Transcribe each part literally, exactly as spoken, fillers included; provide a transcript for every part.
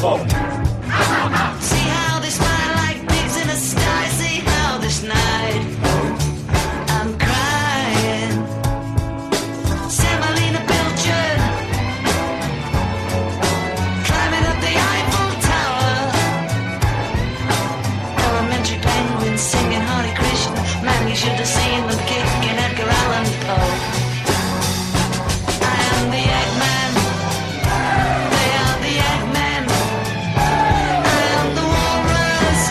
See how they smile like pigs in a sty. See how this night I'm crying. Semolina Pilchard climbing up the Eiffel Tower. Elementary penguins singing Hare Krishna. Man, you should have seen them kicking Edgar Allan Poe. I am the Eggman. They are the Eggmen. I am the walrus.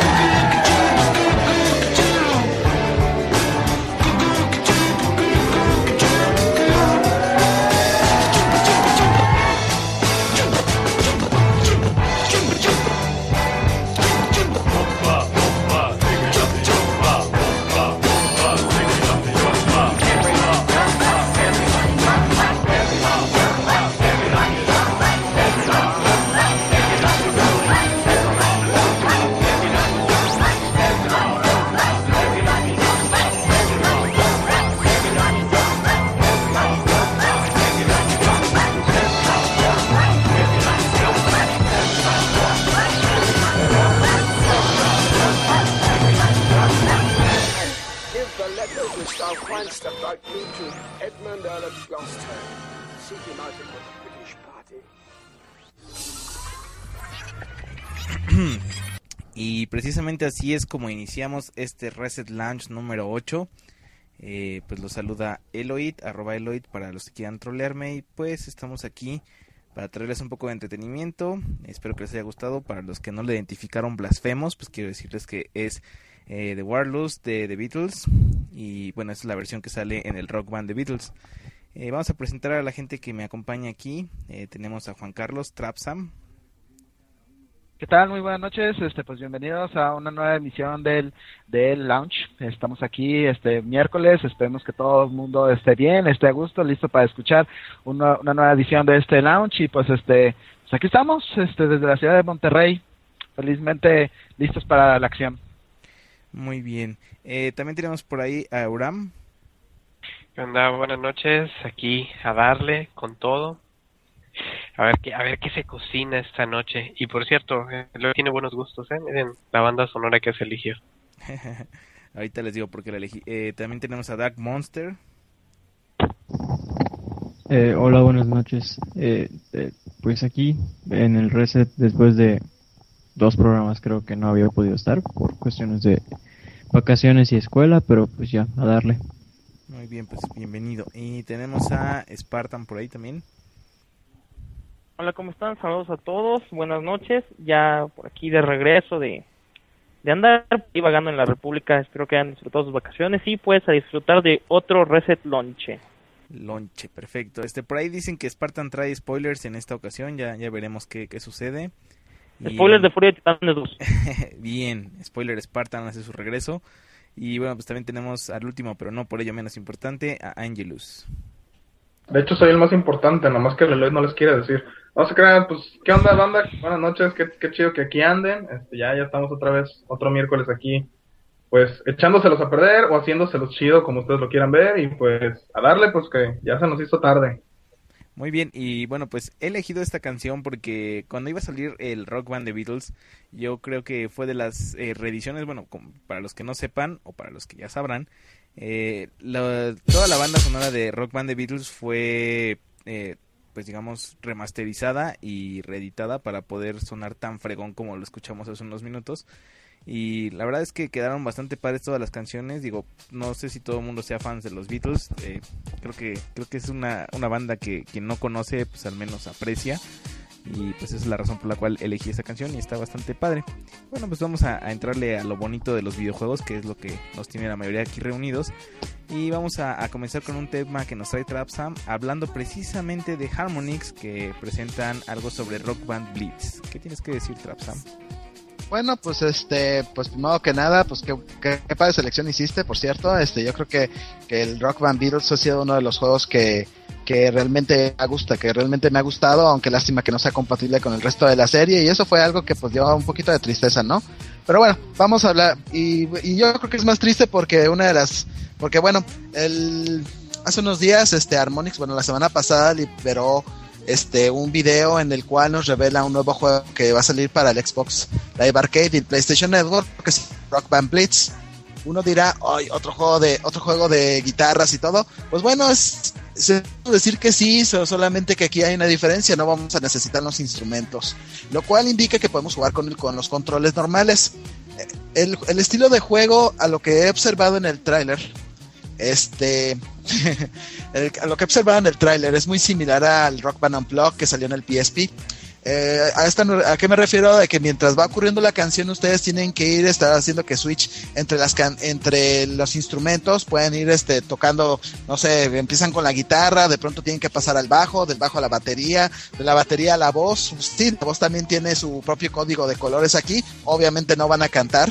Give the letter which thou find'st about me to Edmund Earl of Gloucester. Seek him out of the British party. Y precisamente así es como iniciamos este Reset Launch número ocho. Eh, pues los saluda Eloid, arroba Eloid para los que quieran trolearme. Y pues estamos aquí para traerles un poco de entretenimiento. Espero que les haya gustado. Para los que no le identificaron Blasfemos, pues quiero decirles que es eh, The Warlords de The Beatles. Y bueno, esta es la versión que sale en el Rock Band The Beatles. Eh, vamos a presentar a la gente que me acompaña aquí. Eh, tenemos a Juan Carlos Trapsam. ¿Qué tal? Muy buenas noches, este, pues bienvenidos a una nueva emisión del, del Lounge. Estamos aquí este miércoles, esperemos que todo el mundo esté bien, esté a gusto, listo para escuchar una, una nueva edición de este Lounge. Y pues este, pues aquí estamos, este, desde la ciudad de Monterrey, felizmente listos para la acción. Muy bien, eh, también tenemos por ahí a Uram. ¿Qué onda? Buenas noches, aquí a darle con todo. A ver qué, a ver qué se cocina esta noche. Y por cierto, eh, lo tiene buenos gustos, ¿eh? Miren la banda sonora que se eligió. Ahorita les digo por qué la elegí. Eh, también tenemos a Dark Monster. Eh, hola, buenas noches. Eh, eh, pues aquí en el Reset, después de dos programas, creo que no había podido estar por cuestiones de vacaciones y escuela, pero pues ya, a darle. Muy bien, pues bienvenido. Y tenemos a Spartan por ahí también. Hola, ¿cómo están? Saludos a todos, buenas noches, ya por aquí de regreso de, de andar y vagando en la República, espero que hayan disfrutado sus vacaciones y pues a disfrutar de otro Reset Lonche. Lonche, perfecto. Este, por ahí dicen que Spartan trae spoilers en esta ocasión, ya, ya veremos qué, qué sucede. Y... Spoilers de Furia de Titanes dos. Bien, spoiler, Spartan hace su regreso. Y bueno, pues también tenemos al último, pero no por ello menos importante, a Angelus. De hecho soy el más importante, nomás que el Eloy no les quiere decir. No se crean, pues, ¿qué onda, banda? Buenas noches, qué, qué chido que aquí anden. Este, ya, ya estamos otra vez, otro miércoles aquí, pues, echándoselos a perder o haciéndoselos chido, como ustedes lo quieran ver. Y pues, a darle, pues, que ya se nos hizo tarde. Muy bien, y bueno, pues he elegido esta canción porque cuando iba a salir el Rock Band The Beatles, yo creo que fue de las eh, reediciones, bueno, como para los que no sepan o para los que ya sabrán, eh, la, toda la banda sonora de Rock Band The Beatles fue, eh, pues digamos, remasterizada y reeditada para poder sonar tan fregón como lo escuchamos hace unos minutos. Y la verdad es que quedaron bastante padres todas las canciones. Digo, no sé si todo el mundo sea fans de los Beatles. Eh, creo que creo que es una, una banda que quien no conoce, pues al menos aprecia. Y pues esa es la razón por la cual elegí esta canción y está bastante padre. Bueno, pues vamos a, a entrarle a lo bonito de los videojuegos, que es lo que nos tiene la mayoría aquí reunidos. Y vamos a, a comenzar con un tema que nos trae Trapsam, hablando precisamente de Harmonix, que presentan algo sobre Rock Band Blitz. ¿Qué tienes que decir, Trapsam? Bueno, pues este, pues primero que nada, pues qué, qué, qué padre selección hiciste, por cierto. Este, yo creo que, que el Rock Band Beatles ha sido uno de los juegos que, que realmente me gusta, que realmente me ha gustado, aunque lástima que no sea compatible con el resto de la serie, y eso fue algo que pues dio un poquito de tristeza, ¿no? Pero bueno, vamos a hablar, y, y yo creo que es más triste porque una de las, porque bueno, el, hace unos días, este, Harmonix, bueno, la semana pasada liberó este un video en el cual nos revela un nuevo juego que va a salir para el Xbox Live Arcade y el PlayStation Network, que es Rock Band Blitz. Uno dirá, ay, otro juego de otro juego de guitarras y todo. Pues bueno, es se puede decir que sí, solamente que aquí hay una diferencia, no vamos a necesitar los instrumentos, lo cual indica que podemos jugar con, el, con los controles normales. El, el estilo de juego, a lo que he observado en el tráiler, este, el, a lo que he observado en el tráiler es muy similar al Rock Band Unplugged que salió en el P S P. Eh, a, esta, ¿A qué me refiero? De que mientras va ocurriendo la canción ustedes tienen que ir estar haciendo que switch entre las can entre los instrumentos, pueden ir este tocando, no sé, empiezan con la guitarra, de pronto tienen que pasar al bajo, del bajo a la batería, de la batería a la voz. Sí, la voz también tiene su propio código de colores aquí, obviamente no van a cantar.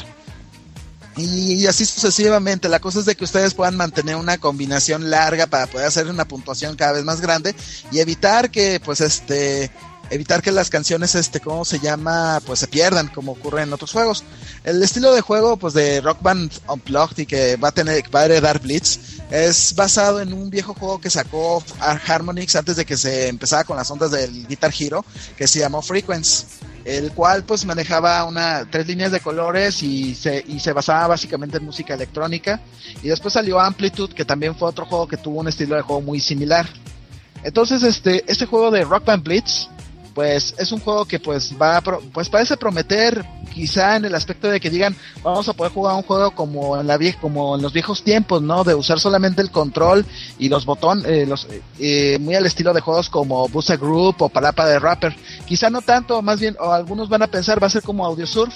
Y así sucesivamente. La cosa es de que ustedes puedan mantener una combinación larga para poder hacer una puntuación cada vez más grande y evitar que pues este evitar que las canciones este cómo se llama pues se pierdan, como ocurre en otros juegos. El estilo de juego pues de Rock Band Unplugged y que va a tener va a heredar Blitz es basado en un viejo juego que sacó Harmonix antes de que se empezara con las ondas del Guitar Hero, que se llamó Frequency, el cual pues manejaba una tres líneas de colores y se y se basaba básicamente en música electrónica. Y después salió Amplitude, que también fue otro juego que tuvo un estilo de juego muy similar. Entonces este este juego de Rock Band Blitz pues es un juego que pues va a pro, pues parece prometer, quizá en el aspecto de que digan vamos a poder jugar un juego como en la vie como en los viejos tiempos, ¿no? De usar solamente el control y los botones, eh, los eh, muy al estilo de juegos como Busa Group o Palapa de Rapper. Quizá no tanto, más bien, o algunos van a pensar va a ser como Audiosurf,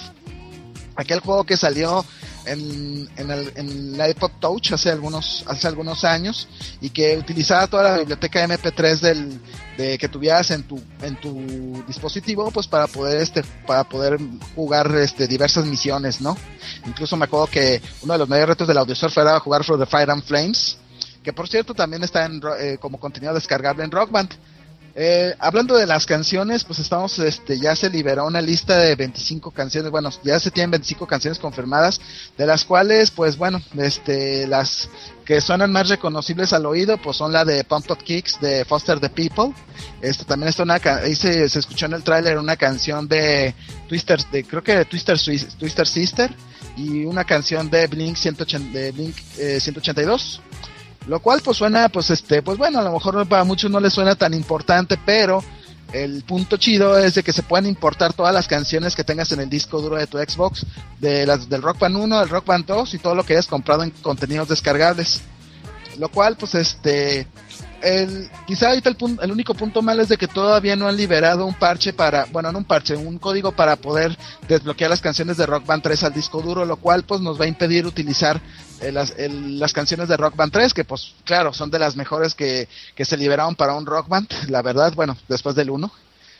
aquel juego que salió en, en, el, en la iPod Touch hace algunos hace algunos años y que utilizaba toda la biblioteca eme pe tres del de que tuvieras en tu en tu dispositivo pues para poder este para poder jugar este diversas misiones, ¿no? Incluso me acuerdo que uno de los mayores retos del Audiosurf era jugar For the Fire and Flames, que por cierto también está en, eh, como contenido descargable en Rock Band. Eh, hablando de las canciones, pues estamos, este, ya se liberó una lista de veinticinco canciones, bueno, ya se tienen veinticinco canciones confirmadas, de las cuales, pues bueno, este, las que suenan más reconocibles al oído, pues son la de Pump Up Kicks de Foster the People. Esto también está una, ahí se, se escuchó en el tráiler una canción de Twister, de, creo que de Twister, Twister Sister, y una canción de Blink ciento ochenta, de Blink eh, ciento ochenta y dos. Lo cual pues suena, pues este, pues bueno, a lo mejor para muchos no les suena tan importante, pero el punto chido es de que se pueden importar todas las canciones que tengas en el disco duro de tu Xbox, de las del Rock Band uno, del Rock Band dos y todo lo que hayas comprado en contenidos descargables. Lo cual pues este, el, quizá ahorita el, punto, el único punto malo es de que todavía no han liberado un parche para, bueno, no un parche, un código para poder desbloquear las canciones de Rock Band tres al disco duro, lo cual pues nos va a impedir utilizar eh, las, el, las canciones de Rock Band tres, que pues claro, son de las mejores que, que se liberaron para un Rock Band, la verdad, bueno, después del uno.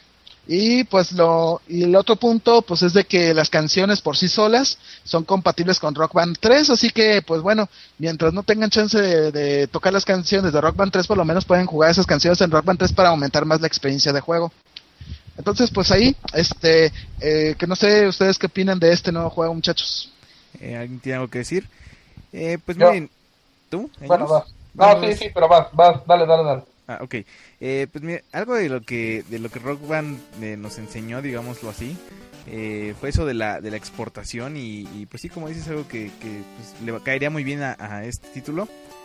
Y pues lo y el otro punto pues es de que las canciones por sí solas son compatibles con Rock Band tres, así que pues bueno, mientras no tengan chance de, de tocar las canciones de Rock Band tres, por lo menos pueden jugar esas canciones en Rock Band tres para aumentar más la experiencia de juego. Entonces pues ahí, este, eh, que no sé ustedes qué opinan de este nuevo juego, muchachos. Eh, ¿Alguien tiene algo que decir? Eh, pues Yo. miren, ¿tú? Bueno, ¿Ellos? vas. No, Vamos. sí, sí, pero vas, vas, dale, dale, dale. Ah, ok. Eh, pues mira, algo de lo que de lo que Rock Band eh, nos enseñó, digámoslo así, eh, fue eso de la de la exportación y, y pues sí, como dices, algo que, que pues, le caería muy bien a, a este título.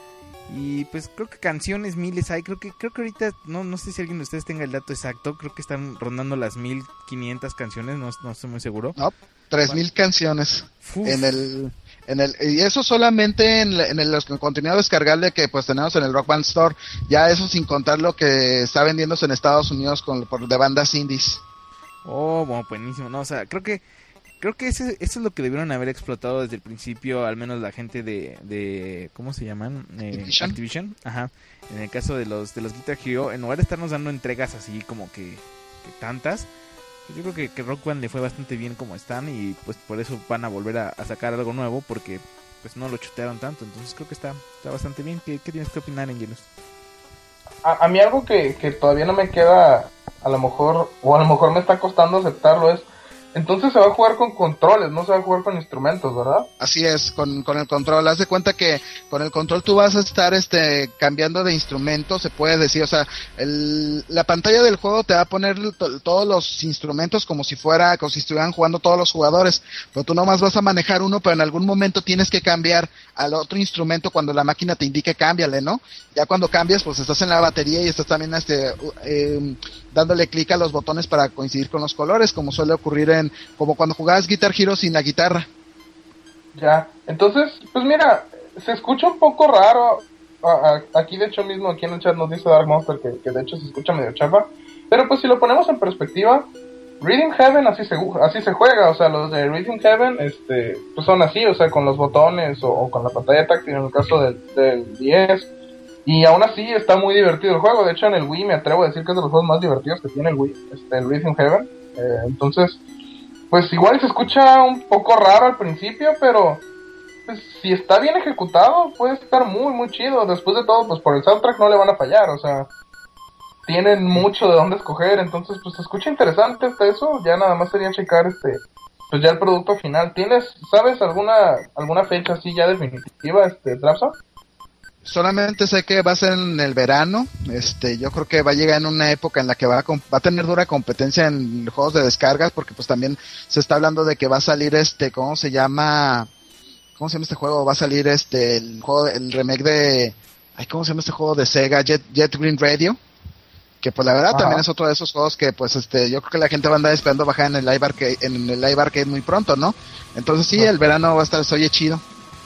Y pues creo que canciones miles hay, creo que creo que ahorita no no sé si alguien de ustedes tenga el dato exacto, creo que están rondando las mil quinientas canciones, no, no estoy muy seguro. No, tres mil canciones Uf. en el en el y eso solamente en, en el, los contenido descargable que pues tenemos en el Rock Band Store, ya eso sin contar lo que está vendiéndose en Estados Unidos con por de bandas indies. Oh, bueno, buenísimo, no, o sea, creo que creo que ese, eso es lo que debieron haber explotado desde el principio, al menos la gente de, de ¿cómo se llaman? Eh, Activision. Activision, ajá. En el caso de los de los Guitar Hero, en lugar de estarnos dando entregas así como que, que tantas, yo creo que, que Rock Band le fue bastante bien como están y pues por eso van a volver a, a sacar algo nuevo porque pues no lo chutearon tanto, entonces creo que está está bastante bien. ¿Qué, qué tienes que opinar, Angelus? A, a mí algo que, que todavía no me queda, a lo mejor, o a lo mejor me está costando aceptarlo es Entonces se va a jugar con controles, no se va a jugar con instrumentos, ¿verdad? Así es, con, con el control. Haz de cuenta que con el control tú vas a estar este cambiando de instrumento, se puede decir, o sea, el, la pantalla del juego te va a poner to, todos los instrumentos como si fuera, como si estuvieran jugando todos los jugadores, pero tú nomás vas a manejar uno, pero en algún momento tienes que cambiar al otro instrumento cuando la máquina te indique cámbiale, ¿no? Ya cuando cambias, pues estás en la batería y estás también este eh, dándole clic a los botones para coincidir con los colores, como suele ocurrir en como cuando jugabas Guitar Hero sin la guitarra. Ya, entonces, pues mira, se escucha un poco raro. A, a, aquí de hecho mismo, aquí en el chat nos dice Dark Monster que, que de hecho se escucha medio chafa. Pero pues si lo ponemos en perspectiva, Rhythm Heaven así se así se juega. O sea, los de Rhythm Heaven este, pues son así, o sea, con los botones o, o con la pantalla táctil en el caso del, del diez. Y aún así está muy divertido el juego. De hecho en el Wii me atrevo a decir que es de los juegos más divertidos que tiene el Wii, este, el Rhythm Heaven. eh, Entonces... Pues igual se escucha un poco raro al principio, pero pues, si está bien ejecutado, puede estar muy, muy chido. Después de todo, pues por el soundtrack no le van a fallar, o sea, tienen mucho de dónde escoger, entonces pues se escucha interesante hasta eso. Ya nada más sería checar este, pues ya el producto final. ¿Tienes, sabes, alguna alguna fecha así ya definitiva, este, Trapsa? Solamente sé que va a ser en el verano. Este, yo creo que va a llegar en una época en la que va a, va a tener dura competencia en juegos de descargas, porque pues también se está hablando de que va a salir este, ¿cómo se llama? ¿Cómo se llama este juego? Va a salir este, el juego, el remake de, ay, ¿cómo se llama este juego de Sega? Jet, Jet Green Radio. Que pues la verdad Ajá. también es otro de esos juegos que pues este, yo creo que la gente va a andar esperando bajar en el live arcade, en el live arcade muy pronto, ¿no? Entonces sí, el verano va a estar, se oye chido.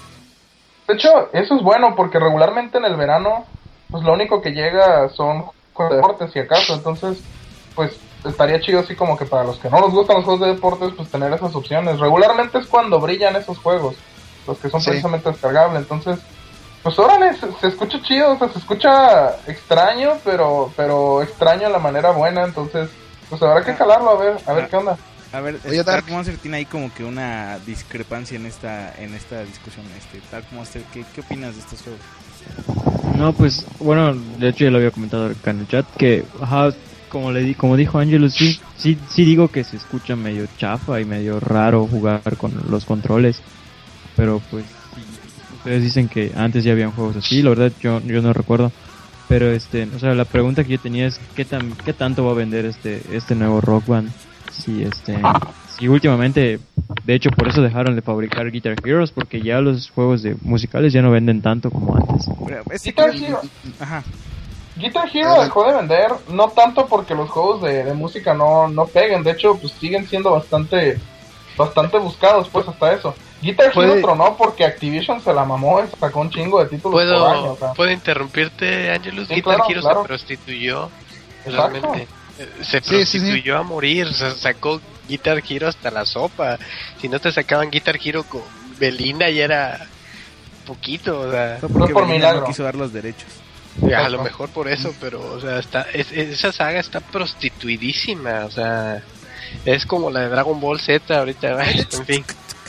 De hecho, eso es bueno porque regularmente en el verano, pues lo único que llega son juegos de deportes si acaso, entonces, pues estaría chido así como que para los que no les gustan los juegos de deportes, pues tener esas opciones. Regularmente es cuando brillan esos juegos, los que son sí. precisamente descargables, entonces, pues órale, se, se escucha chido, o sea, se escucha extraño, pero pero extraño de la manera buena, entonces, pues habrá que calarlo a ver, a ver qué onda. A ver, Oye, Dark Monster tiene ahí como que una discrepancia en esta en esta discusión. Este Dark Monster, ¿qué, qué opinas de estos juegos? No, pues, bueno, de hecho ya lo había comentado acá en el chat, que, ajá, como le di, como dijo Angelus, sí, sí, sí digo que se escucha medio chafa y medio raro jugar con los controles, pero pues, sí, ustedes dicen que antes ya habían juegos así, la verdad yo, yo no recuerdo, pero este, o sea, la pregunta que yo tenía es, ¿qué tan, qué tanto va a vender este, este nuevo Rock Band? Sí, este, sí, últimamente, de hecho por eso dejaron de fabricar Guitar Heroes, porque ya los juegos de musicales ya no venden tanto como antes. Guitar Hero, Ajá. Guitar Hero dejó de vender, no tanto porque los juegos de, de música no, no peguen, de hecho pues siguen siendo bastante bastante buscados pues hasta eso. Guitar Hero tronó porque Activision se la mamó, sacó un chingo de títulos ¿Puedo, por año. O sea. ¿Puedo interrumpirte, Angelus? Sí, Guitar claro, Hero claro. se prostituyó, Exacto. realmente. Se sí, prostituyó sí, sí. a morir, o sea, sacó Guitar Hero hasta la sopa. Si no te sacaban Guitar Hero con Belinda ya era poquito, o sea, Fue porque por Belinda milagro. no quiso dar los derechos. a lo mejor por eso, pero o sea, está es, esa saga está prostituidísima, o sea, es como la de Dragon Ball Z ahorita, en fin.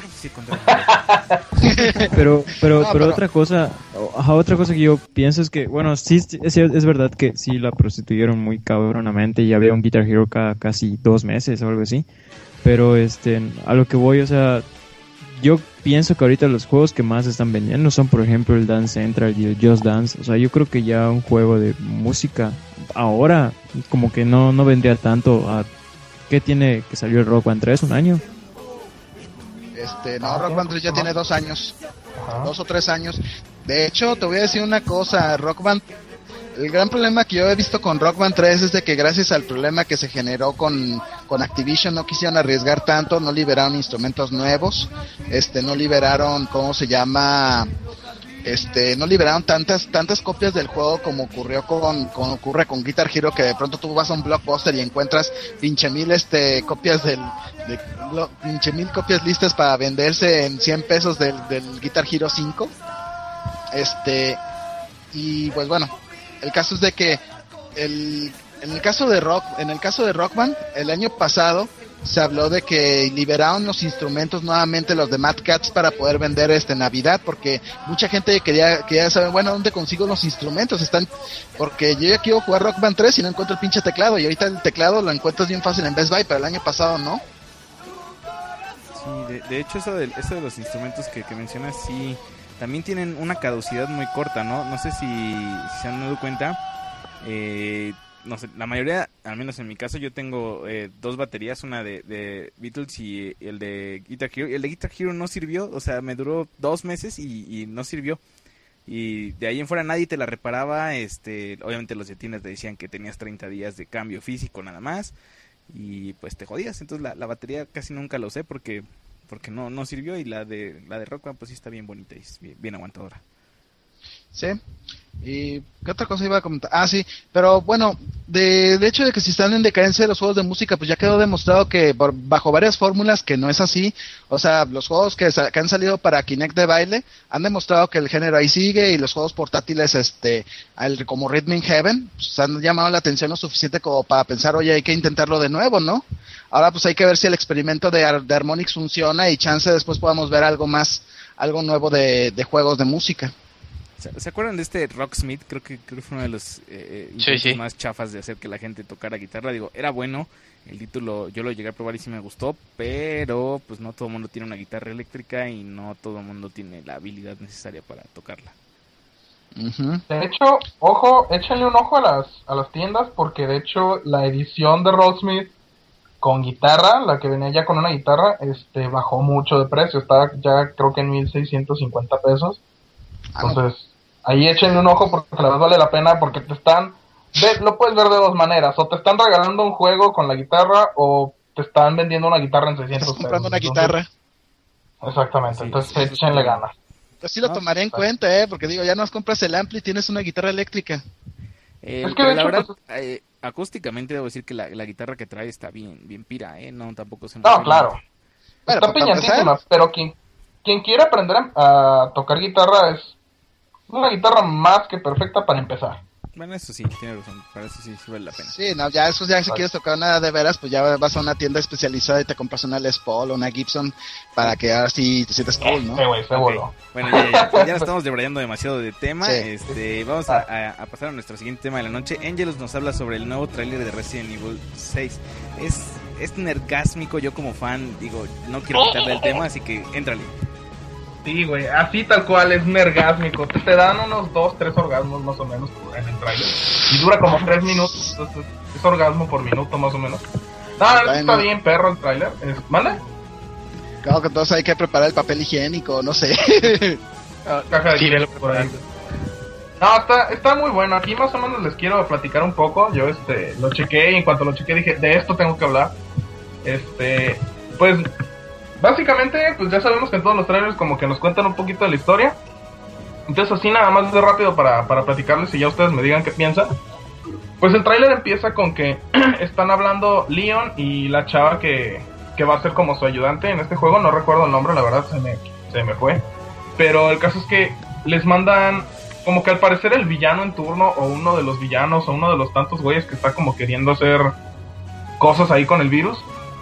pero pero No, pero pero- otra cosa, ajá, otra cosa que yo pienso es que, bueno, sí es, es verdad que sí la prostituyeron muy cabronamente y había un Guitar Hero cada casi dos meses o algo así, pero este, a lo que voy, o sea, yo pienso que ahorita los juegos que más están vendiendo son, por ejemplo, el Dance Central y el Just Dance. O sea, yo creo que ya un juego de música ahora como que no no vendría tanto a... ¿Qué tiene que salió el Rock Band tres? ¿Un año? Este, no, Ah, Rock Band tres ya tiene dos años, Ajá. dos o tres años. De hecho, te voy a decir una cosa, Rock Band, el gran problema que yo he visto con Rock Band tres es de que gracias al problema que se generó con, con Activision no quisieron arriesgar tanto, no liberaron instrumentos nuevos, este, no liberaron, ¿cómo se llama? Este, no liberaron tantas tantas copias del juego como ocurrió con, con ocurre con Guitar Hero, que de pronto tú vas a un Blockbuster y encuentras pinche mil este copias del de, lo, pinche mil copias listas para venderse en cien pesos del, del Guitar Hero cinco. Este, y pues bueno, el caso es de que el en el caso de Rock, en el caso de Rock Band, el año pasado se habló de que liberaron los instrumentos nuevamente, los de Mad Cats, para poder vender este Navidad, porque mucha gente quería, quería saber, bueno, ¿dónde consigo los instrumentos? Están, porque yo ya quiero jugar Rock Band tres y no encuentro el pinche teclado, y ahorita el teclado lo encuentras bien fácil en Best Buy, pero el año pasado no. De, de hecho, eso de, eso de los instrumentos que, que mencionas, sí, también tienen una caducidad muy corta, ¿no? No sé si, si se han dado cuenta. Eh, no sé, la mayoría, al menos en mi caso, yo tengo eh, dos baterías, una de, de Beatles y el de Guitar Hero. El de Guitar Hero no sirvió, o sea, me duró dos meses y, y no sirvió. Y de ahí en fuera nadie te la reparaba. Este, obviamente los de tiendas te decían que tenías treinta días de cambio físico nada más. Y pues te jodías. Entonces la, la batería casi nunca la usé porque porque no no sirvió. Y la de la de Rock Band pues sí está bien bonita y es bien, bien aguantadora. Sí. ¿Y qué otra cosa iba a comentar? Ah, sí, pero bueno, de, de hecho de que si están en decadencia los juegos de música, pues ya quedó demostrado que por, bajo varias fórmulas que no es así. O sea, los juegos que, que han salido para Kinect de baile han demostrado que el género ahí sigue, y los juegos portátiles este el, como Rhythm Heaven pues, han llamado la atención lo suficiente como para pensar, oye, hay que intentarlo de nuevo, ¿no? Ahora pues hay que ver si el experimento de, de Harmonix funciona y chance después podamos ver algo más, algo nuevo de, de juegos de música. ¿Se acuerdan de este Rocksmith? Creo que, creo que fue uno de los eh, sí, sí. más chafas de hacer que la gente tocara guitarra. Digo, era bueno, el título yo lo llegué a probar y sí me gustó, pero pues no todo el mundo tiene una guitarra eléctrica y no todo el mundo tiene la habilidad necesaria para tocarla. Uh-huh. De hecho, ojo, échenle un ojo a las a las tiendas, porque de hecho la edición de Rocksmith con guitarra, la que venía ya con una guitarra, este bajó mucho de precio, está ya creo que en mil seiscientos cincuenta pesos. Entonces, ahí échenle un ojo porque la verdad vale la pena, porque te están, ve, lo puedes ver de dos maneras, o te están regalando un juego con la guitarra o te están vendiendo una guitarra en seiscientos pesos. Estás comprando una Entonces, guitarra. exactamente, Sí, entonces sí, échenle sí. ganas. Pues sí lo No, tomaré en pues, cuenta, eh, porque digo, ya nos compras el ampli y tienes una guitarra eléctrica. Eh, Es que pero de la hecho, verdad, pues, eh, acústicamente debo decir que la, la guitarra que trae está bien bien pira, ¿eh? No, tampoco se me No, hace claro. Bueno, Está pues, para piñantísima, empezar, pero quien, quien quiera aprender a, a tocar guitarra es una guitarra más que perfecta para empezar. Bueno, eso sí, tiene razón, para eso sí, sí vale la pena. sí, no, ya eso ya si quieres tocar nada de veras, pues ya vas a una tienda especializada y te compras una Les Paul o una Gibson para que ahora sí te sientas cool, ¿no? Este güey se Ok. voló. Bueno, ya, ya, ya nos estamos debrayando demasiado de tema. Sí. Este, vamos a, a- a pasar a nuestro siguiente tema de la noche. Angelus nos habla sobre el nuevo tráiler de Resident Evil seis. Es, es nergásmico, yo como fan, digo, no quiero quitarle el tema, así que éntrale. Sí, güey, así tal cual, es nergásmico. Te, te dan unos dos, tres orgasmos más o menos por- en el trailer. Y dura como tres minutos, entonces es orgasmo por minuto más o menos. No, la verdad está Bueno. bien perro el trailer. ¿Manda? Claro que entonces hay que preparar el papel higiénico, no sé. Ah, caja de Sí, hielo velo por ahí. No, está, está muy bueno. Aquí más o menos les quiero platicar un poco. Yo este lo chequé y en cuanto lo chequé dije, de esto tengo que hablar. Este, pues básicamente, pues ya sabemos que en todos los trailers como que nos cuentan un poquito de la historia. Entonces así nada más de rápido para, para platicarles y ya ustedes me digan qué piensan. Pues el trailer empieza con que están hablando Leon y la chava que, que va a ser como su ayudante en este juego. No recuerdo el nombre, la verdad se me, se me fue. Pero el caso es que les mandan, como que al parecer el villano en turno, o uno de los villanos, o uno de los tantos güeyes que está como queriendo hacer cosas ahí con el virus,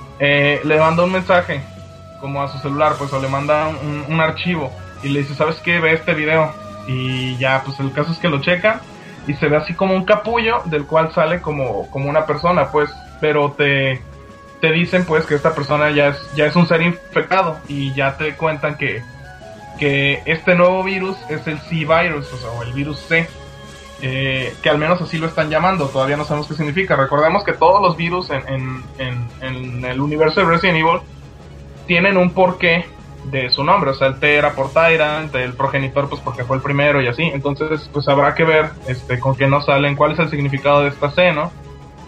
eh, le manda un mensaje como a su celular, pues, o le manda un, un archivo y le dice, ¿sabes qué? Ve este video. Y ya, pues el caso es que lo checan y se ve así como un capullo del cual sale como, como una persona, pues, pero te, te dicen pues que esta persona ya es, ya es un ser infectado y ya te cuentan que, que este nuevo virus es el C-Virus, o sea, o el virus C, eh, que al menos así lo están llamando, todavía no sabemos qué significa. Recordemos que todos los virus en, en, en, en el universo de Resident Evil tienen un porqué de su nombre, o sea, el T era por Tyrant, el progenitor pues porque fue el primero y así, entonces pues habrá que ver este con qué nos salen, cuál es el significado de esta C, ¿no?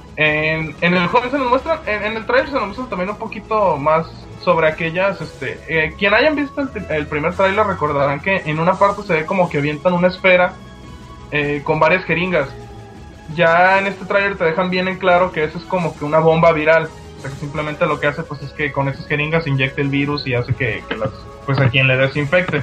En, en el juego se nos muestra, en, en el trailer se nos muestra también un poquito más sobre aquellas, este, eh, quien hayan visto el, el primer trailer recordarán que en una parte se ve como que avientan una esfera eh, con varias jeringas. Ya en este trailer te dejan bien en claro que eso es como que una bomba viral. O sea, que simplemente lo que hace pues es que con esas jeringas inyecta el virus y hace que, que las, pues a quien le desinfecte.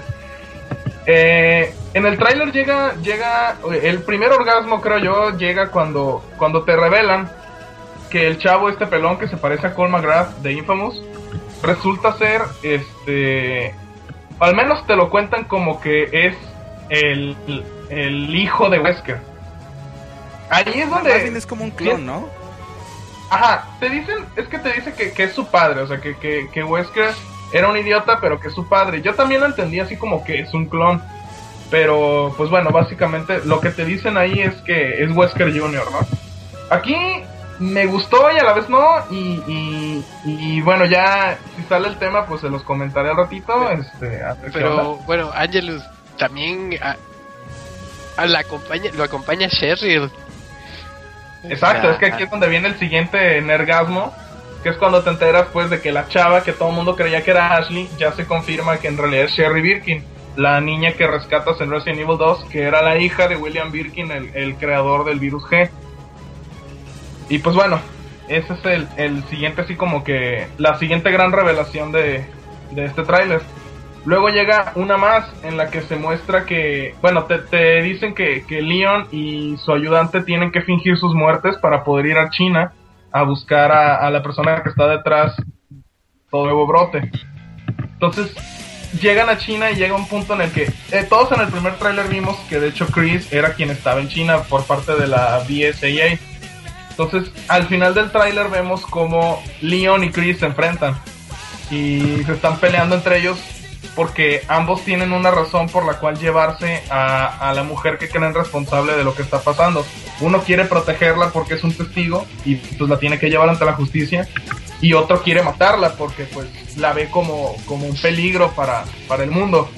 Eh, en el tráiler llega, llega, el primer orgasmo creo yo, llega cuando, cuando te revelan que el chavo este pelón que se parece a Cole McGrath de Infamous, resulta ser, este, al menos te lo cuentan como que es el, el hijo de Wesker. Ahí es donde... Más bien es como un clon, ¿no? Ajá, te dicen, es que te dice que, que es su padre, o sea, que, que, que Wesker era un idiota, pero que es su padre. Yo también lo entendí así como que es un clon. Pero, pues bueno, básicamente lo que te dicen ahí es que es Wesker junior, ¿no? Aquí me gustó y a la vez no. Y, y, y bueno, ya si sale el tema, pues se los comentaré al ratito. Este, pero, bueno, Angelus también a, a la acompaña, lo acompaña Cheryl. Exacto, es que aquí es donde viene el siguiente nergasmo, que es cuando te enteras pues de que la chava que todo el mundo creía que era Ashley, ya se confirma que en realidad es Sherry Birkin, la niña que rescatas en Resident Evil dos, que era la hija de William Birkin, el, el creador del virus G. Y pues bueno, ese es el, el siguiente, así como que la siguiente gran revelación de, de este tráiler. Luego llega una más en la que se muestra que, bueno, te, te dicen que, que Leon y su ayudante tienen que fingir sus muertes para poder ir a China a buscar a, a la persona que está detrás de todo nuevo brote. Entonces llegan a China y llega un punto en el que eh, todos en el primer tráiler vimos que de hecho Chris era quien estaba en China por parte de la B S A A. Entonces al final del tráiler vemos como Leon y Chris se enfrentan y se están peleando entre ellos porque ambos tienen una razón por la cual llevarse a, a la mujer que creen responsable de lo que está pasando. Uno quiere protegerla porque es un testigo y pues la tiene que llevar ante la justicia, y otro quiere matarla porque pues la ve como, como un peligro para, para el mundo.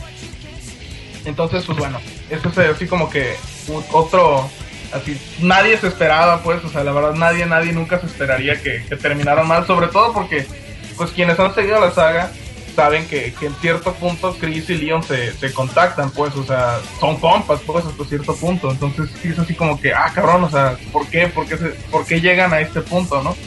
Entonces pues bueno, eso es así como que otro, así nadie se esperaba pues, o sea la verdad nadie, nadie nunca se esperaría que, que terminaran mal, sobre todo porque pues quienes han seguido la saga saben que, que en cierto punto Chris y Leon se, se contactan, pues, o sea, son compas, pues, hasta cierto punto. Entonces sí es así como que, ah, cabrón, o sea, ¿por qué? ¿Por qué, se, ¿por qué llegan a este punto, no?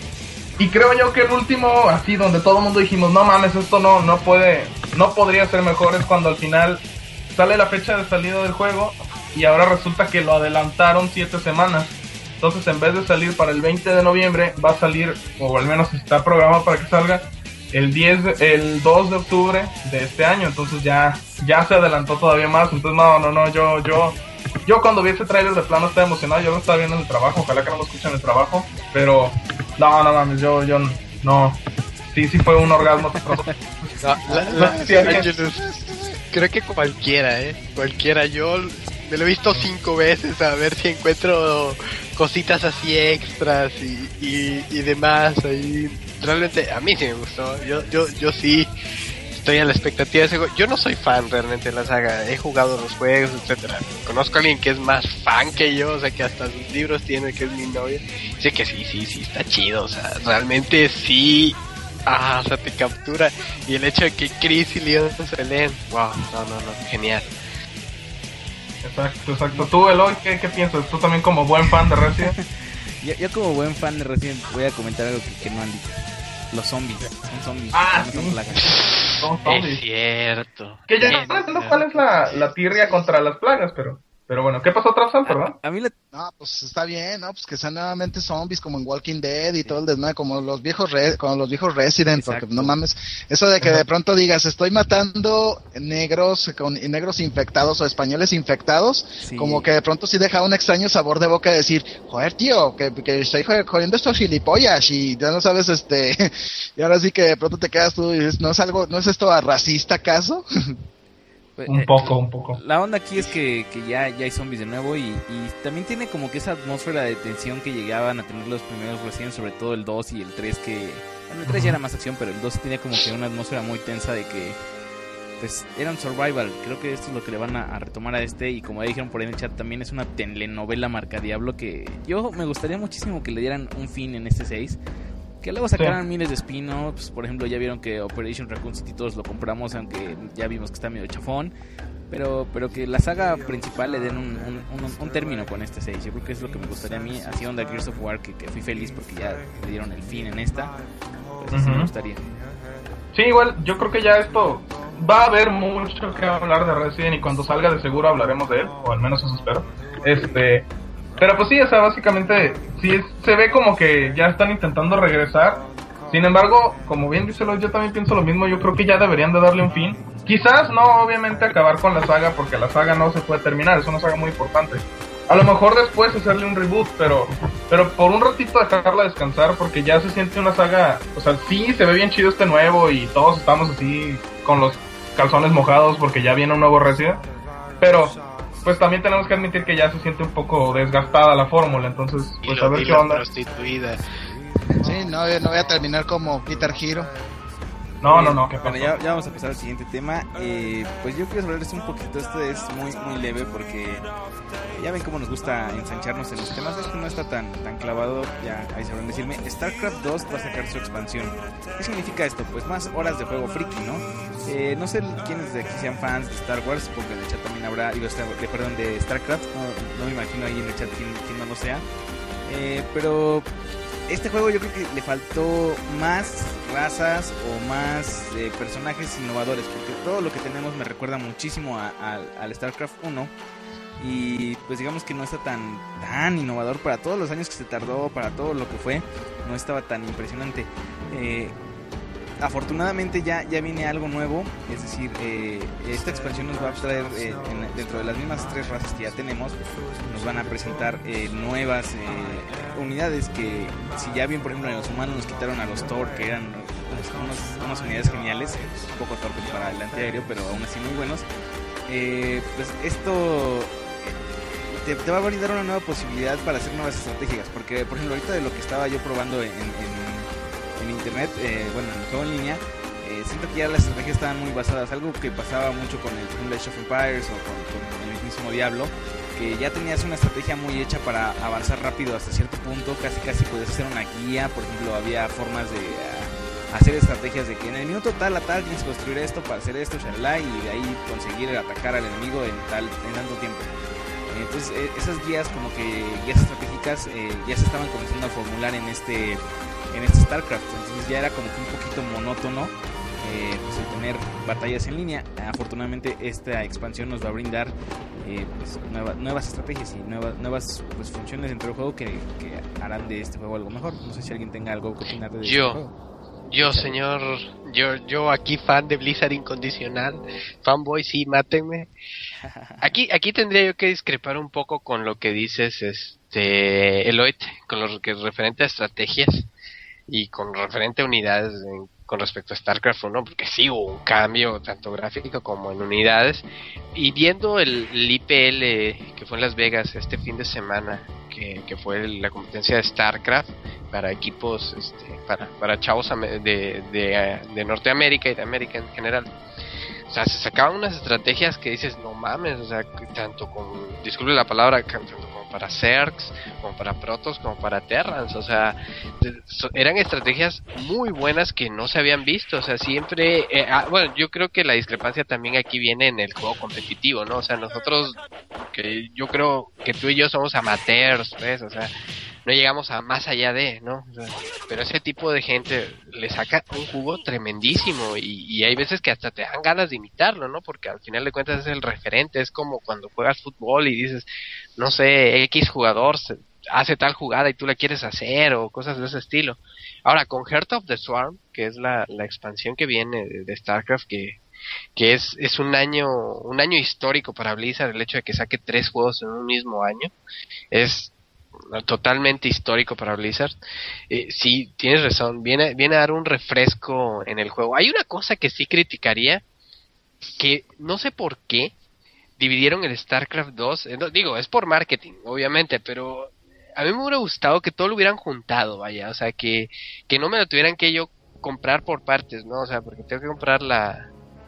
Y creo yo que el último, así, donde todo el mundo dijimos, no mames, esto no, no puede, no podría ser mejor, es cuando al final sale la fecha de salida del juego y ahora resulta que lo adelantaron siete semanas. Entonces, en vez de salir para el veinte de noviembre, va a salir, o al menos está programado para que salga, el diez, el dos de octubre de este año. Entonces ya ya se adelantó todavía más. Entonces no, no, no, yo yo yo cuando vi ese trailer de plano estaba emocionado. Yo lo estaba viendo en el trabajo, ojalá que no lo escuchen en el trabajo, pero no, no mames, yo yo no. Sí, sí fue un orgasmo. No, la, la, sí, Angelus, creo que cualquiera, eh, cualquiera. Yo me lo he visto cinco veces a ver si encuentro cositas así extras y, y, y demás ahí. Realmente a mí sí me gustó. Yo yo yo sí estoy a la expectativa de ese juego. Yo no soy fan realmente de la saga. He jugado los juegos, etcétera. Conozco a alguien que es más fan que yo, o sea, que hasta sus libros tiene, que es mi novia. Dice que sí, sí, sí está chido, o sea, realmente sí. Ah, o sea, te captura. Y el hecho de que Chris y Leon se peleen, wow, no, no, no, genial. Exacto, exacto. Tú, Eloy, ¿qué, qué piensas? Tú también como buen fan de Resident. yo, yo como buen fan de Resident voy a comentar algo que, que no han dicho. Los zombies, son zombies, ah, no sí. son plagas. Son zombies. Es cierto. Que ya no entiendo cuál es la, la tirria contra las plagas, pero... Pero bueno, ¿qué pasó otra vez, perdón? A, a mí la... No, pues está bien, ¿no? Pues que sean nuevamente zombies como en Walking Dead y todo el desmadre, como los viejos re, como los viejos Resident. Exacto. Porque no mames, eso de que de pronto digas, estoy matando negros con negros infectados o españoles infectados, sí. Como que de pronto sí deja un extraño sabor de boca de decir, joder, tío, que, que estoy jodiendo estos gilipollas y ya no sabes, este, y ahora sí que de pronto te quedas tú y dices, ¿no es algo, no es esto racista acaso? Un poco, un poco. La onda aquí es que, que ya, ya hay zombies de nuevo y, y también tiene como que esa atmósfera de tensión que llegaban a tener los primeros Resident, sobre todo el dos y el tres, que... Bueno, el tres uh-huh. ya era más acción, pero el dos tenía como que una atmósfera muy tensa de que... Pues era un survival. Creo que esto es lo que le van a, a retomar a este, y como ya dijeron por ahí en el chat, también es una telenovela marca Diablo que yo me gustaría muchísimo que le dieran un fin en este seis. Que luego sacaran sí. miles de spin-offs. Por ejemplo, ya vieron que Operation Raccoon City todos lo compramos, aunque ya vimos que está medio chafón. Pero pero que la saga principal le den un, un, un, un término con este seis. Yo creo que es lo que me gustaría a mí. Así onda Gears of War, que, que fui feliz porque ya le dieron el fin en esta. Pues así uh-huh. me gustaría. Sí, igual, yo creo que ya esto... Va a haber mucho que hablar de Resident, y cuando salga de seguro hablaremos de él. O al menos eso espero. Este... Pero pues sí, o sea, básicamente sí es, se ve como que ya están intentando regresar. Sin embargo, como bien dice Lloyd, yo también pienso lo mismo. Yo creo que ya deberían de darle un fin. Quizás no, obviamente, acabar con la saga, porque la saga no se puede terminar, es una saga muy importante. A lo mejor después hacerle un reboot, pero pero por un ratito dejarla descansar, porque ya se siente una saga, o sea, sí se ve bien chido este nuevo y todos estamos así con los calzones mojados porque ya viene un nuevo Resident, pero pues también tenemos que admitir que ya se siente un poco desgastada la fórmula, entonces pues a ver qué onda. Prostituida. Sí, no, no voy a terminar como Guitar Hero. No, no, no, ¿qué Bueno, pasó? ya, ya vamos a pasar al siguiente tema. Eh, pues yo quiero hablarles un poquito. Esto es muy muy leve porque ya ven cómo nos gusta ensancharnos en los temas. Esto no está tan tan clavado. Ya ahí sabrán decirme. StarCraft dos va a sacar su expansión. ¿Qué significa esto? Pues más horas de juego friki, ¿no? Eh, no sé quiénes de aquí sean fans de Star Wars, porque en el chat también habrá, digo, de, perdón, de StarCraft. No, no me imagino ahí en el chat quién, quién no lo sea. Eh, pero este juego yo creo que le faltó más razas o más eh, personajes innovadores, porque todo lo que tenemos me recuerda muchísimo a, a, al StarCraft uno, y pues digamos que no está tan tan innovador para todos los años que se tardó, para todo lo que fue, no estaba tan impresionante. Eh, afortunadamente ya, ya viene algo nuevo, es decir, eh, esta expansión nos va a traer eh, en, dentro de las mismas tres razas que ya tenemos, nos van a presentar eh, nuevas eh, unidades que, si ya bien por ejemplo en los humanos nos quitaron a los Thor, que eran unos, unas unidades geniales, un poco torpes para el antiaéreo, pero aún así muy buenos, eh, pues esto te, te va a brindar una nueva posibilidad para hacer nuevas estrategias, porque por ejemplo ahorita de lo que estaba yo probando en, en en internet, eh, bueno, en el juego en línea, eh, siento que ya las estrategias estaban muy basadas, algo que pasaba mucho con el Toon Age of Empires o con, con el mismo Diablo, que ya tenías una estrategia muy hecha para avanzar rápido hasta cierto punto, casi casi podías hacer una guía, por ejemplo, había formas de uh, hacer estrategias de que en el minuto tal a tal tienes que construir esto para hacer esto, shalala, y de ahí conseguir atacar al enemigo en tal en tanto tiempo. Entonces eh, esas guías como que guías estratégicas eh, ya se estaban comenzando a formular en este en este StarCraft, entonces ya era como que un poquito monótono eh, pues el tener batallas en línea. Afortunadamente esta expansión nos va a brindar eh, pues, nueva, nuevas estrategias y nuevas nuevas pues, funciones dentro del juego que, que harán de este juego algo mejor. No sé si alguien tenga algo que opinar de yo, este juego. Yo, señor, yo, yo aquí fan de Blizzard incondicional, fanboy, sí, mátenme. Aquí, aquí tendría yo que discrepar un poco con lo que dices, este, Eloy, con lo que es referente a estrategias y con referente a unidades en, con respecto a StarCraft uno, porque sí hubo un cambio tanto gráfico como en unidades. Y viendo el, el I P L que fue en Las Vegas este fin de semana, que, que fue la competencia de StarCraft para equipos, este, para, para chavos de, de, de Norteamérica y de América en general. O sea, se sacaban unas estrategias que dices, no mames, o sea, tanto con, disculpe la palabra, tanto como para Zergs, como para Protoss, como para Terrans, o sea, eran estrategias muy buenas que no se habían visto, o sea, siempre, eh, ah, bueno, yo creo que la discrepancia también aquí viene en el juego competitivo, ¿no? O sea, nosotros, que yo creo que tú y yo somos amateurs, ¿ves? O sea, no llegamos a más allá de, ¿no? O sea, pero ese tipo de gente le saca un jugo tremendísimo y, y hay veces que hasta te dan ganas de imitarlo, ¿no? Porque al final de cuentas es el referente, es como cuando juegas fútbol y dices, no sé, X jugador se hace tal jugada y tú la quieres hacer o cosas de ese estilo. Ahora, con Heart of the Swarm, que es la, la expansión que viene de, de StarCraft, que que es es un año un año histórico para Blizzard, el hecho de que saque tres juegos en un mismo año es totalmente histórico para Blizzard. Eh, sí, tienes razón, viene viene a dar un refresco en el juego. Hay una cosa que sí criticaría, que no sé por qué dividieron el StarCraft dos, eh, no, digo, es por marketing, obviamente, pero a mí me hubiera gustado que todo lo hubieran juntado, vaya, o sea, que, que no me lo tuvieran que yo comprar por partes, ¿no? O sea, porque tengo que comprar la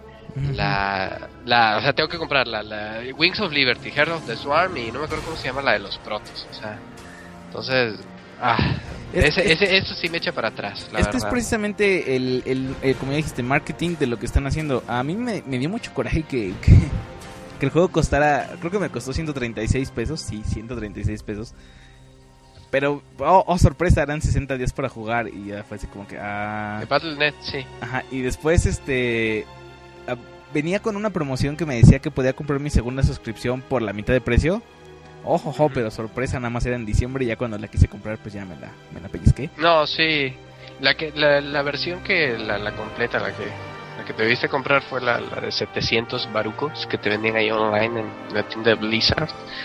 la, la o sea, tengo que comprar la, la Wings of Liberty, Heart of the Swarm y no me acuerdo cómo se llama la de los Protoss, o sea, entonces, ah, Es, ese, es, ese, eso sí me echa para atrás, la Este verdad. es precisamente el, el, el, como ya dijiste, marketing de lo que están haciendo. A mí me, me dio mucho coraje que, que, que el juego costara, creo que me costó ciento treinta y seis pesos, sí, ciento treinta y seis pesos. Pero, oh, oh sorpresa, eran sesenta días para jugar y ya fue así como que, ah... De Battle punto net, sí. Ajá, y después, este, ah, venía con una promoción que me decía que podía comprar mi segunda suscripción por la mitad de precio. Ojo, ojo, pero sorpresa, nada más era en diciembre y ya cuando la quise comprar pues ya me la, me la pellizqué. No, sí, la que la, la versión que, la, la completa, la que la que te debiste comprar fue la, la de setecientos barucos que te vendían ahí online en la tienda de Blizzard.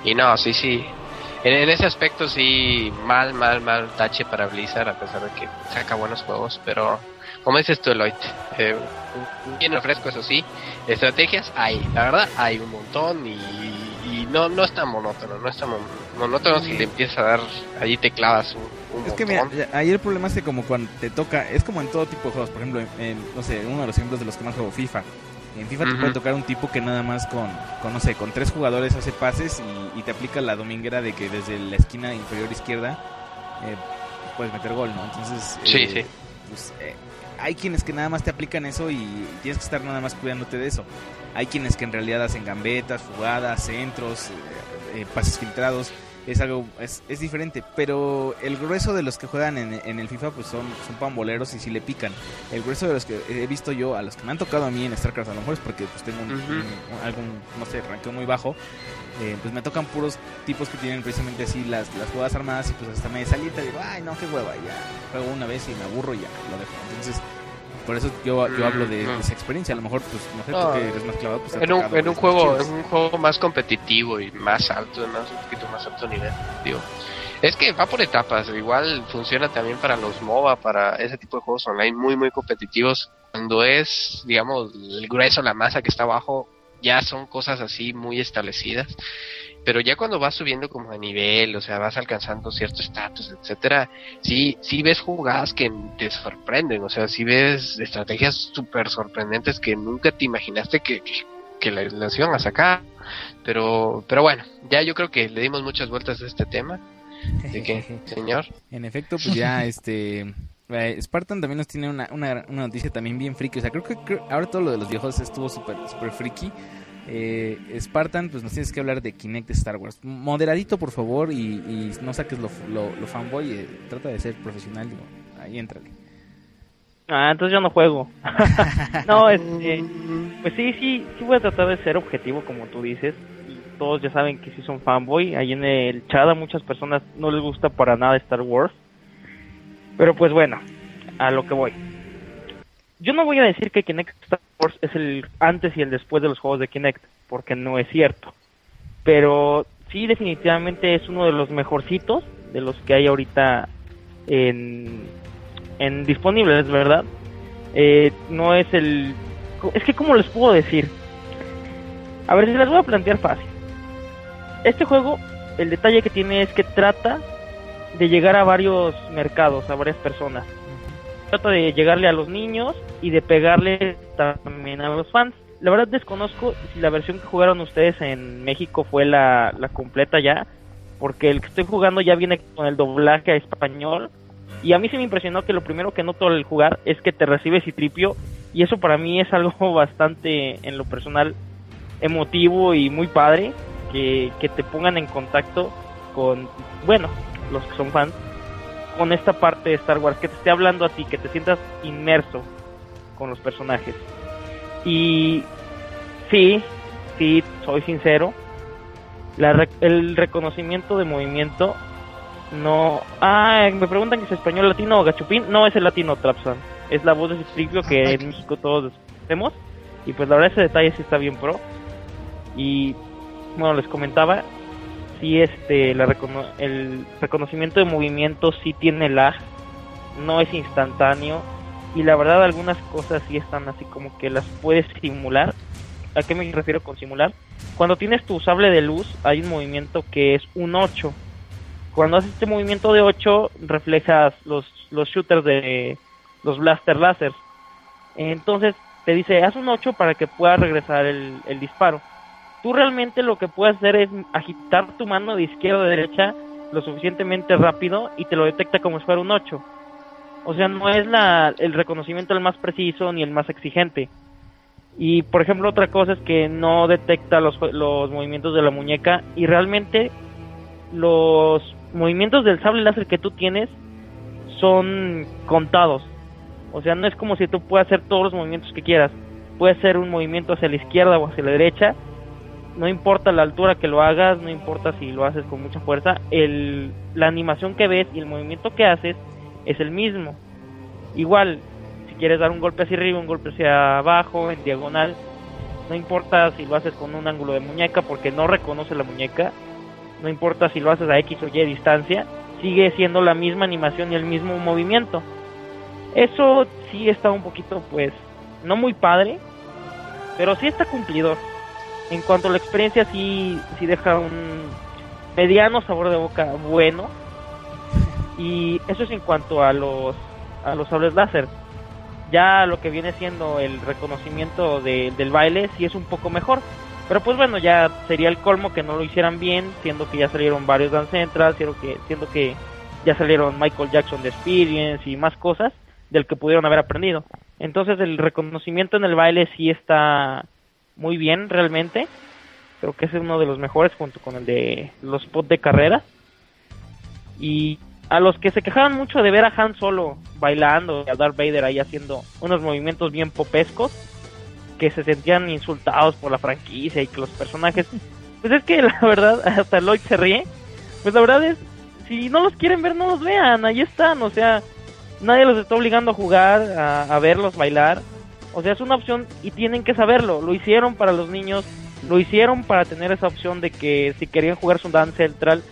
Y no, sí, sí. En, en ese aspecto sí, mal, mal, mal tache para Blizzard, a pesar de que saca buenos juegos, pero como dices tú, Eloy, eh, bien refresco, eso sí. Estrategias hay, la verdad, hay un montón y, y no no es tan monótono, no es tan monótono si le empiezas a dar, allí te clavas un, un Es montón. que mira, ahí el problema es que como cuando te toca, es como en todo tipo de juegos, por ejemplo, en, en, no sé, uno de los ejemplos de los que más juego, FIFA. En FIFA Uh-huh. te puede tocar un tipo que nada más con, con no sé, con tres jugadores hace pases y, y te aplica la dominguera de que desde la esquina inferior izquierda eh, puedes meter gol, ¿no? Entonces, Sí, eh, sí. pues, eh, hay quienes que nada más te aplican eso y tienes que estar nada más cuidándote de eso. Hay quienes que en realidad hacen gambetas, jugadas, centros, eh, eh, pases filtrados. Es algo, es, es diferente, pero el grueso de los que juegan en, en el FIFA pues son, son pamboleros y si le pican. El grueso de los que he visto yo, a los que me han tocado a mí en StarCraft, a lo mejor es porque pues tengo un, Ujú. un- un- algún, no sé, ranqueo muy bajo, eh, pues me tocan puros tipos que tienen precisamente así las, las jugadas armadas y pues hasta me salita y digo, ay no, qué hueva, ya juego una vez y me aburro y ya, lo dejo. Entonces, por eso yo, yo hablo de, de esa experiencia. A lo mejor, pues, no sé, No, tú que eres más clavado, pues te ha En un, tocado en un cosas juego, chidas. en un juego más competitivo y más alto, más un poquito más alto nivel, digo. Es que va por etapas, igual funciona también para los MOBA, para ese tipo de juegos online muy muy competitivos. Cuando es, digamos, el grueso, la masa que está abajo, ya son cosas así muy establecidas. Pero ya cuando vas subiendo como de nivel, o sea, vas alcanzando cierto estatus, etcétera, sí, sí ves jugadas que te sorprenden, o sea, sí ves estrategias súper sorprendentes que nunca te imaginaste que, que, que las, las iban a sacar. Pero, pero bueno, ya yo creo que le dimos muchas vueltas a este tema. ¿De qué, señor? En efecto, pues ya, este... eh, Spartan también nos tiene una, una, una noticia también bien friki. O sea, creo que creo- ahora todo lo de los viejos estuvo súper super friki. Eh, Spartan, pues nos tienes que hablar de Kinect de Star Wars. Moderadito, por favor, y, y no saques lo, lo, lo fanboy. Eh, trata de ser profesional, digo, ahí éntrale. Ah, entonces yo no juego. No, este, pues sí, sí, sí voy a tratar de ser objetivo como tú dices. Y todos ya saben que sí son fanboy. Ahí en el chat a muchas personas no les gusta para nada Star Wars. Pero pues bueno, a lo que voy. Yo no voy a decir que Kinect Star Wars es el antes y el después de los juegos de Kinect, porque no es cierto. Pero sí, definitivamente es uno de los mejorcitos de los que hay ahorita en, en disponibles, ¿verdad? Eh, no es el... Es que, ¿cómo les puedo decir? A ver, si les voy a plantear fácil. Este juego, el detalle que tiene es que trata de llegar a varios mercados, a varias personas. Trata de llegarle a los niños y de pegarle también a los fans. La verdad desconozco si la versión que jugaron ustedes en México fue la, la completa ya, porque el que estoy jugando ya viene con el doblaje a español. Y a mí se me impresionó que lo primero que noto al jugar es que te recibe Citripio, y eso para mí es algo bastante, en lo personal, emotivo y muy padre, que, que te pongan en contacto con, bueno, los que son fans, con esta parte de Star Wars, que te esté hablando a ti, que te sientas inmerso con los personajes. Y sí, sí, soy sincero, la rec- el reconocimiento de movimiento no... Ah, me preguntan que es español, latino o gachupín. No, es el latino Trapsan. Es la voz de Citripio que en México todos hacemos. Y pues la verdad ese detalle sí está bien pro. Y bueno, les comentaba, sí, este, la recono- el reconocimiento de movimiento sí tiene lag, no es instantáneo. Y la verdad algunas cosas sí están así como que las puedes simular. ¿A qué me refiero con simular? Cuando tienes tu sable de luz hay un movimiento que es un ocho. Cuando haces este movimiento de ocho, reflejas los, los shooters de los blaster láser. Entonces te dice, haz un ocho para que pueda regresar el, el disparo. Tú realmente lo que puedes hacer es agitar tu mano de izquierda a derecha lo suficientemente rápido y te lo detecta como si fuera un ocho. O sea, no es la, el reconocimiento el más preciso ni el más exigente. Y por ejemplo, otra cosa es que no detecta los, los movimientos de la muñeca, y realmente los movimientos del sable láser que tú tienes son contados. O sea, no es como si tú puedas hacer todos los movimientos que quieras. Puedes hacer un movimiento hacia la izquierda o hacia la derecha. No importa la altura que lo hagas, no importa si lo haces con mucha fuerza. El, la animación que ves y el movimiento que haces es el mismo. Igual, si quieres dar un golpe hacia arriba, un golpe hacia abajo, en diagonal, no importa si lo haces con un ángulo de muñeca porque no reconoce la muñeca. no importa si lo haces a X o Y distancia, sigue siendo la misma animación y el mismo movimiento. Eso sí está un poquito, pues, no muy padre, pero sí está cumplidor. En cuanto a la experiencia, sí, sí deja un mediano sabor de boca bueno. Y eso es en cuanto a los a los sables láser. Ya lo que viene siendo el reconocimiento de, del baile sí es un poco mejor. Pero pues bueno, ya sería el colmo que no lo hicieran bien, siendo que ya salieron varios Dance Central, siendo que, siendo que ya salieron Michael Jackson The Experience y más cosas del que pudieron haber aprendido. Entonces el reconocimiento en el baile sí está muy bien realmente. Creo que ese es uno de los mejores junto con el de los spots de carrera. Y a los que se quejaban mucho de ver a Han Solo bailando y a Darth Vader ahí haciendo unos movimientos bien popescos, que se sentían insultados por la franquicia y que los personajes, pues es que la verdad, hasta Lloyd se ríe, pues la verdad es, si no los quieren ver, no los vean, ahí están, o sea, nadie los está obligando a jugar, a, a verlos bailar, o sea, es una opción y tienen que saberlo, lo hicieron para los niños, lo hicieron para tener esa opción de que si querían jugar su Dance Central,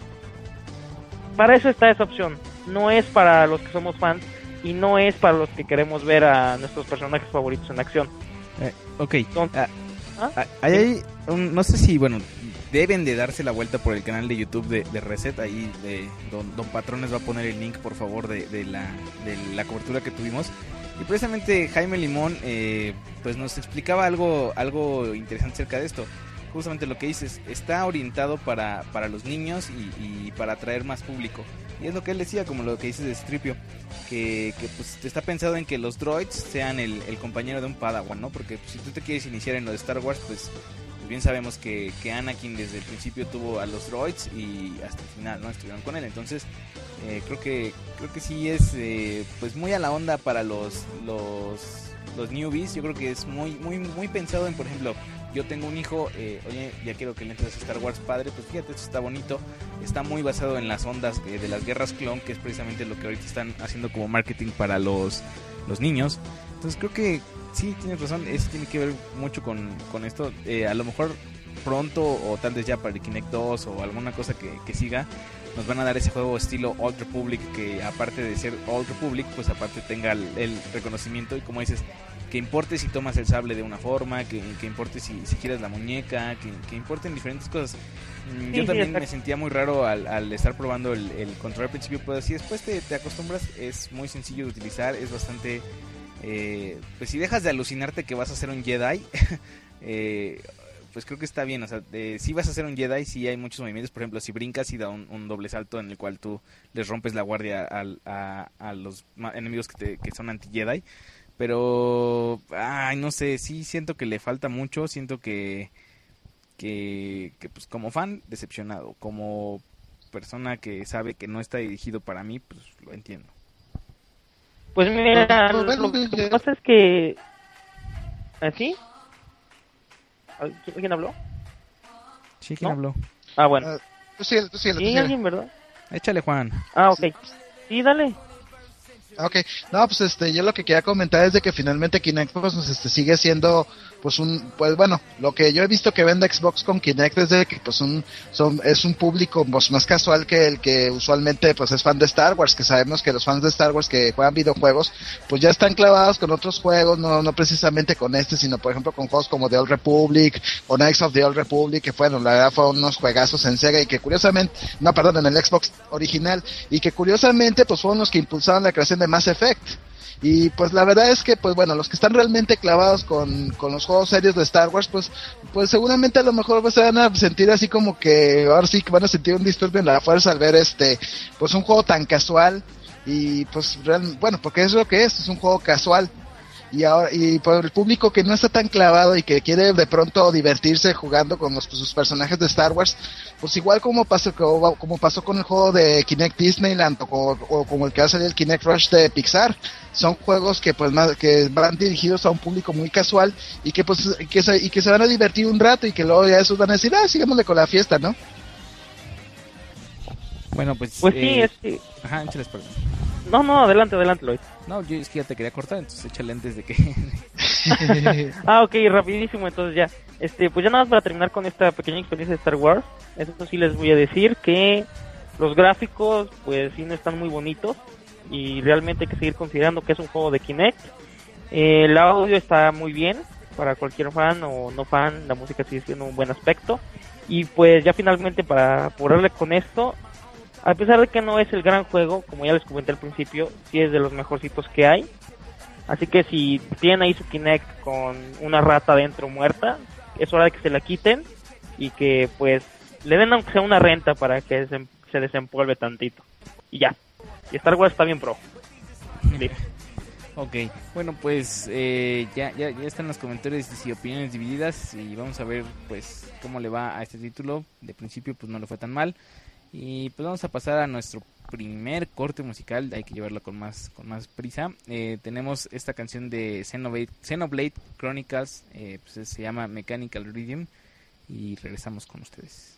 para eso está esa opción, no es para los que somos fans y no es para los que queremos ver a nuestros personajes favoritos en acción. Eh, ok, Entonces, ah, ¿ah? ah, hay, hay un- no sé si, bueno, deben de darse la vuelta por el canal de YouTube de, de Reset, ahí de, don, don Patrones va a poner el link, por favor, de, de, la, de la cobertura que tuvimos. Y precisamente Jaime Limón eh, pues nos explicaba algo, algo interesante acerca de esto. Justamente lo que dices, está orientado para, para los niños y, y para atraer más público. Y es lo que él decía, como lo que dices de Stripio, que, que pues está pensado en que los droids sean el, el compañero de un Padawan, ¿no? Porque pues, si tú te quieres iniciar en lo de Star Wars, pues, pues bien sabemos que, que Anakin desde el principio tuvo a los droids y hasta el final, ¿no? Estuvieron con él. Entonces, eh, creo que creo que sí es eh, pues muy a la onda para los los los newbies. Yo creo que es muy muy muy pensado en, por ejemplo, yo tengo un hijo, eh, oye, ya quiero que le entres a Star Wars, padre, pues fíjate, esto está bonito, está muy basado en las ondas eh, de las guerras clon, que es precisamente lo que ahorita están haciendo como marketing para los, los niños. Entonces creo que sí, tienes razón, eso tiene que ver mucho con, con esto. Eh, a lo mejor pronto, o tal vez ya para el Kinect dos o alguna cosa que, que siga, nos van a dar ese juego estilo Old Republic, que aparte de ser Old Republic, pues aparte tenga el, el reconocimiento y, como dices, que importe si tomas el sable de una forma, que, que importe si, si giras la muñeca, que, que importen diferentes cosas. Mm, Sí, Yo sí, también exacto. me sentía muy raro al, al estar probando el, el control al principio, pero así después te, te acostumbras, es muy sencillo de utilizar, es bastante... Eh, pues si dejas de alucinarte que vas a ser un Jedi, eh, pues creo que está bien. O sea, eh, si vas a ser un Jedi, sí hay muchos movimientos. Por ejemplo, si brincas y da un, un doble salto en el cual tú les rompes la guardia al- a, a los ma- enemigos que, te, que son anti-Jedi. Pero, ay, no sé, sí siento que le falta mucho. Siento que, que, que pues como fan, decepcionado. Como persona que sabe que no está dirigido para mí, pues lo entiendo. Pues mira, Pues, bueno, lo que ya- pasa es que... ¿Así? ¿Quién, quién habló? Sí, ¿quién ¿No? habló? Ah, bueno. Ah, tú síguele, tú síguele, tú Sí, síguele. alguien, ¿verdad? Échale, Juan. Ah, ok. Sí, dale. Ok, no, pues este, yo lo que quería comentar es de que finalmente Kinect pues este, sigue siendo pues un, pues bueno, lo que yo he visto que vende Xbox con Kinect es de que pues un, son, es un público pues, más casual que el que usualmente pues es fan de Star Wars, que sabemos que los fans de Star Wars que juegan videojuegos pues ya están clavados con otros juegos, no, no precisamente con este, sino por ejemplo con juegos como The Old Republic o Knights of the Old Republic, que fueron, la verdad fueron unos juegazos en Sega y que curiosamente, no, perdón, en el Xbox original, y que curiosamente pues fueron los que impulsaron la creación de Mass Effect. Y pues la verdad es que pues bueno, los que están realmente clavados con, con los juegos serios de Star Wars pues pues seguramente a lo mejor pues, se van a sentir así como que ahora sí que van a sentir un disturbio en la fuerza al ver este pues un juego tan casual y pues real, bueno, porque es lo que es, es un juego casual. Y ahora, y por el público que no está tan clavado y que quiere de pronto divertirse jugando con los, pues, sus personajes de Star Wars, pues igual como pasó, como, como pasó con el juego de Kinect Disneyland o, como- o como el que va a salir el Kinect Rush de Pixar, son juegos que pues más, que van dirigidos a un público muy casual y que pues que se, y que se van a divertir un rato y que luego ya esos van a decir, ah, sigámosle con la fiesta, ¿no? Bueno, pues... Pues sí, eh, es que... Ajá, échales, perdón. No, no, adelante, adelante, Lloyd. No, yo es que ya te quería cortar, entonces échale antes de que... Ah, ok, rapidísimo, entonces ya. Este, pues ya nada más para terminar con esta pequeña experiencia de Star Wars. Eso sí les voy a decir que los gráficos, pues sí no están muy bonitos. Y realmente hay que seguir considerando que es un juego de Kinect. Eh, el audio está muy bien. Para cualquier fan o no fan, la música sigue siendo un buen aspecto. Y pues ya finalmente para apurarle con esto, a pesar de que no es el gran juego, como ya les comenté al principio, sí es de los mejorcitos que hay. Así que si tienen ahí su Kinect con una rata dentro muerta, es hora de que se la quiten y que pues le den aunque sea una renta para que se, se desempolve tantito. Y ya. Y Star Wars está bien pro. Sí. Ok, bueno pues eh, ya, ya, ya están los comentarios y opiniones divididas y vamos a ver pues cómo le va a este título. De principio pues no le fue tan mal y pues vamos a pasar a nuestro primer corte musical. Hay que llevarlo con más con más prisa. Eh, tenemos esta canción de Xenoblade, Xenoblade Chronicles, eh, pues se llama Mechanical Rhythm y regresamos con ustedes.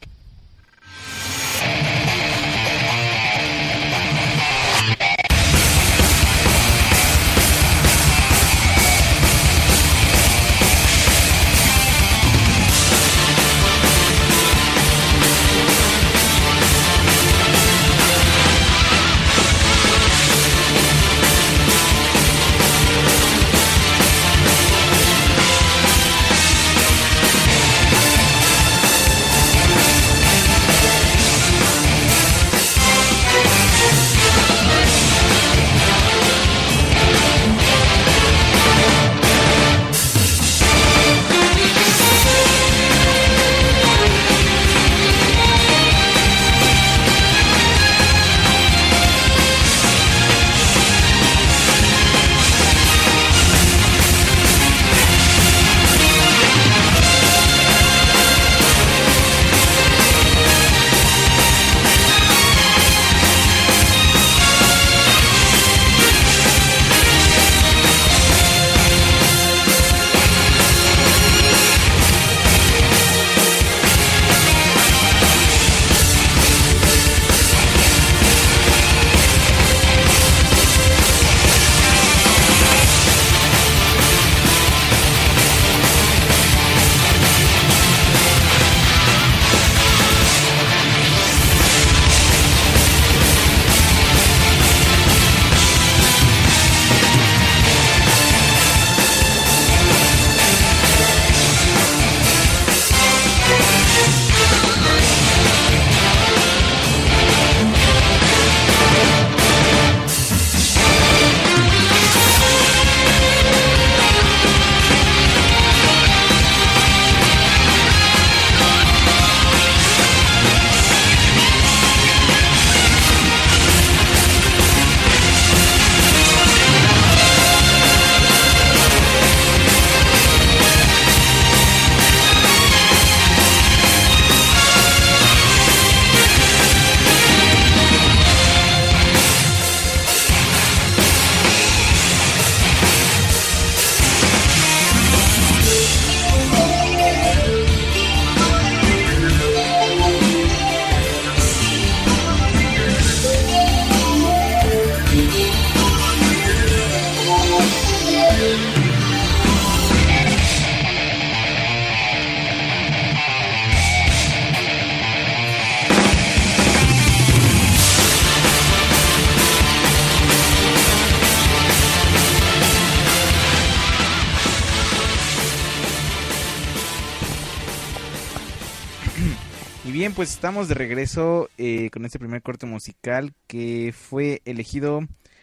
Bien, pues estamos de regreso eh, con este primer corte musical que fue elegido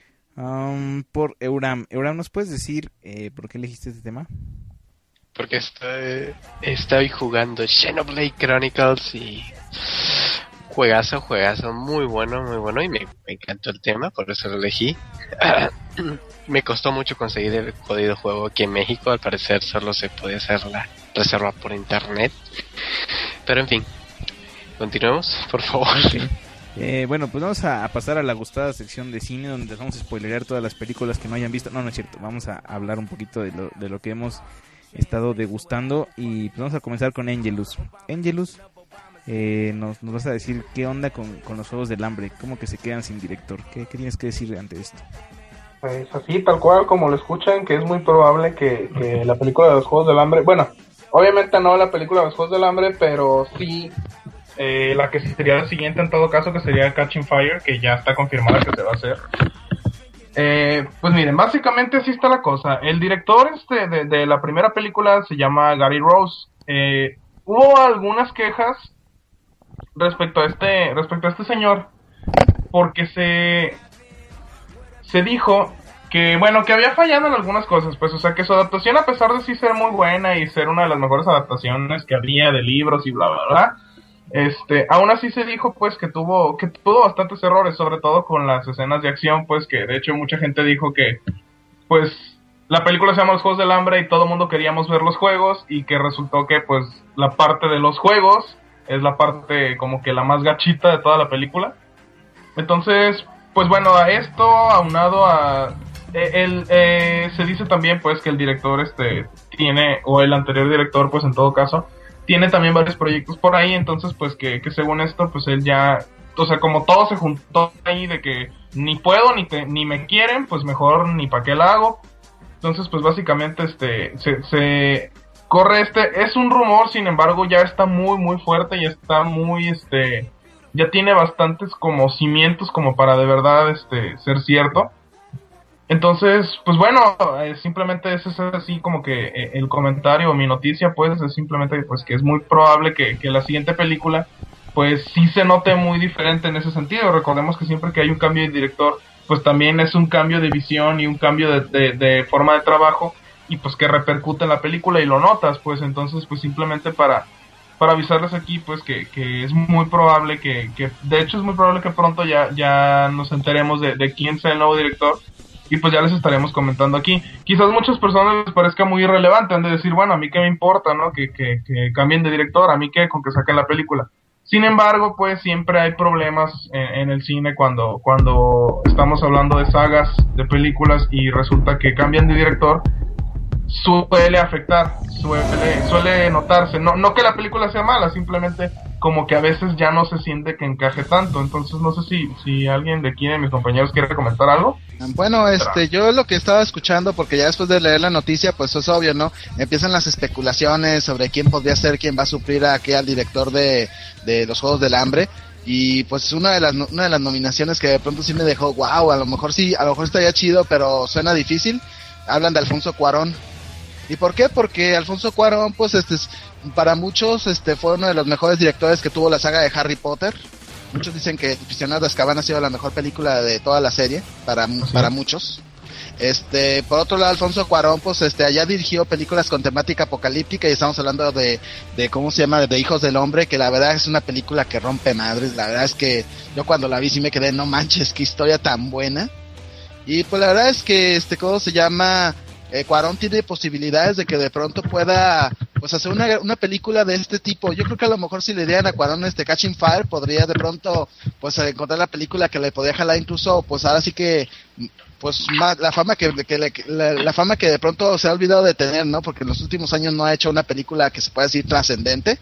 um, por Euram. Euram, ¿nos puedes decir eh, por qué elegiste este tema? Porque estoy, estoy jugando Xenoblade Chronicles y juegazo, juegazo, muy bueno, muy bueno y me, me encantó el tema, por eso lo elegí. Me costó mucho conseguir el jodido juego aquí en México, al parecer solo se podía hacer la reserva por internet, pero en fin. Continuemos, por favor. Okay. Eh, bueno, pues vamos a, a pasar a la gustada sección de cine, donde vamos a spoilerear todas las películas que no hayan visto. No, no es cierto. Vamos a hablar un poquito de lo, de lo que hemos estado degustando. Y pues vamos a comenzar con Angelus. Angelus, eh, nos, nos vas a decir qué onda con, con los Juegos del Hambre. ¿Cómo que se quedan sin director? ¿Qué, qué tienes que decir ante esto? Es así, tal cual como lo escuchan, que es muy probable que, que la película de los Juegos del Hambre, bueno, obviamente no la película de los Juegos del Hambre, pero sí eh, la que sería la siguiente en todo caso, que sería Catching Fire, que ya está confirmada que se va a hacer. Eh, pues miren, básicamente así está la cosa. El director este de, de la primera película se llama Gary Rose. Eh, hubo algunas quejas respecto a este respecto a este señor, porque se se dijo que, bueno, que había fallado en algunas cosas, pues, o sea, que su adaptación, a pesar de sí ser muy buena y ser una de las mejores adaptaciones que había de libros y bla, bla, bla, este, aún así se dijo, pues, que tuvo, que tuvo bastantes errores, sobre todo con las escenas de acción, pues, que de hecho mucha gente dijo que, pues, la película se llama Los Juegos del Hambre y todo el mundo queríamos ver los juegos, y que resultó que, pues, la parte de los juegos es la parte como que la más gachita de toda la película. Entonces, pues bueno, a esto, aunado a... Eh, el, eh, se dice también, pues, que el director este tiene, o el anterior director, pues, en todo caso, tiene también varios proyectos por ahí, entonces, pues, que, que según esto, pues, él ya... O sea, como todo se juntó ahí de que ni puedo, ni, te, ni me quieren, pues, mejor ni pa' qué la hago. Entonces, pues, básicamente, este, se, se corre este... Es un rumor, sin embargo, ya está muy, muy fuerte, y está muy, este... ya tiene bastantes como cimientos como para de verdad este ser cierto. Entonces, pues bueno, eh, simplemente ese es así como que eh, el comentario o mi noticia, pues, es simplemente pues que es muy probable que, que la siguiente película pues sí se note muy diferente en ese sentido. Recordemos que siempre que hay un cambio de director, pues también es un cambio de visión y un cambio de, de, de forma de trabajo, y pues que repercute en la película y lo notas, pues. Entonces, pues simplemente para para avisarles aquí, pues, que, que es muy probable que, que, de hecho es muy probable que pronto ya, ya nos enteremos de, de quién sea el nuevo director, y pues ya les estaremos comentando aquí. Quizás muchas personas les parezca muy irrelevante, han de decir, bueno, a mí qué me importa, ¿no? Que, que, que cambien de director, a mí qué, con que saquen la película. Sin embargo, pues siempre hay problemas en, en el cine cuando, cuando estamos hablando de sagas, de películas, y resulta que cambian de director. Suele afectar, suele, suele notarse, no, no que la película sea mala, simplemente como que a veces ya no se siente que encaje tanto. Entonces no sé si, si alguien de aquí de mis compañeros quiere comentar algo. Bueno, este, yo lo que estaba escuchando, porque ya después de leer la noticia, pues es obvio, ¿no? Empiezan las especulaciones sobre quién podría ser, quién va a suplir a aquí al director de, de los Juegos del Hambre. Y pues una de las una de las nominaciones que de pronto sí me dejó, wow, a lo mejor sí, a lo mejor estaría chido, pero suena difícil. Hablan de Alfonso Cuarón. ¿Y por qué? Porque Alfonso Cuarón, pues, este, para muchos, este, fue uno de los mejores directores que tuvo la saga de Harry Potter. Muchos dicen que El Prisionero de Azkaban ha sido la mejor película de toda la serie, para, sí. para muchos. Este, por otro lado, Alfonso Cuarón, pues, este, allá dirigió películas con temática apocalíptica, y estamos hablando de, de, ¿cómo se llama? De Hijos del Hombre, que la verdad es una película que rompe madres. La verdad es que yo cuando la vi sí me quedé, no manches, qué historia tan buena. Y pues la verdad es que, este, ¿cómo se llama? Eh, Cuarón tiene posibilidades de que de pronto pueda pues hacer una, una película de este tipo. Yo creo que a lo mejor si le dieran a Cuarón este Catching Fire, podría de pronto pues encontrar la película que le podría jalar, incluso pues ahora sí que pues más, la fama que, que le, la, la fama que de pronto se ha olvidado de tener, ¿no? Porque en los últimos años no ha hecho una película que se pueda decir trascendente.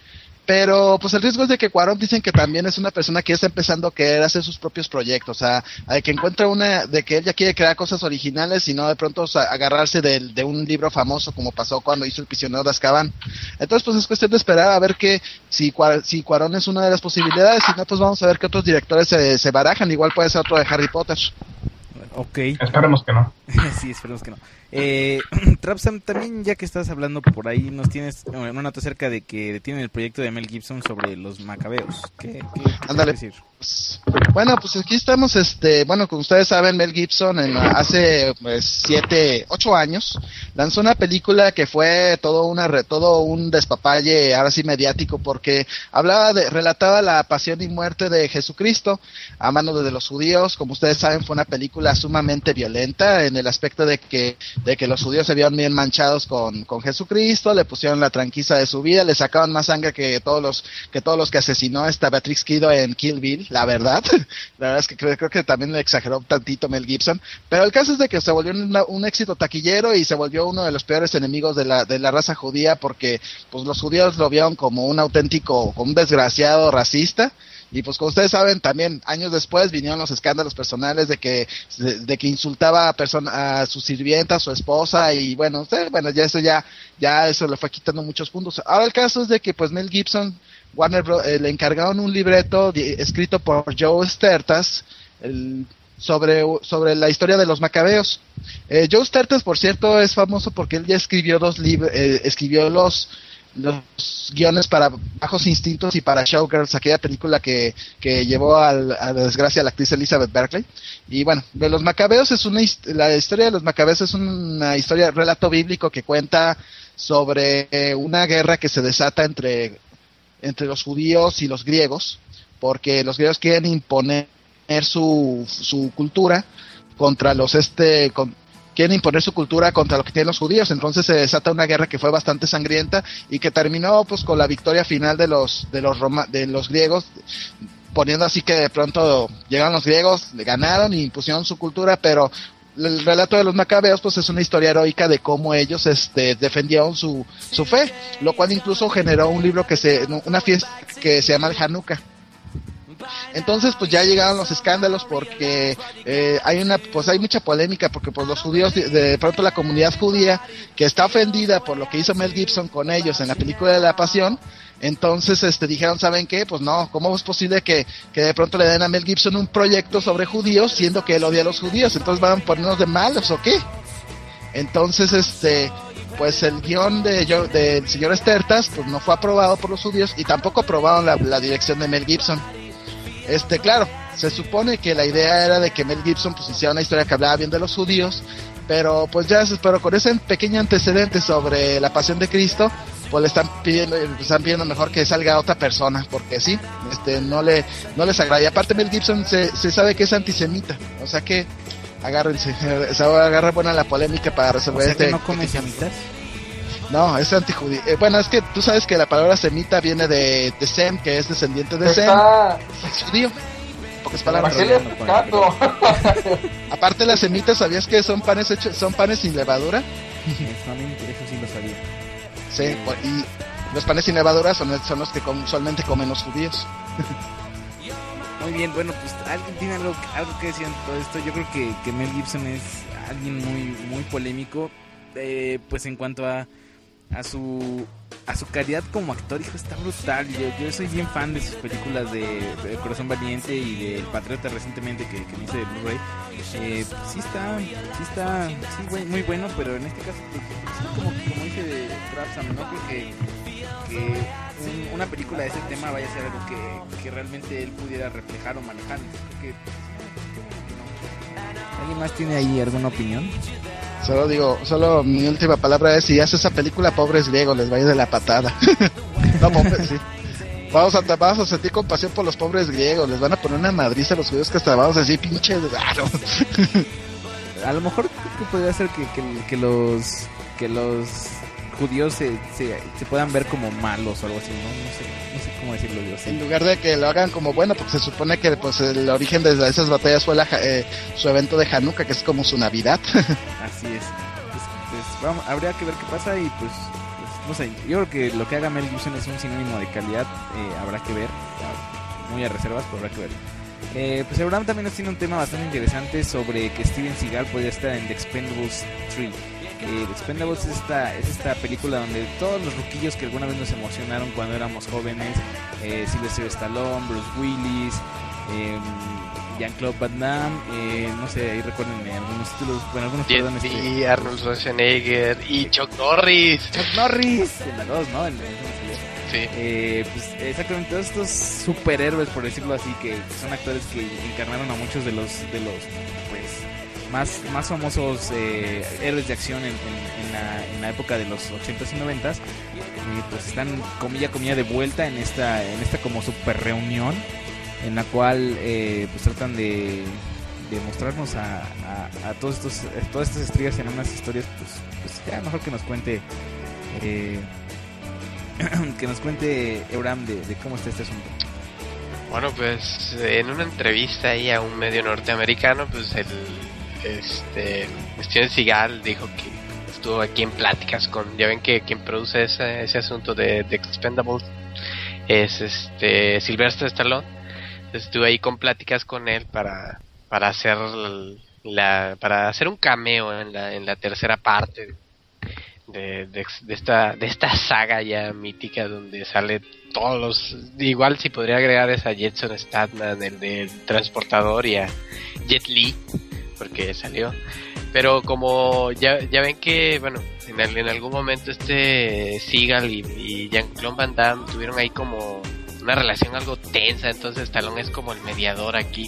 Pero pues el riesgo es de que Cuarón, dicen que también es una persona que ya está empezando a querer hacer sus propios proyectos, o sea, de que encuentra una, de que él ya quiere crear cosas originales y no de pronto, o sea, agarrarse de, de un libro famoso como pasó cuando hizo El Prisionero de Azkaban. Entonces pues es cuestión de esperar a ver que si, si Cuarón es una de las posibilidades, si no pues vamos a ver qué otros directores se, se barajan. Igual puede ser otro de Harry Potter. Ok. Esperemos que no. Sí, esperemos que no. Eh, Trapsam, también ya que estás hablando por ahí, nos tienes una nota acerca de que detienen el proyecto de Mel Gibson sobre los Macabeos. ¿Qué, qué, qué Ándale. Decir? Bueno, pues aquí estamos, este, bueno, como ustedes saben, Mel Gibson en, hace pues, siete, ocho años lanzó una película que fue todo una todo un despapalle, ahora sí mediático, porque hablaba de, relataba la pasión y muerte de Jesucristo a manos de los judíos. Como ustedes saben, fue una película sumamente violenta en el aspecto de que de que los judíos se vieron bien manchados con, con Jesucristo, le pusieron la tranquiza de su vida, le sacaban más sangre que todos los que todos los que asesinó esta Beatrix Kiddo en Kill Bill, la verdad. La verdad es que creo, creo que también le exageró un tantito Mel Gibson, pero el caso es de que se volvió un, un éxito taquillero y se volvió uno de los peores enemigos de la de la raza judía, porque pues los judíos lo vieron como un auténtico, como un desgraciado racista. Y pues como ustedes saben, también años después vinieron los escándalos personales de que de, de que insultaba a persona a su sirvienta, a su esposa, y bueno, usted, bueno, ya eso ya ya eso le fue quitando muchos puntos. Ahora el caso es de que pues Mel Gibson, Warner Bros, eh, le encargaron un libreto de, escrito por Joe Stertas, el sobre sobre la historia de los Macabeos. Eh, Joe Stertas, por cierto, es famoso porque él ya escribió dos libros, eh, escribió los los guiones para Bajos Instintos y para Showgirls, aquella película que, que llevó al, a la desgracia a la actriz Elizabeth Berkley. Y bueno, de los Macabeos es una la historia de los Macabeos es una historia, relato bíblico que cuenta sobre eh, una guerra que se desata entre entre los judíos y los griegos, porque los griegos quieren imponer su su cultura contra los este con, quieren imponer su cultura contra lo que tienen los judíos. Entonces se desata una guerra que fue bastante sangrienta y que terminó pues con la victoria final de los de los Roma, de los griegos, poniendo así que de pronto llegaron los griegos, le ganaron y impusieron su cultura, pero el relato de los Macabeos pues es una historia heroica de cómo ellos este defendieron su su fe, lo cual incluso generó un libro que se una fiesta que se llama el Hanukkah. Entonces pues ya llegaron los escándalos porque eh, hay una pues hay mucha polémica porque pues los judíos de, de pronto la comunidad judía que está ofendida por lo que hizo Mel Gibson con ellos en la película de la Pasión, entonces este dijeron, ¿saben qué? Pues no, ¿cómo es posible que, que de pronto le den a Mel Gibson un proyecto sobre judíos siendo que él odia a los judíos? Entonces van a ponernos de malos o qué. Entonces este pues el guión de yo, del señor Stertas pues no fue aprobado por los judíos y tampoco aprobaron la, la dirección de Mel Gibson. Este, claro, se supone que la idea era de que Mel Gibson pues hiciera una historia que hablaba bien de los judíos, pero pues ya, pero con ese pequeño antecedente sobre la Pasión de Cristo, pues le están pidiendo, le están pidiendo mejor que salga otra persona, porque sí, este, no le, no les agrada. Y aparte Mel Gibson se, se sabe que es antisemita, o sea que agárrense, se va a agarrar buena la polémica para resolver o sea este. que no come semitas. No, es antijudío. Eh, bueno, es que tú sabes que la palabra semita viene de, de Sem, que es descendiente de Sem. Está... Es judío. Pocas palabras. ¿Para qué le explicando? Aparte las semitas, ¿sabías que son panes hechos, son panes sin levadura? Eso sí lo sabía. Sí, y los panes sin levadura son, son los que usualmente comen los judíos. Muy bien, bueno, pues alguien tiene algo, algo que decir en todo esto. Yo creo que, que Mel Gibson es alguien muy, muy polémico, eh, pues en cuanto a a su a su calidad como actor, hijo, está brutal. Yo, yo soy bien fan de sus películas de, de Corazón Valiente y de El Patriota recientemente que, que me hice de Blu-ray. Eh, sí está, sí está, sí, güey, muy bueno, pero en este caso, pues, sí, como, como dice de Trapsam, no creo que, que un, una película de ese tema vaya a ser algo que, que realmente él pudiera reflejar o manejar. Creo que, no. ¿Alguien más tiene ahí alguna opinión? Solo digo, solo mi última palabra es, si hace esa película, pobres griegos, les va a ir de la patada. No, pobres, sí. Vamos a, vamos a sentir compasión por los pobres griegos, les van a poner una madriza a los judíos que hasta vamos a decir, pinche raro. A lo mejor creo que podría ser que, que, que los que los judíos se, se, se puedan ver como malos o algo así, ¿no? No sé, no sé cómo decirlo yo. Sí. En lugar de que lo hagan como bueno, porque se supone que pues el origen de esas batallas fue la, eh, su evento de Hanukkah, que es como su Navidad. Así es. Pues, pues vamos, habría que ver qué pasa y pues, pues no sé, yo creo que lo que haga Mel Gibson es un sinónimo de calidad, eh, habrá que ver, muy a reservas, pero habrá que ver. Eh, pues Abraham también nos tiene un tema bastante interesante sobre que Steven Seagal podría estar en The Expendables tres. Eh, The Expendables es esta, es esta película donde todos los ruquillos que alguna vez nos emocionaron cuando éramos jóvenes, eh, Sylvester Stallone, Bruce Willis, eh, Jean-Claude Van Damme, eh, no sé, ahí recuerden eh, algunos títulos, bueno, algunos Jet perdón, Li, este, Arnold Schwarzenegger y Chuck Norris. Chuck Norris, en la dos, ¿no? En, en, Sí. Eh, pues exactamente, todos estos superhéroes, por decirlo así, que son actores que encarnaron a muchos de los de los pues más más famosos eh, héroes de acción en, en, en, la, en la época de los ochentas y noventas, eh, pues están comilla comilla de vuelta en esta en esta como super reunión en la cual eh, pues tratan de de mostrarnos a, a, a todos estos a todas estas estrellas en unas historias, pues, pues ya mejor que nos cuente eh, que nos cuente Euram de, de cómo está este asunto. Bueno, pues en una entrevista ahí a un medio norteamericano, pues el este Steven Seagal dijo que estuvo aquí en pláticas con, ya ven que quien produce ese, ese asunto de, de Expendables es este Sylvester Stallone, estuve ahí con pláticas con él para para hacer la para hacer un cameo en la en la tercera parte de, de, de esta de esta saga ya mítica donde sale todos los, igual si podría agregar esa Jetson Statham, el del transportador, y a Jet Li, porque salió. Pero como ya ya ven que, bueno, en, el, en algún momento este Seagal y, y Jean-Claude Van Damme tuvieron ahí como una relación algo tensa, entonces Stallone es como el mediador aquí.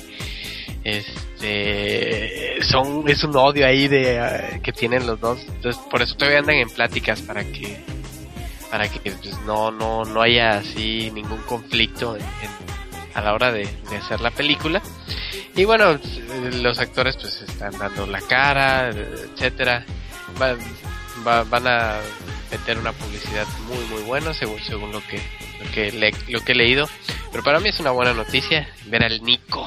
Este son es un odio ahí de uh, que tienen los dos, entonces por eso todavía andan en pláticas para que para que pues, no no no haya así ningún conflicto en, en, a la hora de, de hacer la película. Y bueno, los actores pues están dando la cara, etcétera. Va, va, van a meter una publicidad muy muy buena según según lo que lo que le, lo que he leído. Pero para mí es una buena noticia ver al Nico,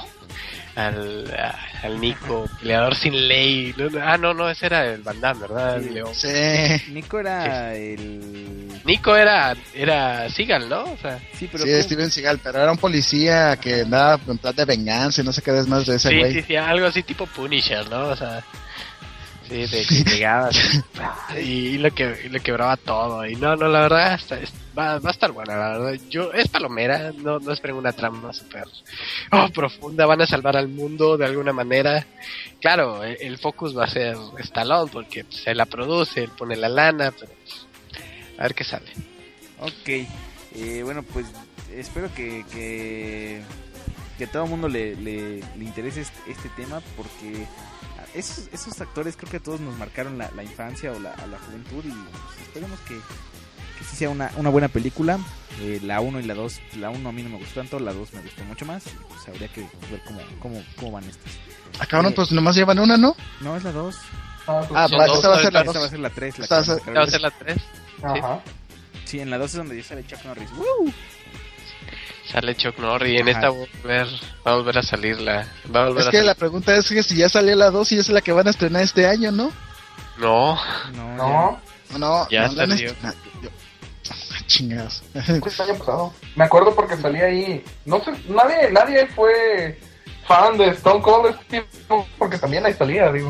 al al Nico peleador sin ley. Ah, no, no, ese era el Van Damme, ¿verdad? Sí. León. Sí. Nico era Sí. el... Nico era era Seagal, ¿no? O sea, Sí, pero Sí, ¿cómo? Steven Seagal, pero era un policía que andaba en plan de venganza y no sé qué es más de ese sí, güey. sí, sí, algo así tipo Punisher, ¿no? O sea, sí, de que llegaba así, y, y lo que y lo quebraba todo. Y no, no, la verdad está, es- va, va a estar buena, la verdad. Yo es palomera, no no esperen una trama súper oh, profunda, van a salvar al mundo de alguna manera. Claro, el, el focus va a ser Stallone porque pues, él la produce, él pone la lana, pero pues, a ver qué sale. Ok, eh, bueno, pues espero que que, que todo el mundo le, le, le interese este, este tema, porque esos, esos actores creo que a todos nos marcaron la, la infancia o la, a la juventud, y pues, esperemos que, que sí sea una, una buena película. Eh, la uno y la dos, la uno a mí no me gustó tanto, la dos me gustó mucho más, y pues habría que ver cómo, cómo, cómo van estas. Acabaron, Eh, pues nomás llevan una, ¿no? No, es la dos. Ah, pues, Ah, Son pues dos, esta va a ser la Esta va a dos. ser la tres. La Esta va a que- ser- ¿Va a ser la tres? ajá. Sí, en la dos es donde ya sale Chuck Norris. ¡Woo! Sale Chuck Norris y en Ajá. esta va a volver, va a volver a salir la... Va a volver Es a que salir- la pregunta es que si ya salió la dos y es la que van a estrenar este año, ¿no? No, No, No, No, no, Ya no la han salió. estrenado. Yo- Ah, chingados. fue el año pasado. Me acuerdo porque salía ahí. No sé, nadie, nadie fue fan de Stone Cold este tipo, porque también ahí salía, digo.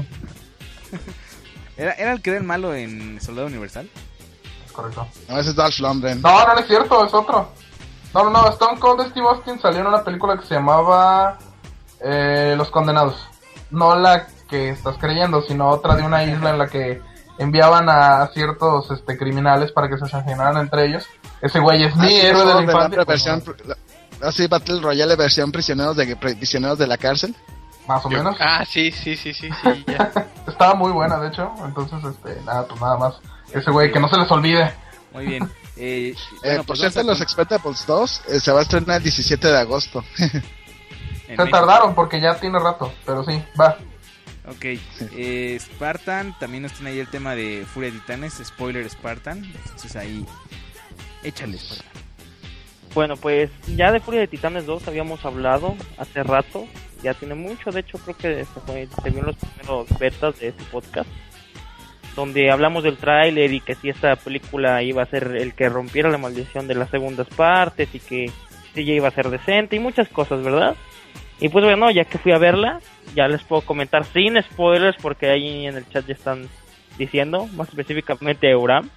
¿Era, ¿Era el que era el malo en Soldado Universal? Correcto. No, ese es Dolph Lundgren. No, no, no es cierto, es otro. No, no, no, Stone Cold de Steve Austin salió en una película que se llamaba eh, Los Condenados. No la que estás creyendo, sino otra de una isla en la que enviaban a ciertos este criminales para que se asesinaran entre ellos. Ese güey es mi Ah, sí, héroe de eso la de infancia. otra versión, la- así Battle Royale versión prisioneros de prisioneros de la cárcel. Más o yo- menos. ah, sí, sí, sí, sí, sí, ya. Estaba muy buena, de hecho. Entonces, este, nada, pues nada más. Ese güey, que no se les olvide. Muy bien. Eh, Eh, bueno, por pues cierto, vamos a- Los Expendables dos eh, se va a estrenar el diecisiete de agosto. en Se México. tardaron porque ya tiene rato, pero sí, va. Ok. Eh, Spartan, también nos tiene ahí el tema de Furia de Titanes, spoiler Spartan. Entonces ahí, échale, Spartan. Bueno, pues ya de Furia de Titanes dos habíamos hablado hace rato, ya tiene mucho, de hecho creo que se, fue, se vio en los primeros betas de este podcast, donde hablamos del tráiler y que si esta película iba a ser el que rompiera la maldición de las segundas partes y que si ya iba a ser decente y muchas cosas, ¿verdad? Y pues bueno, ya que fui a verla, ya les puedo comentar sin spoilers porque ahí en el chat ya están diciendo, más específicamente Euram.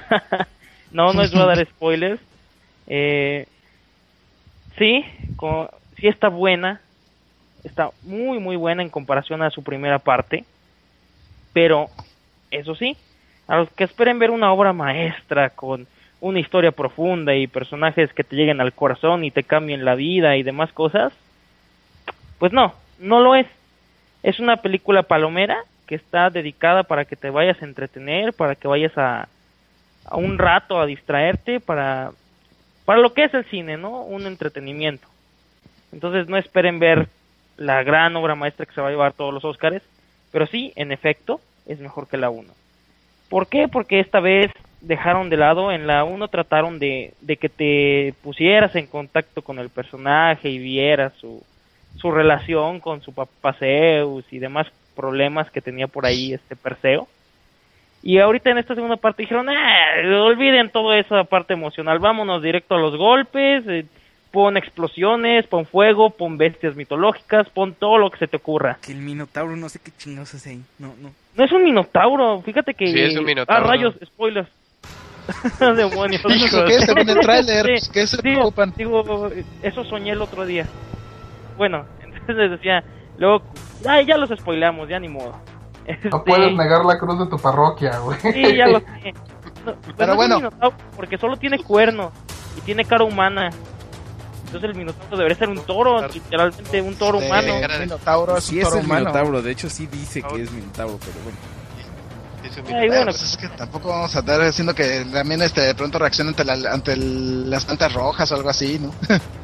no, no les voy a dar spoilers. Eh, sí, co- sí está buena, está muy muy buena en comparación a su primera parte, pero eso sí, a los que esperen ver una obra maestra con una historia profunda y personajes que te lleguen al corazón y te cambien la vida y demás cosas, pues no, no lo es. Es una película palomera que está dedicada para que te vayas a entretener, para que vayas a, a un rato a distraerte, para para lo que es el cine, ¿no? Un entretenimiento. Entonces no esperen ver la gran obra maestra que se va a llevar todos los Óscares, pero sí, en efecto, es mejor que la uno. ¿Por qué? Porque esta vez dejaron de lado, en la uno trataron de, de que te pusieras en contacto con el personaje y vieras su, su relación con su papá Zeus y demás problemas que tenía por ahí este Perseo. Y ahorita en esta segunda parte dijeron, ah, olviden toda esa parte emocional, vámonos directo a los golpes, eh, pon explosiones, pon fuego, pon bestias mitológicas, pon todo lo que se te ocurra. Que el Minotauro no sé qué chingados hace ahí. No, no. No es un minotauro, fíjate que... Sí, es un minotauro. Ah, rayos, spoilers. Demonios. Hijo, ¿qué? Se ve en el tráiler, Sí, ¿qué se digo, preocupan? digo, eso soñé el otro día. Bueno, entonces les decía, luego, ay, ya los spoileamos, ya ni modo. Este, No puedes negar la cruz de tu parroquia, güey. Sí, ya lo sé. No, pues Pero no bueno. es un minotauro, porque solo tiene cuernos y tiene cara humana. Entonces el minotauro debería ser un toro, literalmente un toro Sí, humano. el Minotauro es Sí un es toro el humano. Minotauro, de hecho sí dice que es Minotauro, pero bueno. Es un Ay, minotauro. bueno, Pues es que tampoco vamos a andar haciendo que también este de pronto reaccione ante, la, ante el- las plantas rojas o algo así, ¿no?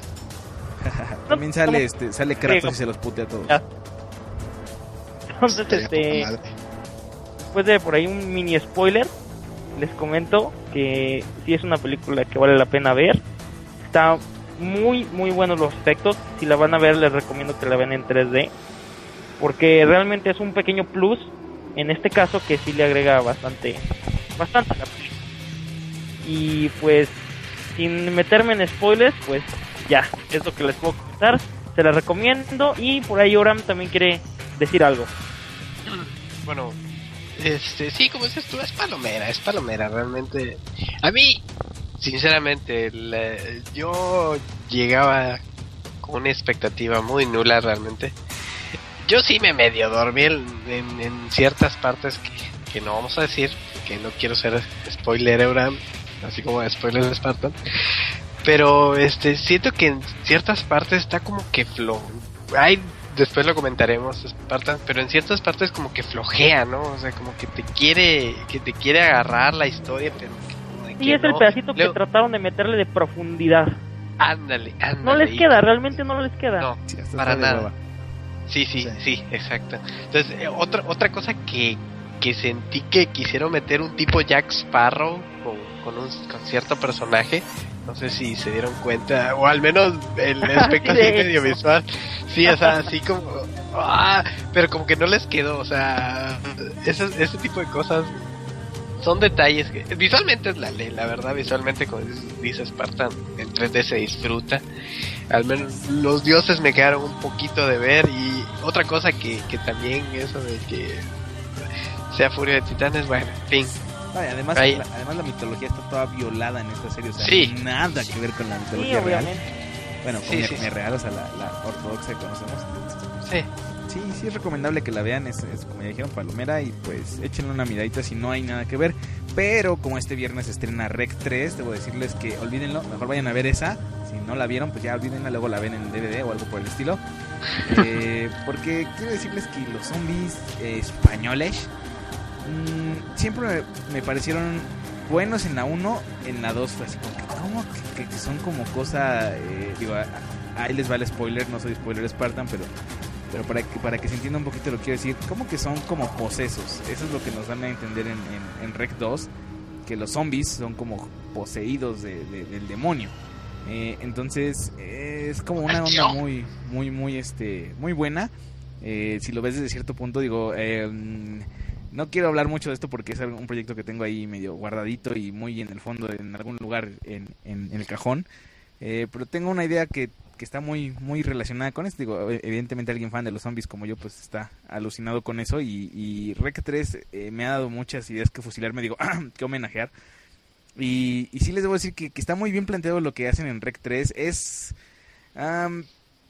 También sale ¿cómo? este, sale Kratos y se los putea a todos. Ya. Entonces, Estaría este, poca madre. después de por ahí un mini spoiler, les comento que sí es una película que vale la pena ver. Está muy, muy buenos los efectos. Si la van a ver, les recomiendo que la vean en tres D, porque realmente es un pequeño plus, en este caso, que sí le agrega bastante, bastante a la película. Y pues, sin meterme en spoilers, pues ya, es lo que les puedo comentar. Se la recomiendo, y por ahí Oram también quiere decir algo. Bueno, este, sí, como dices tú, es palomera, es palomera, realmente. A mí, sinceramente, la- yo llegaba con una expectativa muy nula realmente. Yo sí me medio dormí en, en, en ciertas partes que, que no vamos a decir, que no quiero ser spoiler Euram, así como spoiler de Spartan. Pero este siento que en ciertas partes está como que flo. Hay, después lo comentaremos, Spartan, pero en ciertas partes como que flojea, ¿no? O sea, como que te quiere que te quiere agarrar la historia, pero que, como de Y que es el no. pedacito que Luego, trataron de meterle de profundidad. ándale, ándale. No les y- queda, realmente no les queda. No, Sí, hasta para está de nada. hueva. Sí, sí, Sí. sí, exacto. Entonces, eh, otra otra cosa que, que sentí que quisieron meter un tipo Jack Sparrow con, con un con cierto personaje. No sé si se dieron cuenta, o al menos el aspecto Sí, así de medio hecho. visual. Sí, o sea, así como... ah, pero como que no les quedó, o sea... Ese, ese tipo de cosas son detalles que... Visualmente es la ley, la verdad, visualmente, como dice Spartan, en tres D se disfruta. Al menos los dioses me quedaron un poquito de ver. Y otra cosa que, que también eso de que sea Furia de Titanes, bueno, en fin. Ay, además, Ahí. la, además la mitología está toda violada en esta serie, o sea, Sí. nada que ver con la Sí, mitología real. obviamente. Bueno, con Sí, mi, sí, mi sí. real, o sea, la, la ortodoxa que conocemos. Sí. Sí, sí es recomendable que la vean, es, es como ya dijeron, palomera, y pues échenle una miradita si no hay nada que ver. Pero como este viernes se estrena Rec tres, debo decirles que olvídenlo, mejor vayan a ver esa. Si no la vieron, pues ya olvídenla, luego la ven en D V D o algo por el estilo. Eh, porque quiero decirles que los zombies eh, españoles mmm, siempre me, me parecieron buenos en la uno, en la dos fue así como que, ¿cómo? Que, que son como cosa, eh, digo, a- a- ahí les va el spoiler, no soy spoiler Spartan, pero pero para que para que se entienda un poquito lo que quiero decir, como que son como posesos, eso es lo que nos dan a entender en, en, en Rec dos, que los zombies son como poseídos de, de- del demonio. Eh, entonces eh, es como una onda muy muy muy este muy buena. Eh, si lo ves desde cierto punto, digo, eh, no quiero hablar mucho de esto porque es un proyecto que tengo ahí medio guardadito y muy en el fondo, en algún lugar en, en, en el cajón. Eh, pero tengo una idea que, que está muy muy relacionada con esto. Digo, evidentemente alguien fan de los zombies como yo pues está alucinado con eso. Y, y Rec tres eh, me ha dado muchas ideas que fusilar. Me digo, que homenajear. Y, y sí les debo decir que, que está muy bien planteado lo que hacen en Rec tres. Es... Um,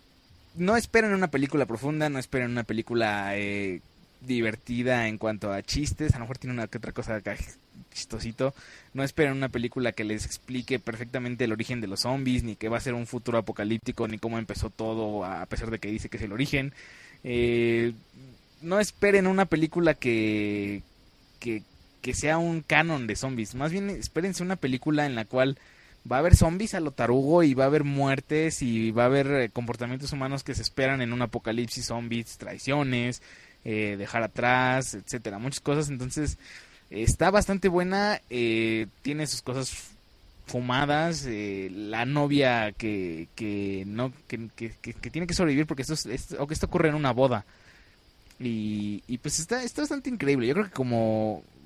no esperen una película profunda, no esperen una película eh, divertida en cuanto a chistes. A lo mejor tiene una que otra cosa acá chistosito. No esperen una película que les explique perfectamente el origen de los zombies, ni que va a ser un futuro apocalíptico, ni cómo empezó todo, a pesar de que dice que es el origen. Eh, no esperen una película que... que que sea un canon de zombies, más bien espérense una película en la cual va a haber zombies a lo tarugo y va a haber muertes y va a haber eh, comportamientos humanos que se esperan en un apocalipsis, zombies, traiciones, eh, dejar atrás, etcétera, muchas cosas. Entonces eh, está bastante buena, eh, tiene sus cosas fumadas, eh, la novia que que no que, que, que, que tiene que sobrevivir porque esto es, esto, esto ocurre en una boda y, y pues está está bastante increíble. Yo creo que como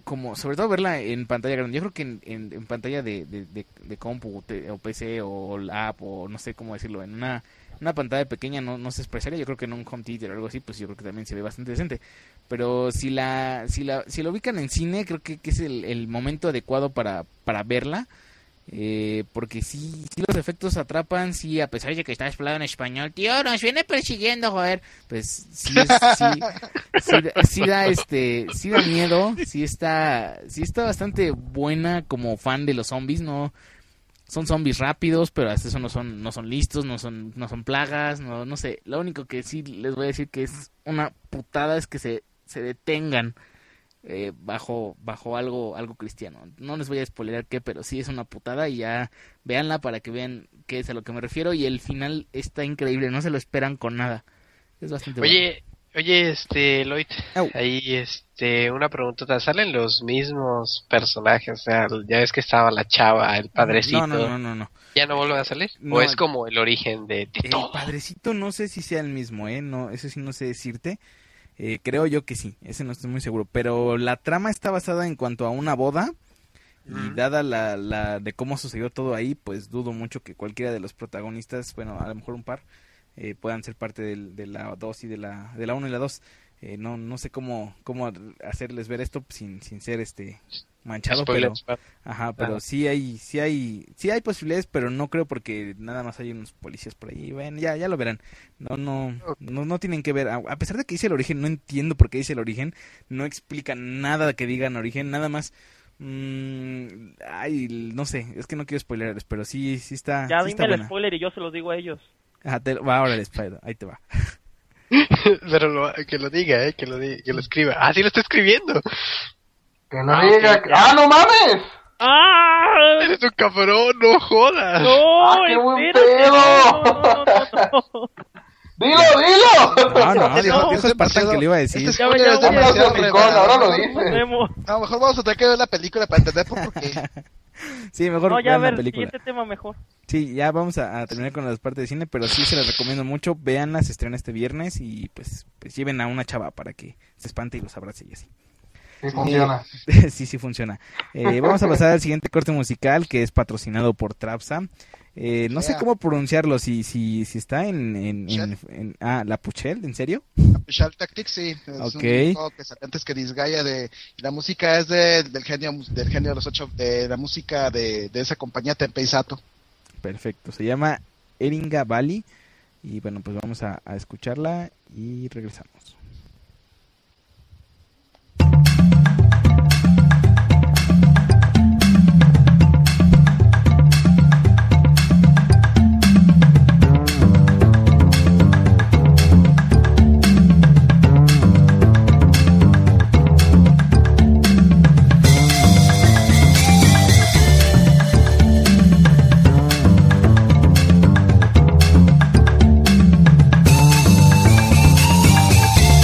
como, sobre todo verla en pantalla grande. Yo creo que en, en, en pantalla de, de, de, de compu te, o P C o la app o no sé cómo decirlo, en una, una pantalla pequeña no, no se expresaría. Yo creo que en un home theater o algo así, pues yo creo que también se ve bastante decente. Pero si la si la si lo ubican en cine, creo que, que es el, el momento adecuado para, para verla. Eh, porque sí, sí los efectos atrapan, sí, a pesar de que está hablado en español, tío, nos viene persiguiendo, joder, pues sí, es, sí, sí, sí da este, sí da miedo, sí está, sí está bastante buena como fan de los zombies, no, son zombies rápidos, pero hasta eso no son, no son listos, no son, no son plagas, no, no sé, lo único que sí les voy a decir que es una putada es que se, se detengan. Eh, bajo bajo algo algo cristiano. No les voy a spoilear qué, pero sí es una putada y ya véanla para que vean qué es a lo que me refiero y el final está increíble, no se lo esperan con nada. Es bastante Oye, bueno. oye, este, Lloyd, oh. ahí este una preguntota, ¿salen los mismos personajes? O sea, ya ves que estaba la chava, el padrecito. No, no, no, no, no. ¿Ya no vuelven a salir? No, ¿O es como el origen de, de el todo? padrecito no sé si sea el mismo, eh, no, eso sí no sé decirte. Eh, creo yo que sí, ese no estoy muy seguro, pero la trama está basada en cuanto a una boda y Mm. dada la, la de cómo sucedió todo ahí, pues dudo mucho que cualquiera de los protagonistas, bueno, a lo mejor un par, eh, puedan ser parte del, de la dos y de la de la uno y la dos. Eh, no no sé cómo cómo hacerles ver esto sin sin ser este manchado, Spoilers, pero ajá, pero ah. sí hay sí hay sí hay posibilidades, pero no creo porque nada más hay unos policías por ahí. Bueno, ya ya lo verán. No no no no tienen que ver, a, a pesar de que dice el origen, no entiendo por qué dice el origen, no explica nada que digan origen, nada más mmm, ay, no sé, es que no quiero spoilerles, pero sí sí está Ya sí dime está el buena. spoiler y yo se los digo a ellos. Ajá, te, va ahora el spoiler, ahí te va. Pero lo, que lo diga, eh, que lo diga, que lo escriba. Ah, sí lo está escribiendo. Que no Ah, diga. ok, que- ya. ¡Ah, no mames! ¡Ah! Eres un cabrón, no jodas. ¡No! ¡Ah, qué buen espérate, pedo! no, no, no, no, no. ¡Dilo, dilo! No, no, No, dijo, dijo es Spartan demasiado- que lo iba a decir. este Ya, spoiler ya es voy a- demasiado Demasiado picón, ahora lo revelador. dices. Memo. A lo mejor vamos a tener que ver la película para entender por qué. Sí, mejor No, ya a vean la ver, película. siguiente tema mejor. Sí, ya vamos a, a terminar con las partes de cine, pero sí se las recomiendo mucho. Véanla, se estrena este viernes y pues, pues lleven a una chava para que se espante y los abrace y así. Sí, funciona. Sí, sí funciona. Eh, vamos a pasar al siguiente corte musical que es patrocinado por Trapsa. Eh, no sé Yeah. cómo pronunciarlo, si si si está en... en, en, Puchel. en- ah, ¿la Puchel? ¿En serio? Special Tactics, sí. Es Ok. un juego que salió antes que Disgaea de... y la música es de, del genio del genio de los ocho, de la música de, de esa compañía Tenpei Sato. Perfecto, se llama Eringa Valley y bueno, pues vamos a, a escucharla y regresamos. Thank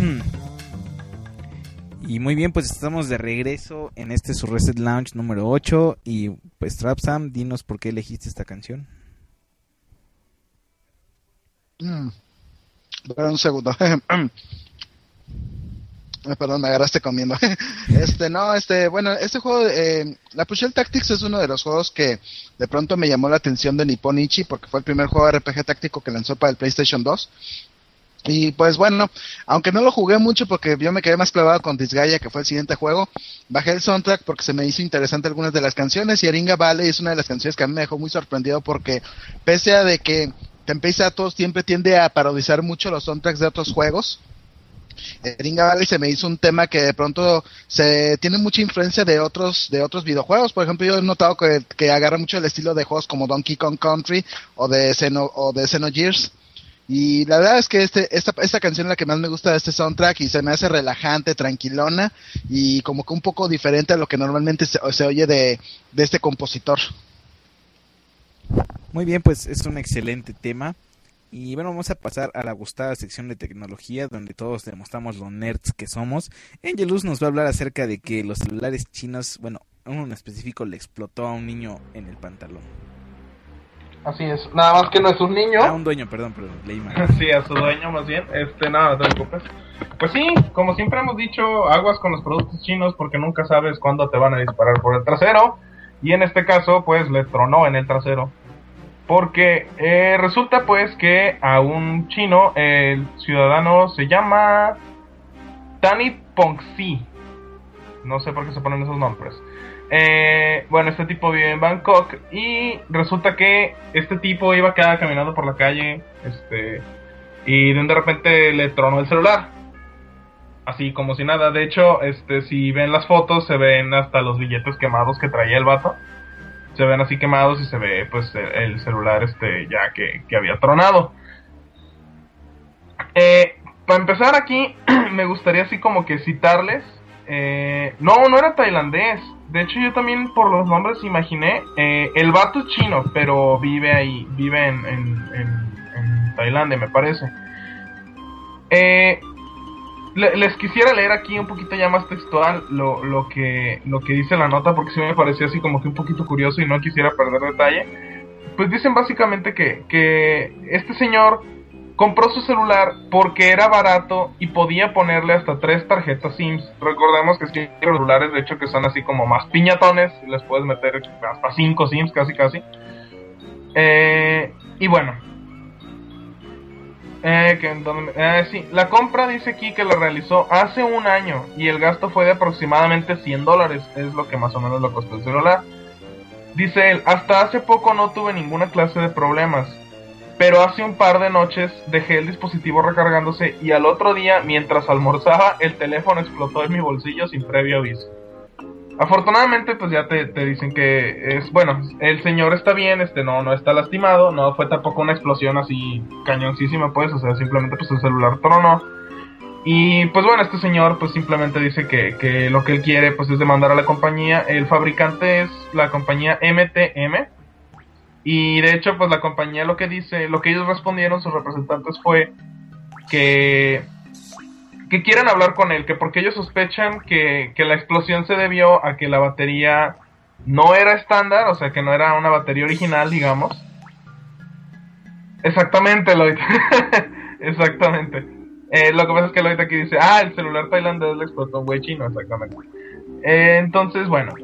Y muy bien, pues estamos de regreso en este su Reset Lounge número ocho. Y pues Trapsam, dinos por qué elegiste esta canción. Mm. Espera un segundo. Perdón, me agarraste comiendo. Este, no, este, bueno, este juego, eh, la Pushel Tactics es uno de los juegos que de pronto me llamó la atención de Nippon Ichi, porque fue el primer juego R P G táctico que lanzó para el PlayStation dos. Y pues bueno, aunque no lo jugué mucho porque yo me quedé más clavado con Disgaea, que fue el siguiente juego, bajé el soundtrack porque se me hizo interesante algunas de las canciones, y Eringa Valley es una de las canciones que a mí me dejó muy sorprendido porque pese a de que Tenpei Sato siempre tiende a parodizar mucho los soundtracks de otros juegos, Eringa Valley se me hizo un tema que de pronto se tiene mucha influencia de otros de otros videojuegos. Por ejemplo, yo he notado que, que agarra mucho el estilo de juegos como Donkey Kong Country o de Xeno, o de Xenogears. Y la verdad es que este esta esta canción es la que más me gusta de este soundtrack, y se me hace relajante, tranquilona y como que un poco diferente a lo que normalmente se, se oye de, de este compositor. Muy bien, pues es un excelente tema. Y bueno, vamos a pasar a la gustada sección de tecnología, donde todos demostramos lo nerds que somos. Angelus nos va a hablar acerca de que los celulares chinos, bueno, uno en específico le explotó a un niño en el pantalón. Así es, nada más que no es un niño. A un dueño, perdón, perdón, leí mal. Sí, a su dueño más bien, este, nada, no te preocupes. Pues sí, como siempre hemos dicho, aguas con los productos chinos porque nunca sabes cuándo te van a disparar por el trasero. Y en este caso, pues, le tronó en el trasero. Porque eh, resulta pues que a un chino, el ciudadano se llama Tani Pongsi. No sé por qué se ponen esos nombres. Eh, bueno, este tipo vive en Bangkok y resulta que este tipo iba quedar caminando por la calle, este, y de repente le tronó el celular. Así como si nada. De hecho, este, si ven las fotos, se ven hasta los billetes quemados que traía el vato. Se ven así quemados y se ve pues el, el celular este ya que, que había tronado. Eh, para empezar aquí, me gustaría así como que citarles. Eh, no, no era tailandés. De hecho yo también por los nombres imaginé. Eh, el vato es chino, pero vive ahí, vive en, en, en, en Tailandia me parece. Eh... Les quisiera leer aquí un poquito ya más textual lo, lo que lo que dice la nota, porque sí me pareció así como que un poquito curioso y no quisiera perder detalle. Pues dicen básicamente que, que este señor compró su celular porque era barato y podía ponerle hasta tres tarjetas SIMs. Recordemos que sí, los celulares de hecho que son así como más piñatones, les puedes meter hasta cinco SIMs casi casi. Eh, y bueno. Eh, que, donde, eh, sí, la compra dice aquí que la realizó hace un año y el gasto fue de aproximadamente cien dólares, es lo que más o menos le costó el celular. Dice él, hasta hace poco no tuve ninguna clase de problemas, pero hace un par de noches dejé el dispositivo recargándose y al otro día, mientras almorzaba, el teléfono explotó en mi bolsillo sin previo aviso. Afortunadamente pues ya te, te dicen que es bueno, el señor está bien, este no no está lastimado, no fue tampoco una explosión así cañoncísima pues, o sea, simplemente pues el celular tronó. Y pues bueno, este señor pues simplemente dice que, que lo que él quiere pues es demandar a la compañía. El fabricante es la compañía M T M. Y de hecho pues la compañía lo que dice, lo que ellos respondieron, sus representantes, fue que que quieren hablar con él, que porque ellos sospechan que, que la explosión se debió a que la batería no era estándar, o sea que no era una batería original, digamos. Exactamente, Lloyd. Exactamente. Eh, lo que pasa es que Lloyd aquí dice, ah, el celular tailandés le explotó un güey chino, exactamente. Eh, entonces, bueno.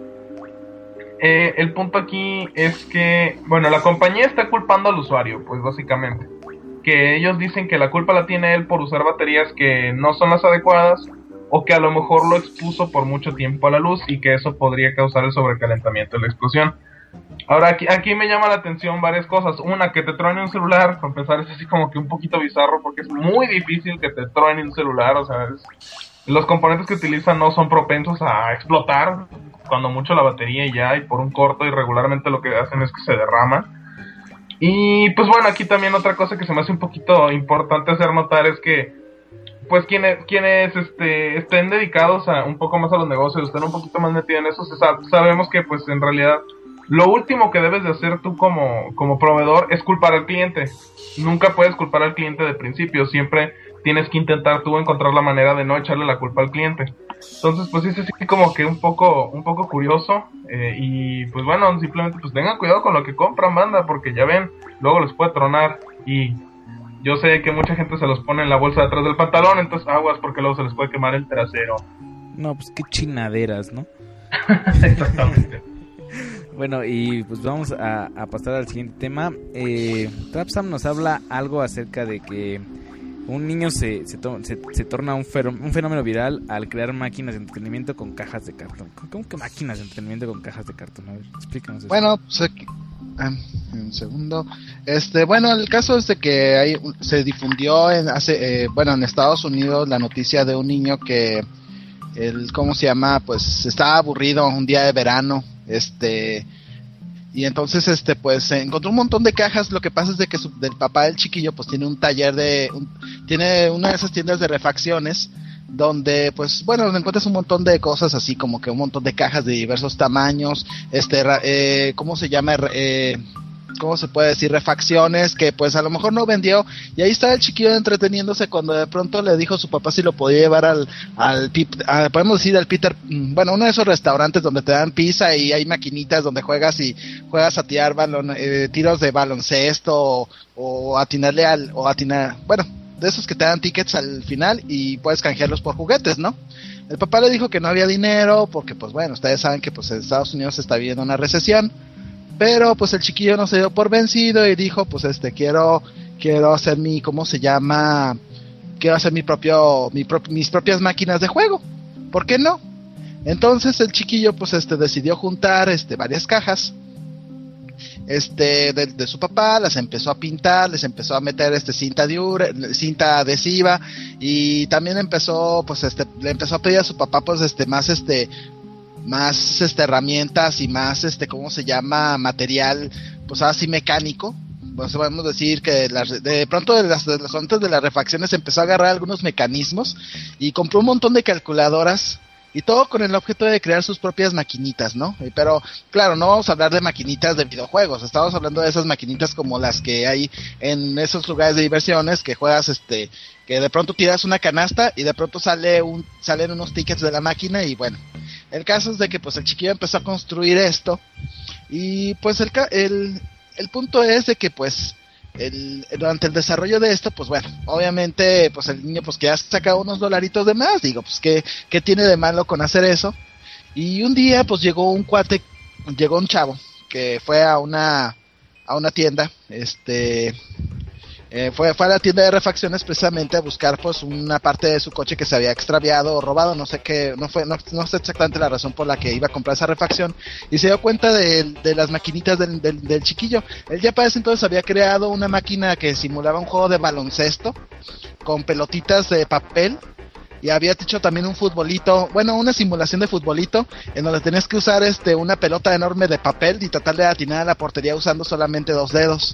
Eh, el punto aquí es que, bueno, la compañía está culpando al usuario, pues básicamente. Que ellos dicen que la culpa la tiene él por usar baterías que no son las adecuadas, o que a lo mejor lo expuso por mucho tiempo a la luz y que eso podría causar el sobrecalentamiento de la explosión. Ahora aquí, aquí me llama la atención varias cosas. Una, que te truene un celular, para empezar es así como que un poquito bizarro porque es muy difícil que te truene un celular, o sea, es, los componentes que utilizan no son propensos a explotar, cuando mucho la batería y ya, y por un corto, y regularmente lo que hacen es que se derrama. Y pues bueno, aquí también otra cosa que se me hace un poquito importante hacer notar es que pues quienes quienes este estén dedicados a un poco más a los negocios, estén un poquito más metidos en eso, sab- sabemos que pues en realidad lo último que debes de hacer tú como, como proveedor es culpar al cliente. Nunca puedes culpar al cliente de principio, siempre tienes que intentar tú encontrar la manera de no echarle la culpa al cliente. Entonces, pues es así como que un poco un poco curioso, eh, y pues bueno, simplemente pues tengan cuidado con lo que compran, banda, porque ya ven, luego les puede tronar, y yo sé que mucha gente se los pone en la bolsa de atrás del pantalón, entonces aguas porque luego se les puede quemar el trasero. No, pues qué chinaderas, ¿no? Exactamente. Bueno, y pues vamos a, a pasar al siguiente tema. eh, Trapsam nos habla algo acerca de que un niño se se, to- se, se torna un, fer- un fenómeno viral al crear máquinas de entretenimiento con cajas de cartón. ¿Cómo que máquinas de entretenimiento con cajas de cartón? A ver, explícanos eso. Bueno, pues aquí, ah, un segundo. Este, bueno, el caso es de que hay, se difundió en hace, eh, bueno, en Estados Unidos la noticia de un niño que, el, ¿cómo se llama? Pues estaba aburrido un día de verano, este, y entonces, este, pues encontró un montón de cajas. Lo que pasa es de que su, del papá del chiquillo, pues tiene un taller de, un, tiene una de esas tiendas de refacciones, donde pues bueno, donde encuentras un montón de cosas así como que un montón de cajas de diversos tamaños, este, eh, ¿cómo se llama? Eh, ¿cómo se puede decir? Refacciones que pues a lo mejor no vendió, y ahí estaba el chiquillo entreteniéndose cuando de pronto le dijo a su papá si lo podía llevar al, al, al podemos decir al Peter, bueno, uno de esos restaurantes donde te dan pizza y hay maquinitas donde juegas y juegas a tirar balon, eh, tiros de baloncesto o, o atinarle al, o atinar, bueno, de esos que te dan tickets al final y puedes canjearlos por juguetes, ¿no? El papá le dijo que no había dinero porque, pues bueno, ustedes saben que pues en Estados Unidos se está viviendo una recesión, pero pues el chiquillo no se dio por vencido y dijo, pues este, quiero quiero hacer mi, ¿cómo se llama? Quiero hacer mi propio, mi pro, mis propias máquinas de juego, ¿por qué no? Entonces el chiquillo pues este decidió juntar este varias cajas este de, de su papá, las empezó a pintar, les empezó a meter este cinta diure, cinta adhesiva, y también empezó pues este le empezó a pedir a su papá pues este más este más este herramientas y más este cómo se llama material pues así mecánico. Pues podemos decir que las, de pronto de las, de las antes de las refacciones empezó a agarrar algunos mecanismos y compró un montón de calculadoras. Y todo con el objeto de crear sus propias maquinitas, ¿no? Pero, claro, no vamos a hablar de maquinitas de videojuegos. Estamos hablando de esas maquinitas como las que hay en esos lugares de diversiones, que juegas, este, que de pronto tiras una canasta y de pronto sale un, salen unos tickets de la máquina y bueno. El caso es de que, pues, el chiquillo empezó a construir esto y, pues, el, el, el punto es de que, pues, El, durante el desarrollo de esto, pues bueno, obviamente, pues el niño pues que ya saca unos dolaritos de más, digo, pues ¿qué, qué tiene de malo con hacer eso? Y un día pues llegó un cuate, llegó un chavo que fue a una a una tienda, este eh, fue, fue a la tienda de refacciones precisamente a buscar pues una parte de su coche que se había extraviado o robado, no sé qué, no fue, no, no sé exactamente la razón por la que iba a comprar esa refacción, y se dio cuenta de, de las maquinitas del, del, del chiquillo. Él ya para ese entonces había creado una máquina que simulaba un juego de baloncesto con pelotitas de papel, y había hecho también un futbolito, bueno, una simulación de futbolito en donde tenías que usar este una pelota enorme de papel y tratar de atinar a la portería usando solamente dos dedos.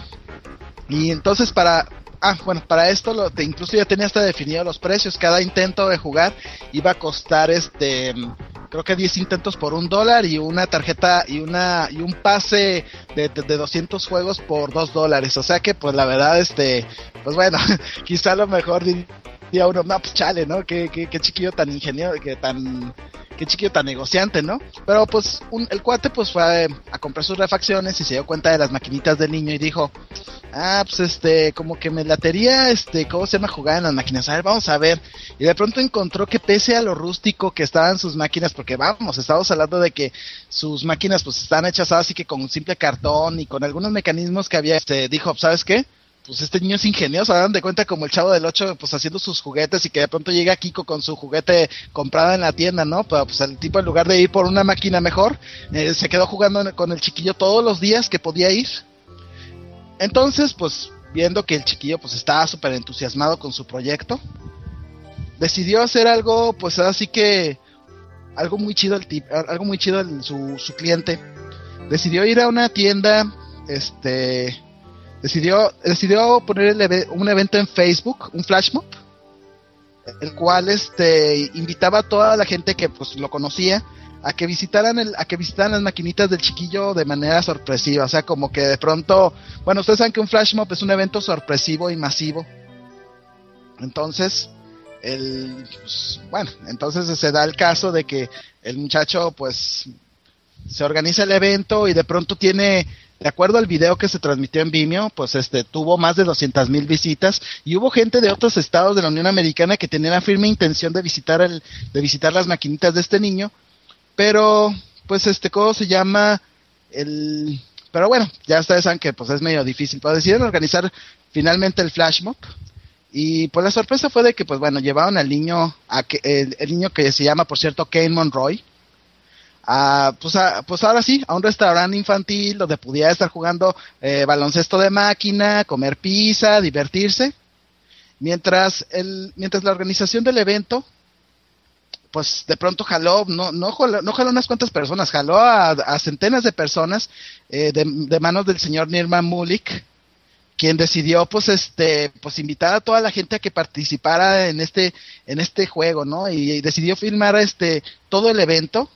Y entonces para ah bueno para esto lo, te, incluso ya tenía hasta definido los precios. Cada intento de jugar iba a costar este creo que diez intentos por un dólar y una tarjeta y una y un pase de, de, de doscientos juegos por dos dólares. O sea que pues la verdad este pues bueno quizá a lo mejor diría uno, no pues chale, ¿no? Qué, qué, qué chiquillo tan ingenioso, que tan qué chiquillo tan negociante, ¿no? Pero pues un, el cuate pues fue a, a comprar sus refacciones y se dio cuenta de las maquinitas del niño y dijo, ah, pues este, como que me latería, este, ¿cómo se llama? Jugar en las máquinas, a ver, vamos a ver. Y de pronto encontró que pese a lo rústico que estaban sus máquinas, porque vamos, estamos hablando de que sus máquinas pues están hechas así que con simple cartón y con algunos mecanismos que había, este, dijo, ¿sabes qué? Pues este niño es ingenioso, hagan de cuenta como el Chavo del Ocho, pues haciendo sus juguetes y que de pronto llega Kiko con su juguete comprado en la tienda, ¿no? Pero pues el tipo en lugar de ir por una máquina mejor, eh, se quedó jugando con el chiquillo todos los días que podía ir. Entonces, pues viendo que el chiquillo pues estaba súper entusiasmado con su proyecto, decidió hacer algo, pues así que algo muy chido el tip, algo muy chido el, su, su cliente. Decidió ir a una tienda, este... Decidió, decidió poner el, un evento en Facebook, un flash mob, el cual este invitaba a toda la gente que pues lo conocía a que visitaran el, a que visitaran las maquinitas del chiquillo de manera sorpresiva, o sea como que de pronto, bueno, ustedes saben que un flash mob es un evento sorpresivo y masivo, Entonces, el, pues, bueno, entonces se da el caso de que el muchacho, pues, se organiza el evento y de pronto tiene, de acuerdo al video que se transmitió en Vimeo, pues este tuvo más de doscientas mil visitas y hubo gente de otros estados de la Unión Americana que tenía la firme intención de visitar el, de visitar las maquinitas de este niño, pero pues este, ¿cómo se llama? El, pero bueno, ya ustedes saben que pues es medio difícil, pero decidieron organizar finalmente el flash mob. Y pues la sorpresa fue de que, pues bueno, llevaron al niño, a que, el, el niño que se llama, por cierto, Kane Monroy, a, pues, a, pues ahora sí, a un restaurante infantil donde pudiera estar jugando eh, baloncesto de máquina, comer pizza, divertirse, mientras el, mientras la organización del evento, pues de pronto jaló, no, no jaló, no jaló unas cuantas personas, jaló a, a centenas de personas eh, de, de manos del señor Nirman Mulik, quien decidió pues este pues invitar a toda la gente a que participara en este en este juego, ¿no? Y, y decidió filmar este todo el evento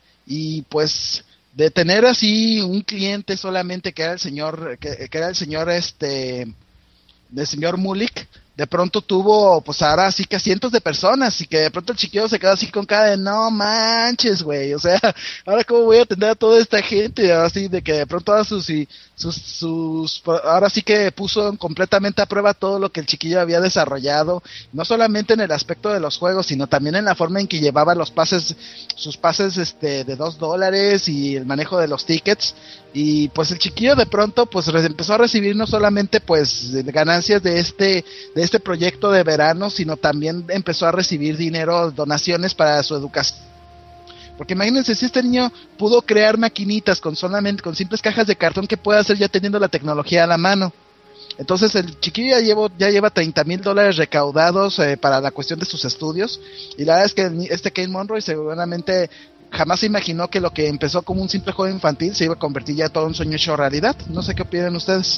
y pues de tener así un cliente solamente que era el señor que, que era el señor este el señor Mulik, de pronto tuvo, pues ahora sí que cientos de personas, y que de pronto el chiquillo se quedó así con cara de no manches, güey, o sea, ahora cómo voy a atender a toda esta gente, así de que de pronto ahora sus, sus, sus, ahora sí que puso completamente a prueba todo lo que el chiquillo había desarrollado, no solamente en el aspecto de los juegos, sino también en la forma en que llevaba los pases, sus pases este de dos dólares y el manejo de los tickets. Y pues el chiquillo de pronto pues re- empezó a recibir no solamente pues ganancias de este de este proyecto de verano, sino también empezó a recibir dinero, donaciones para su educación. Porque imagínense si este niño pudo crear maquinitas con solamente con simples cajas de cartón, ¿qué puede hacer ya teniendo la tecnología a la mano? Entonces el chiquillo ya, llevo, ya lleva treinta mil dólares recaudados eh, para la cuestión de sus estudios, y la verdad es que este Kane Monroy seguramente jamás se imaginó que lo que empezó como un simple juego infantil se iba a convertir ya todo un sueño hecho realidad. No sé qué opinan ustedes.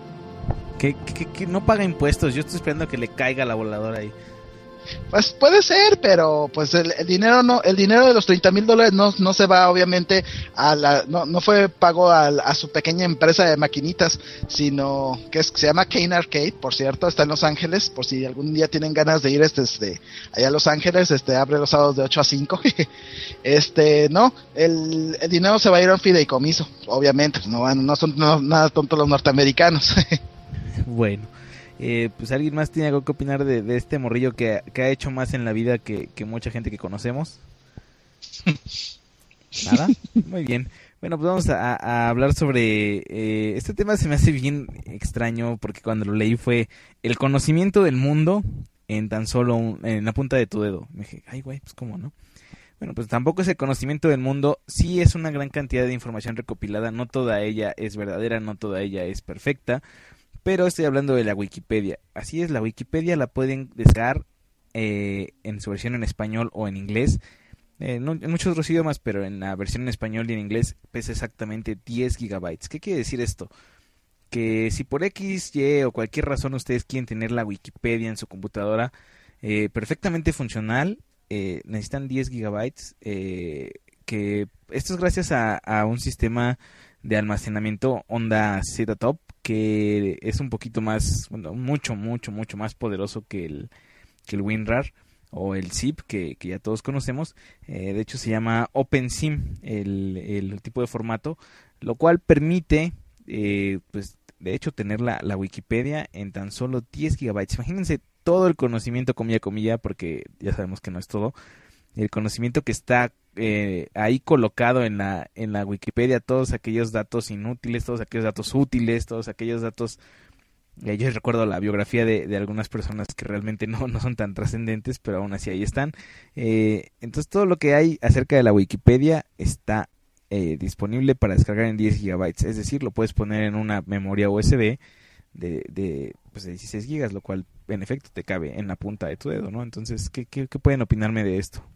Que, que, que no paga impuestos, yo estoy esperando a que le caiga la voladora ahí. Pues puede ser, pero pues el, el dinero no, el dinero de los treinta mil dólares no, no se va obviamente a la, no, no fue pago a, a su pequeña empresa de maquinitas, sino que, es, que se llama Kane Arcade, por cierto, está en Los Ángeles, por si algún día tienen ganas de ir este, este allá a Los Ángeles, este abre los sábados de ocho a cinco. este, no, el, el dinero se va a ir a un fideicomiso, obviamente, no, no son no, nada tontos los norteamericanos. Bueno. Eh, pues alguien más tiene algo que opinar de, de este morrillo que, que ha hecho más en la vida que, que mucha gente que conocemos. Nada, muy bien. Bueno, pues vamos a, a hablar sobre eh, este tema. Se me hace bien extraño porque cuando lo leí fue el conocimiento del mundo en tan solo un, en la punta de tu dedo. Me dije, ay güey, pues cómo no. Bueno, pues tampoco es el conocimiento del mundo, sí es una gran cantidad de información recopilada, no toda ella es verdadera, no toda ella es perfecta. Pero estoy hablando de la Wikipedia. Así es, la Wikipedia la pueden descargar eh, en su versión en español o en inglés. Eh, no, en muchos otros idiomas, pero en la versión en español y en inglés pesa exactamente diez gigabytes. ¿Qué quiere decir esto? Que si por X, Y o cualquier razón ustedes quieren tener la Wikipedia en su computadora eh, perfectamente funcional, eh, necesitan diez gigabytes. Eh, que esto es gracias a, a un sistema de almacenamiento onda Z-Top, que es un poquito más, bueno, mucho, mucho, mucho más poderoso que el, que el WinRAR o el zip que, que ya todos conocemos. Eh, de hecho se llama OpenSim el, el tipo de formato, lo cual permite, eh, pues, de hecho, tener la, la Wikipedia en tan solo diez gigabytes. Imagínense todo el conocimiento, comilla, comilla, porque ya sabemos que no es todo, el conocimiento que está eh, ahí colocado en la en la Wikipedia, todos aquellos datos inútiles, todos aquellos datos útiles, todos aquellos datos, eh, yo recuerdo la biografía de, de algunas personas que realmente no, no son tan trascendentes, pero aún así ahí están. Eh, entonces todo lo que hay acerca de la Wikipedia está eh, disponible para descargar en diez gigabytes, es decir, lo puedes poner en una memoria U S B de, de, pues de dieciséis gigas, lo cual en efecto te cabe en la punta de tu dedo, ¿no? Entonces, ¿qué, qué, qué pueden opinarme de esto?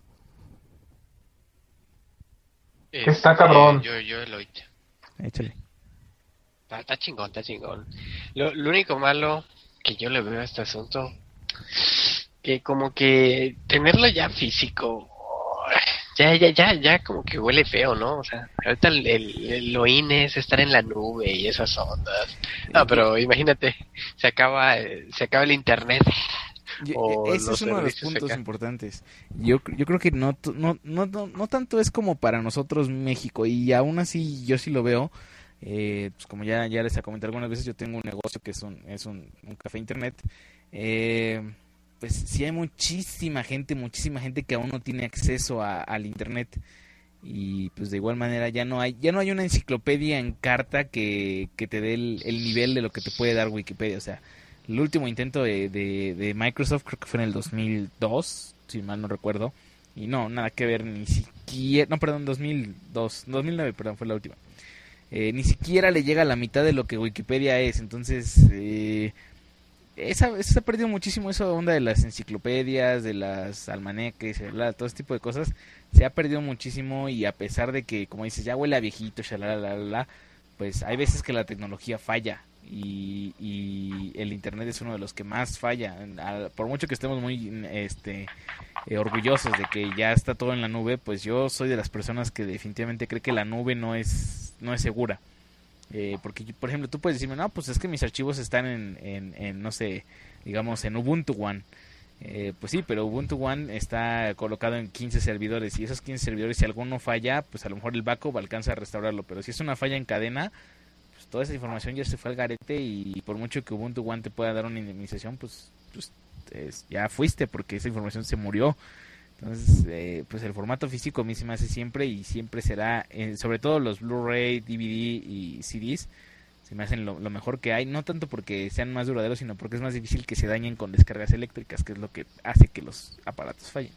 Que está cabrón. Eh, yo, yo el oito. Échale. Está, está chingón, está chingón. Lo, lo único malo que yo le veo a este asunto, que como que tenerlo ya físico, ya, ya, ya, ya como que huele feo, ¿no? O sea, ahorita el, el, el lo in es estar en la nube y esas ondas. No, pero imagínate, se acaba, se acaba el internet. Yo, o ese los es uno de los servicios puntos acá. importantes. Yo, yo creo que no, no, no, no, no tanto es como para nosotros México, y aún así yo sí lo veo. Eh, pues como ya, ya les he comentado algunas veces, yo tengo un negocio que es un, es un, un café internet. Eh, pues sí hay muchísima gente, muchísima gente que aún no tiene acceso a, al internet. Y pues de igual manera ya no hay ya no hay una enciclopedia en carta que, que te dé el, el nivel de lo que te puede dar Wikipedia. O sea, el último intento de, de, de Microsoft creo que fue en el dos mil dos, si mal no recuerdo, y no, nada que ver, ni siquiera, no, perdón, dos mil dos, dos mil nueve, perdón, fue la última. Eh, ni siquiera le llega a la mitad de lo que Wikipedia es. Entonces eh, esa, se ha perdido muchísimo esa onda de las enciclopedias, de las almanaques, todo ese tipo de cosas. Se ha perdido muchísimo, y a pesar de que, como dices, ya huele a viejito, shalalala, pues hay veces que la tecnología falla, y, y el internet es uno de los que más falla. Por mucho que estemos muy este eh, orgullosos de que ya está todo en la nube, pues yo soy de las personas que definitivamente cree que la nube no es no es segura. Eh, porque, por ejemplo, tú puedes decirme, no, pues es que mis archivos están en, en, en no sé, digamos en Ubuntu One. Eh, pues sí, pero Ubuntu One está colocado en quince servidores, y esos quince servidores, si alguno falla, pues a lo mejor el backup alcanza a restaurarlo. Pero si es una falla en cadena, pues toda esa información ya se fue al garete, y por mucho que Ubuntu One te pueda dar una indemnización, pues, pues es, ya fuiste, porque esa información se murió. Entonces, eh, pues el formato físico a mí se me hace siempre, y siempre será, eh, sobre todo los Blu-ray, D V D y C Ds, se me hacen lo, lo mejor que hay, no tanto porque sean más duraderos, sino porque es más difícil que se dañen con descargas eléctricas, que es lo que hace que los aparatos fallen.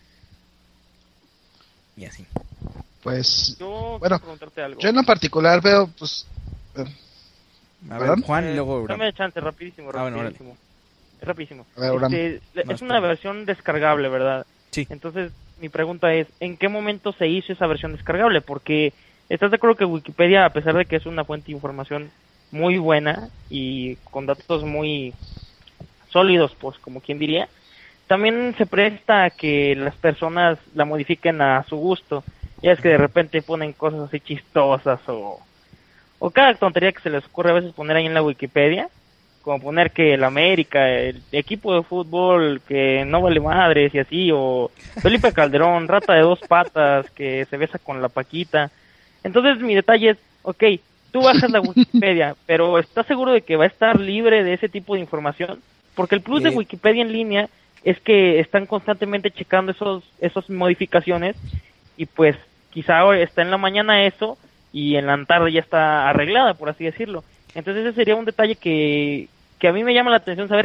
Y así. Pues, Yo bueno, quiero preguntarte algo. yo en lo particular veo, pues... eh, A ver, ¿Perdón? Juan, y Eh, luego... Dame chance, rapidísimo, Ah, bueno, rapidísimo. Es rapidísimo. A ver, Abraham. Este, No, es espera. una versión descargable, ¿verdad? Sí. Entonces, mi pregunta es, ¿en qué momento se hizo esa versión descargable? Porque, ¿estás de acuerdo que Wikipedia, a pesar de que es una fuente de información muy buena y con datos muy sólidos, pues, como quien diría, también se presta a que las personas la modifiquen a su gusto? Ya es que de repente ponen cosas así chistosas, o, o cada tontería que se les ocurre a veces poner ahí en la Wikipedia, como poner que el América, el equipo de fútbol que no vale madres y así, o Felipe Calderón, rata de dos patas que se besa con la Paquita. Entonces mi detalle es, ok, tú bajas la Wikipedia, pero ¿estás seguro de que va a estar libre de ese tipo de información? Porque el plus de Eh. Wikipedia en línea es que están constantemente checando esos esas modificaciones, y pues quizá ahora está en la mañana eso y en la tarde ya está arreglada, por así decirlo. Entonces ese sería un detalle que, que a mí me llama la atención, saber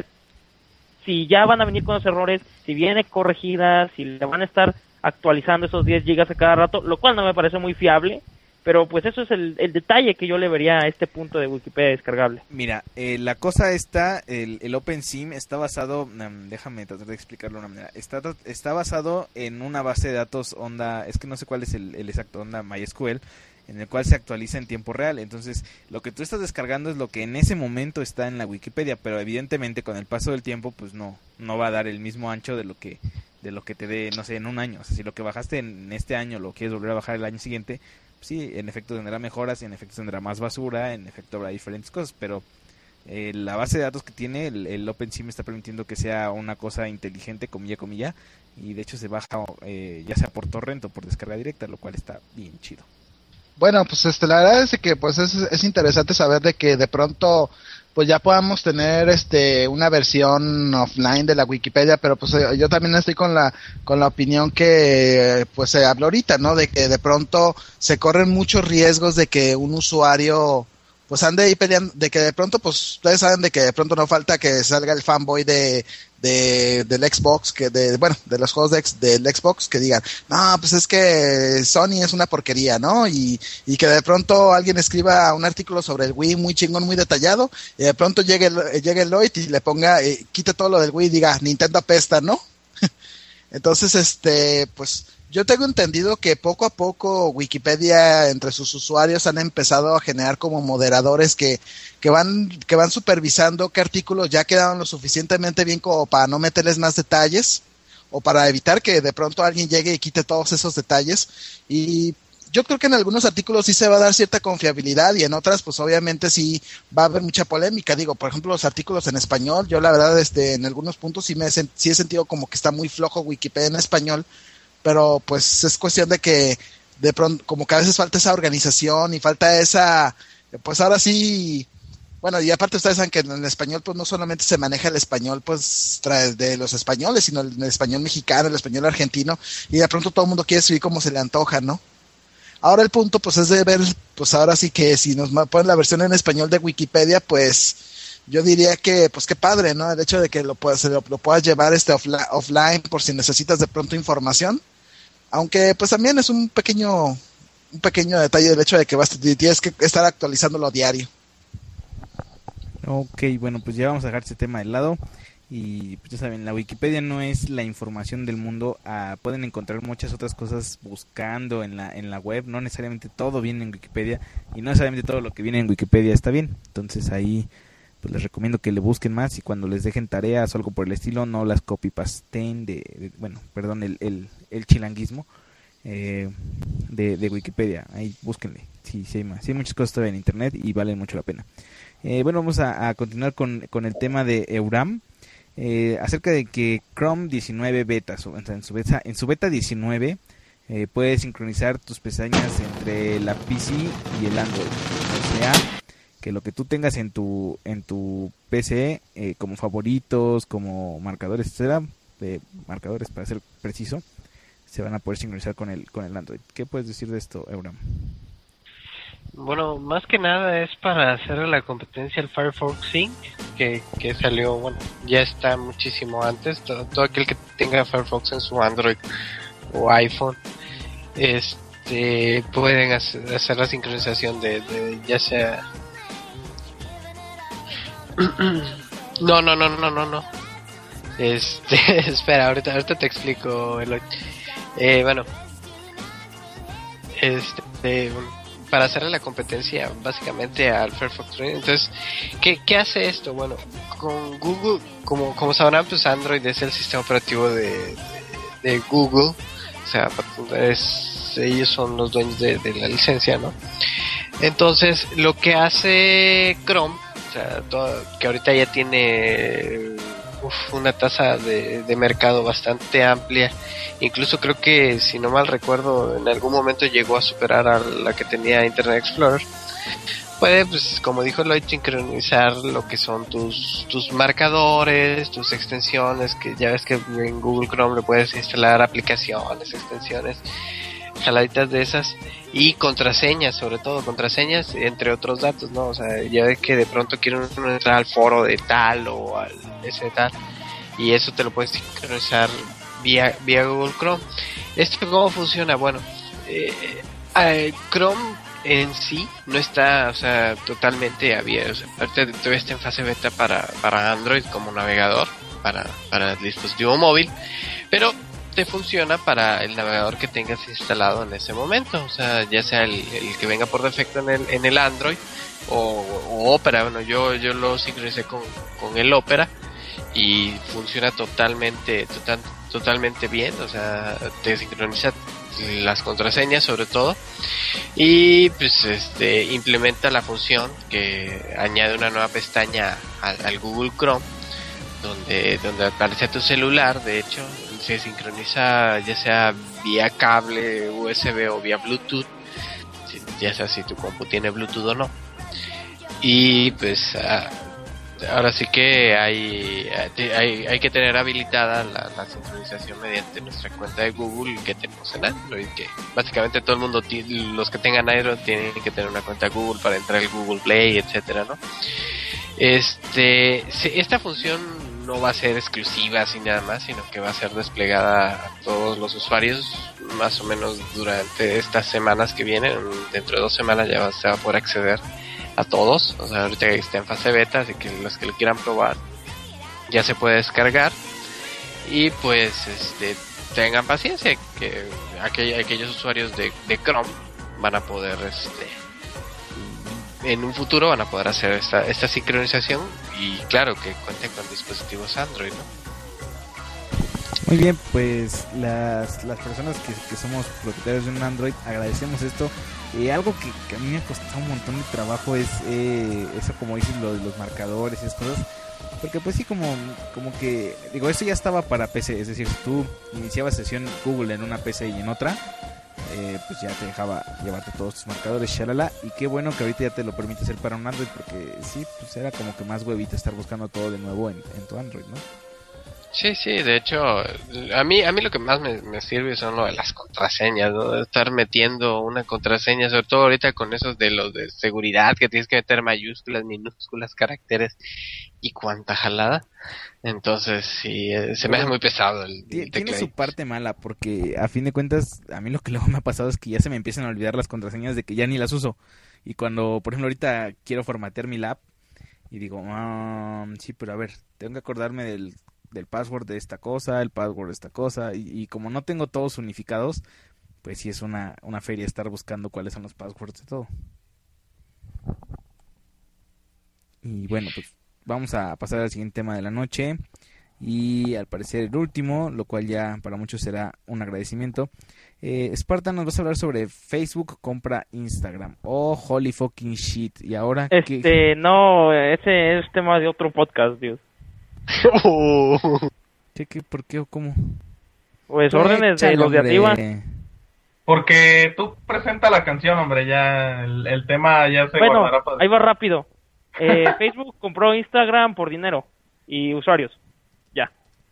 si ya van a venir con los errores, si viene corregida, si le van a estar actualizando esos diez gigas a cada rato, lo cual no me parece muy fiable, pero pues eso es el, el detalle que yo le vería a este punto de Wikipedia descargable. Mira, eh, la cosa está, el, el OpenSim está basado, um, déjame tratar de explicarlo de una manera, está, está basado en una base de datos onda, es que no sé cuál es el, el exacto, onda MySQL, en el cual se actualiza en tiempo real. Entonces, lo que tú estás descargando es lo que en ese momento está en la Wikipedia, pero evidentemente con el paso del tiempo, pues no, no va a dar el mismo ancho de lo que, de lo que te dé, no sé, en un año. O sea, si lo que bajaste en este año lo quieres volver a bajar el año siguiente, pues sí, en efecto tendrá mejoras, en efecto tendrá más basura, en efecto habrá diferentes cosas, pero eh, la base de datos que tiene el, el OpenSim está permitiendo que sea una cosa inteligente, comilla, comilla, y de hecho se baja eh, ya sea por torrent o por descarga directa, lo cual está bien chido. Bueno, pues este, la verdad es que pues es, es interesante saber de que de pronto pues ya podamos tener este una versión offline de la Wikipedia, pero pues yo también estoy con la con la opinión que pues se habló ahorita, ¿no? De que de pronto se corren muchos riesgos de que un usuario pues ande ahí peleando, de que de pronto pues ustedes saben de que de pronto no falta que salga el fanboy de de del Xbox, que de bueno, de los juegos de, del Xbox, que digan, no, pues es que Sony es una porquería, ¿no? Y, y que de pronto alguien escriba un artículo sobre el Wii muy chingón, muy detallado, y de pronto llegue, llegue Lloyd y le ponga, eh, quite todo lo del Wii y diga, Nintendo apesta, ¿no? Entonces, este, pues, yo tengo entendido que poco a poco Wikipedia entre sus usuarios han empezado a generar como moderadores que, que van, que van supervisando qué artículos ya quedaron lo suficientemente bien como para no meterles más detalles, o para evitar que de pronto alguien llegue y quite todos esos detalles. Y, yo creo que en algunos artículos sí se va a dar cierta confiabilidad y en otras pues obviamente sí va a haber mucha polémica. Digo, por ejemplo, los artículos en español, yo la verdad este en algunos puntos sí me he, sí he sentido como que está muy flojo Wikipedia en español, pero pues es cuestión de que de pronto como que a veces falta esa organización y falta esa, pues ahora sí, bueno, y aparte ustedes saben que en el español pues no solamente se maneja el español pues de los españoles, sino el español mexicano, el español argentino, y de pronto todo el mundo quiere escribir como se le antoja, ¿no? Ahora el punto pues es de ver, pues ahora sí que si nos ponen la versión en español de Wikipedia, pues yo diría que pues qué padre, ¿no? El hecho de que lo puedas, lo, lo puedas llevar este offline, offline por si necesitas de pronto información, aunque pues también es un pequeño un pequeño detalle del hecho de que vas, tienes que estar actualizándolo a diario. Ok, bueno, pues ya vamos a dejar ese tema de lado. Y pues ya saben, la Wikipedia no es la información del mundo. Ah, pueden encontrar muchas otras cosas buscando en la en la web. No necesariamente todo viene en Wikipedia y no necesariamente todo lo que viene en Wikipedia está bien. Entonces ahí pues les recomiendo que le busquen más y cuando les dejen tareas o algo por el estilo no las copy-pasten de, de bueno, perdón, el el, el chilanguismo eh, de, de Wikipedia. Ahí búsquenle. Sí, sí hay más. Sí hay muchas cosas todavía en internet y valen mucho la pena. Eh, bueno, vamos a, a continuar con, con el tema de Euram. Eh, acerca de que Chrome diecinueve beta, en su beta, en su beta diecinueve eh, puedes sincronizar tus pestañas entre la P C y el Android, o sea que lo que tú tengas en tu en tu P C eh, como favoritos, como marcadores, etcétera, eh, marcadores para ser preciso, se van a poder sincronizar con el con el Android. ¿Qué puedes decir de esto, Euram? Bueno, más que nada es para hacer la competencia al Firefox Sync, que, que salió, bueno, ya está muchísimo antes. Todo, todo aquel que tenga Firefox en su Android o iPhone, este, pueden hacer, hacer la sincronización de, de ya sea... no, no, no, no, no, no. Este, espera, ahorita, ahorita te explico, Eloy. Eh, bueno, este... para hacerle la competencia básicamente al Firefox. Entonces, ¿qué, qué hace esto? Bueno, con Google, como, como sabrán, pues Android es el sistema operativo de, de, de Google, o sea, es, ellos son los dueños de, de la licencia, ¿no? Entonces, lo que hace Chrome, o sea, todo, que ahorita ya tiene uf, una tasa de, de mercado bastante amplia. Incluso creo que, si no mal recuerdo, en algún momento llegó a superar a la que tenía Internet Explorer. Puede, pues, como dijo Lloyd, sincronizar lo que son tus tus marcadores, tus extensiones, que ya ves que en Google Chrome le puedes instalar aplicaciones, extensiones, jaladitas de esas, y contraseñas, sobre todo contraseñas, entre otros datos, ¿no? O sea, ya ves que de pronto quieren entrar al foro de tal o al ese de tal, y eso te lo puedes sincronizar vía vía Google Chrome. ¿Esto cómo funciona? Bueno, eh, eh, Chrome en sí no está, o sea, totalmente abierto. O sea, ahorita todavía está en fase beta para para Android como navegador para para el dispositivo móvil, pero te funciona para el navegador que tengas instalado en ese momento, o sea, ya sea el, el que venga por defecto en el en el Android o, o Opera. Bueno, yo yo lo sincronicé con con el Opera y funciona totalmente total, totalmente bien, o sea, te sincroniza las contraseñas sobre todo, y pues este implementa la función que añade una nueva pestaña al, al Google Chrome, donde donde aparece tu celular. De hecho, se sincroniza ya sea vía cable U S B o vía Bluetooth, ya sea si tu compu tiene Bluetooth o no. Y pues uh, ahora sí que hay, hay hay que tener habilitada la, la sincronización mediante nuestra cuenta de Google que tenemos en Android, que básicamente todo el mundo, los que tengan Android tienen que tener una cuenta Google para entrar al Google Play, etcétera, ¿no? Este, esta función no va a ser exclusiva así nada más, sino que va a ser desplegada a todos los usuarios más o menos durante estas semanas que vienen. Dentro de dos semanas ya se va a poder acceder a todos, o sea, ahorita está en fase beta, así que los que lo quieran probar ya se puede descargar. Y pues este tengan paciencia, que aquellos, aquellos usuarios de, de Chrome van a poder este en un futuro van a poder hacer esta esta sincronización, y claro que cuenten con dispositivos Android, ¿no? Muy bien, pues las, las personas que, que somos propietarios de un Android agradecemos esto. Eh, algo que, que a mí me ha costado un montón de trabajo es eh, eso, como dicen, lo de los marcadores y esas cosas. Porque pues sí, como, como que, digo, eso ya estaba para P C, es decir, si tú iniciabas sesión Google en una P C y en otra, eh, pues ya te dejaba llevarte todos tus marcadores, shalala, y qué bueno que ahorita ya te lo permite hacer para un Android, porque sí, pues era como que más huevita estar buscando todo de nuevo en, en tu Android, ¿no? Sí, sí, de hecho, a mí a mí lo que más me, me sirve son lo de las contraseñas, ¿no? De estar metiendo una contraseña, sobre todo ahorita con esos de los de seguridad, que tienes que meter mayúsculas, minúsculas, caracteres y cuanta jalada. Entonces, sí, eh, se me hace muy pesado el, el Tiene teclado. su parte mala, porque a fin de cuentas, a mí lo que luego me ha pasado es que ya se me empiezan a olvidar las contraseñas de que ya ni las uso. Y cuando, por ejemplo, ahorita quiero formatear mi lap y digo, um, sí, pero a ver, tengo que acordarme del... del password de esta cosa, el password de esta cosa, y, y como no tengo todos unificados, pues sí es una, una feria estar buscando cuáles son los passwords de todo. Y bueno, pues vamos a pasar al siguiente tema de la noche, y al parecer el último, lo cual ya para muchos será un agradecimiento. eh, Spartan, nos vas a hablar sobre Facebook compra Instagram. Oh, holy fucking shit. Y ahora Este, ¿qué? no, ese es tema de otro podcast, Dios. ¿Qué, qué, por qué o cómo? Pues órdenes de Échale, los de hombre. arriba. Porque tú presenta la canción, hombre, ya el, el tema ya se Bueno, guardará para... ahí va rápido. Eh, Facebook compró Instagram por dinero y usuarios. Ya.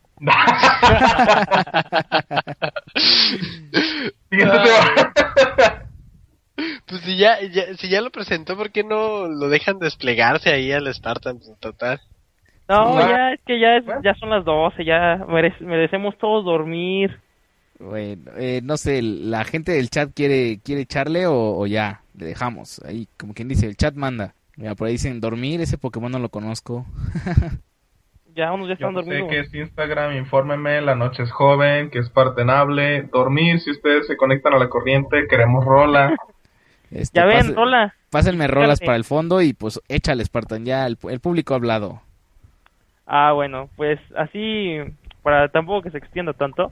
Siguiente tema. Pues si ya, ya, si ya lo presentó, ¿por qué no lo dejan desplegarse ahí al Spartan total? No, Sí. ya es que ya, es, ya son las doce, ya merece- merecemos todos dormir. Bueno, eh, no sé, la gente del chat quiere quiere echarle o, o ya, le dejamos. Ahí, como quien dice, el chat manda. Mira, por ahí dicen, dormir, ese Pokémon no lo conozco. Ya unos ya Yo están sé dormidos. que es Instagram, infórmenme, la noche es joven, que es partenable, dormir, si ustedes se conectan a la corriente, queremos rola. Este, Ya ven, pase- rola. Pásenme rolas Fíjate. para el fondo y pues échale, Spartan, ya el, el público ha hablado. Ah, bueno, pues así, para tampoco que se extienda tanto,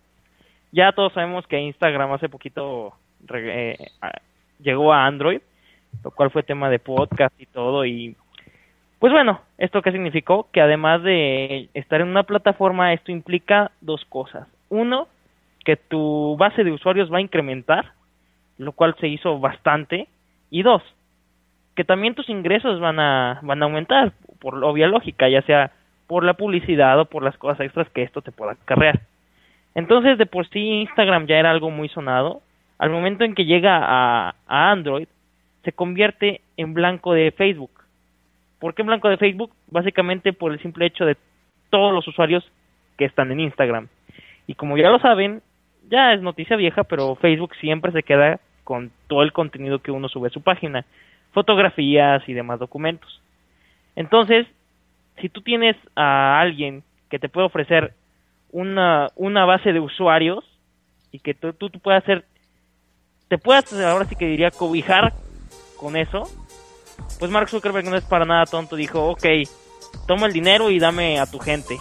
ya todos sabemos que Instagram hace poquito re- eh, a- llegó a Android, lo cual fue tema de podcast y todo, y pues bueno, ¿esto qué significó? Que además de estar en una plataforma, esto implica dos cosas. Uno, que tu base de usuarios va a incrementar, lo cual se hizo bastante, y dos, que también tus ingresos van a van a aumentar, por obvia lógica, ya sea por la publicidad o por las cosas extras que esto te pueda acarrear. Entonces, de por sí Instagram ya era algo muy sonado. Al momento en que llega a, a Android, se convierte en blanco de Facebook. ¿Por qué en blanco de Facebook? Básicamente por el simple hecho de todos los usuarios que están en Instagram. Y como ya lo saben, ya es noticia vieja, pero Facebook siempre se queda con todo el contenido que uno sube a su página, fotografías y demás documentos. Entonces, si tú tienes a alguien que te puede ofrecer una, una base de usuarios y que tú, tú, tú puedas hacer, te puedas, ahora sí que diría, cobijar con eso, pues Mark Zuckerberg no es para nada tonto, dijo, ok, toma el dinero y dame a tu gente.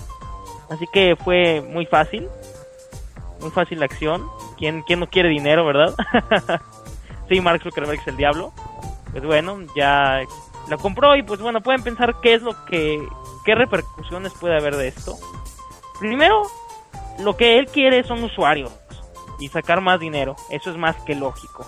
Así que fue muy fácil, muy fácil la acción. ¿Quién, quién no quiere dinero, verdad? Sí, Mark Zuckerberg es el diablo. Pues bueno, ya la compró y pues bueno, pueden pensar qué es lo que, qué repercusiones puede haber de esto. Primero, lo que él quiere son usuarios y sacar más dinero, eso es más que lógico.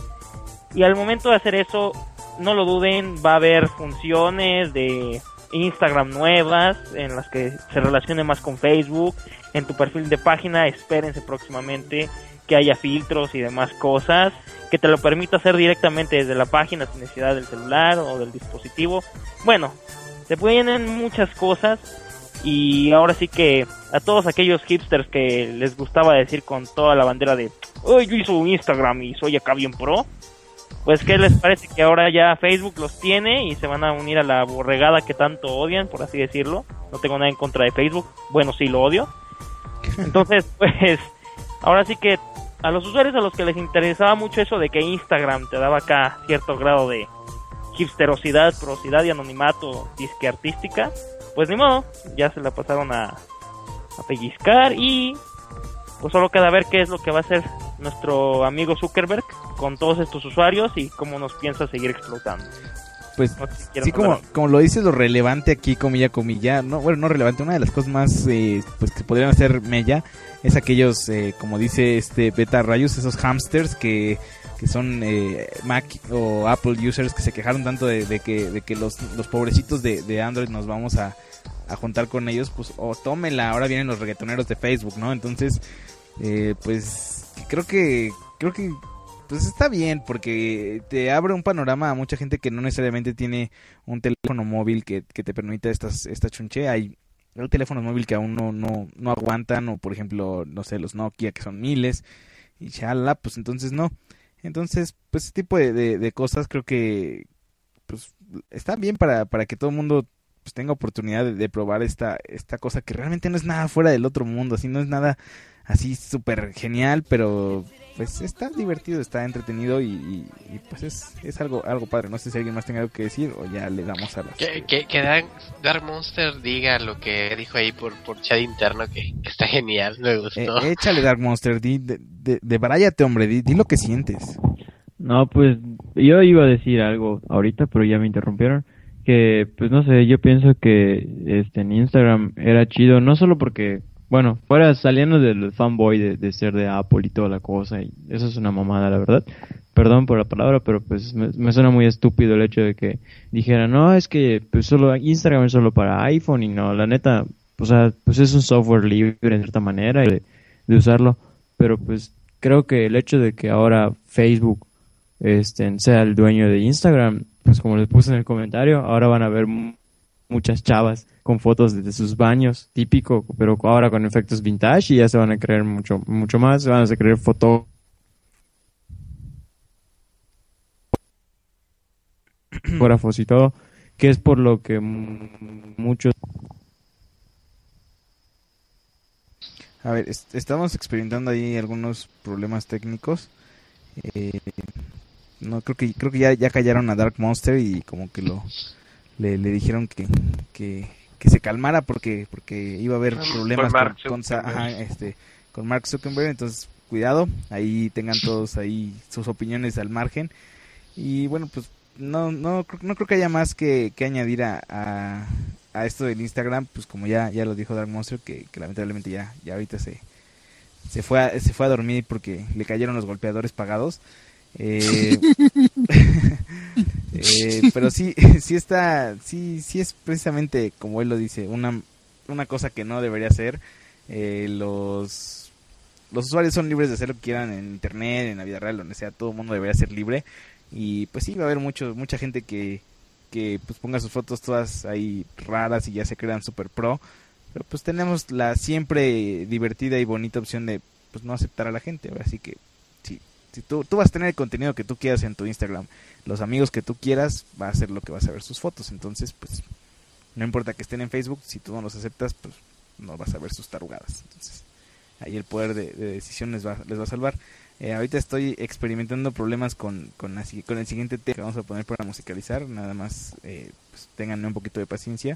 Y al momento de hacer eso, no lo duden, va a haber funciones de Instagram nuevas en las que se relacione más con Facebook. En tu perfil de página, espérense próximamente que haya filtros y demás cosas que te lo permita hacer directamente desde la página sin necesidad del celular o del dispositivo. Bueno, se pueden muchas cosas. Y ahora sí que a todos aquellos hipsters que les gustaba decir con toda la bandera de oh, yo hice un Instagram y soy acá bien pro, pues ¿qué les parece que ahora ya Facebook los tiene y se van a unir a la borregada que tanto odian, por así decirlo? No tengo nada en contra de Facebook, bueno, sí lo odio. Entonces, pues, ahora sí que a los usuarios a los que les interesaba mucho eso de que Instagram te daba acá cierto grado de hipsterosidad, prosidad y anonimato disque artística, pues ni modo, ya se la pasaron a, a pellizcar y pues solo queda ver qué es lo que va a hacer nuestro amigo Zuckerberg con todos estos usuarios y cómo nos piensa seguir explotando. Pues no sé si sí, como, como lo dices, lo relevante aquí, comilla, comilla, no, bueno, no relevante, una de las cosas más eh, pues que podrían hacer mella es aquellos, eh, como dice este Beta Rayos, esos hamsters que, que son eh, Mac o Apple users que se quejaron tanto de, de que, de que los, los pobrecitos de, de Android nos vamos a, a juntar con ellos, pues o oh, tómenla, ahora vienen los reggaetoneros de Facebook, ¿no? Entonces, eh, pues creo que, creo que pues está bien, porque te abre un panorama a mucha gente que no necesariamente tiene un teléfono móvil que, que te permita estas, esta chunche. Hay, hay teléfonos móviles que aún no, no, no aguantan, o por ejemplo, no sé, los Nokia que son miles, y chala, pues entonces no. Entonces, pues ese tipo de, de, de cosas creo que pues está bien para, para que todo el mundo pues tenga oportunidad de, de probar esta, esta cosa que realmente no es nada fuera del otro mundo, así no es nada así súper genial, pero pues está divertido, está entretenido y, y, y pues es, es algo algo padre. No sé si alguien más tenga algo que decir o ya le damos a las... Que, que, que Dark, Dark Monster diga lo que dijo ahí por, por chat interno, que, que está genial, me gustó. Eh, échale, Dark Monster, di, de, de, de bráyate, hombre, di, di lo que sientes. No, pues yo iba a decir algo ahorita, pero ya me interrumpieron. Que, pues no sé, yo pienso que este en Instagram era chido, no solo porque... Bueno, fuera saliendo del fanboy de, de ser de Apple y toda la cosa, y eso es una mamada, la verdad. Perdón por la palabra, pero pues me, me suena muy estúpido el hecho de que dijeran, no, es que pues solo Instagram es solo para iPhone, y no, la neta, o sea, pues es un software libre en cierta manera de, de usarlo, pero pues creo que el hecho de que ahora Facebook este sea el dueño de Instagram, pues como les puse en el comentario, ahora van a ver muchas chavas con fotos de sus baños, típico, pero ahora con efectos vintage, y ya se van a creer mucho mucho más, se van a creer fotógrafos y todo, que es por lo que muchos... A ver, est- estamos experimentando ahí algunos problemas técnicos. Eh, no creo que creo que ya, ya callaron a Dark Monster y como que lo le, le dijeron que, que que se calmara porque porque iba a haber problemas con Mark con, con, ajá, este, con Mark Zuckerberg. Entonces cuidado, ahí tengan todos ahí sus opiniones al margen. Y bueno, pues no no no creo que haya más que, que añadir a, a a esto del Instagram, pues como ya ya lo dijo Dark Monster, que, que lamentablemente ya ya ahorita se se fue a, se fue a dormir porque le cayeron los golpeadores pagados. Eh, eh, pero sí sí está sí sí es precisamente como él lo dice, una una cosa que no debería ser. Eh, los los usuarios son libres de hacer lo que quieran en internet, en la vida real, donde sea. Todo el mundo debería ser libre, y pues sí va a haber mucho mucha gente que que pues ponga sus fotos todas ahí raras y ya se crean super pro, pero pues tenemos la siempre divertida y bonita opción de pues no aceptar a la gente. Así que sí, si tú, tú vas a tener el contenido que tú quieras en tu Instagram, los amigos que tú quieras, va a ser lo que vas a ver sus fotos. Entonces pues no importa que estén en Facebook, si tú no los aceptas, pues no vas a ver sus tarugadas. Entonces ahí el poder de, de decisión les va, les va a salvar. Eh, ahorita estoy experimentando problemas con con, la, con el siguiente tema que vamos a poner para musicalizar. Nada más eh, pues, tengan un poquito de paciencia.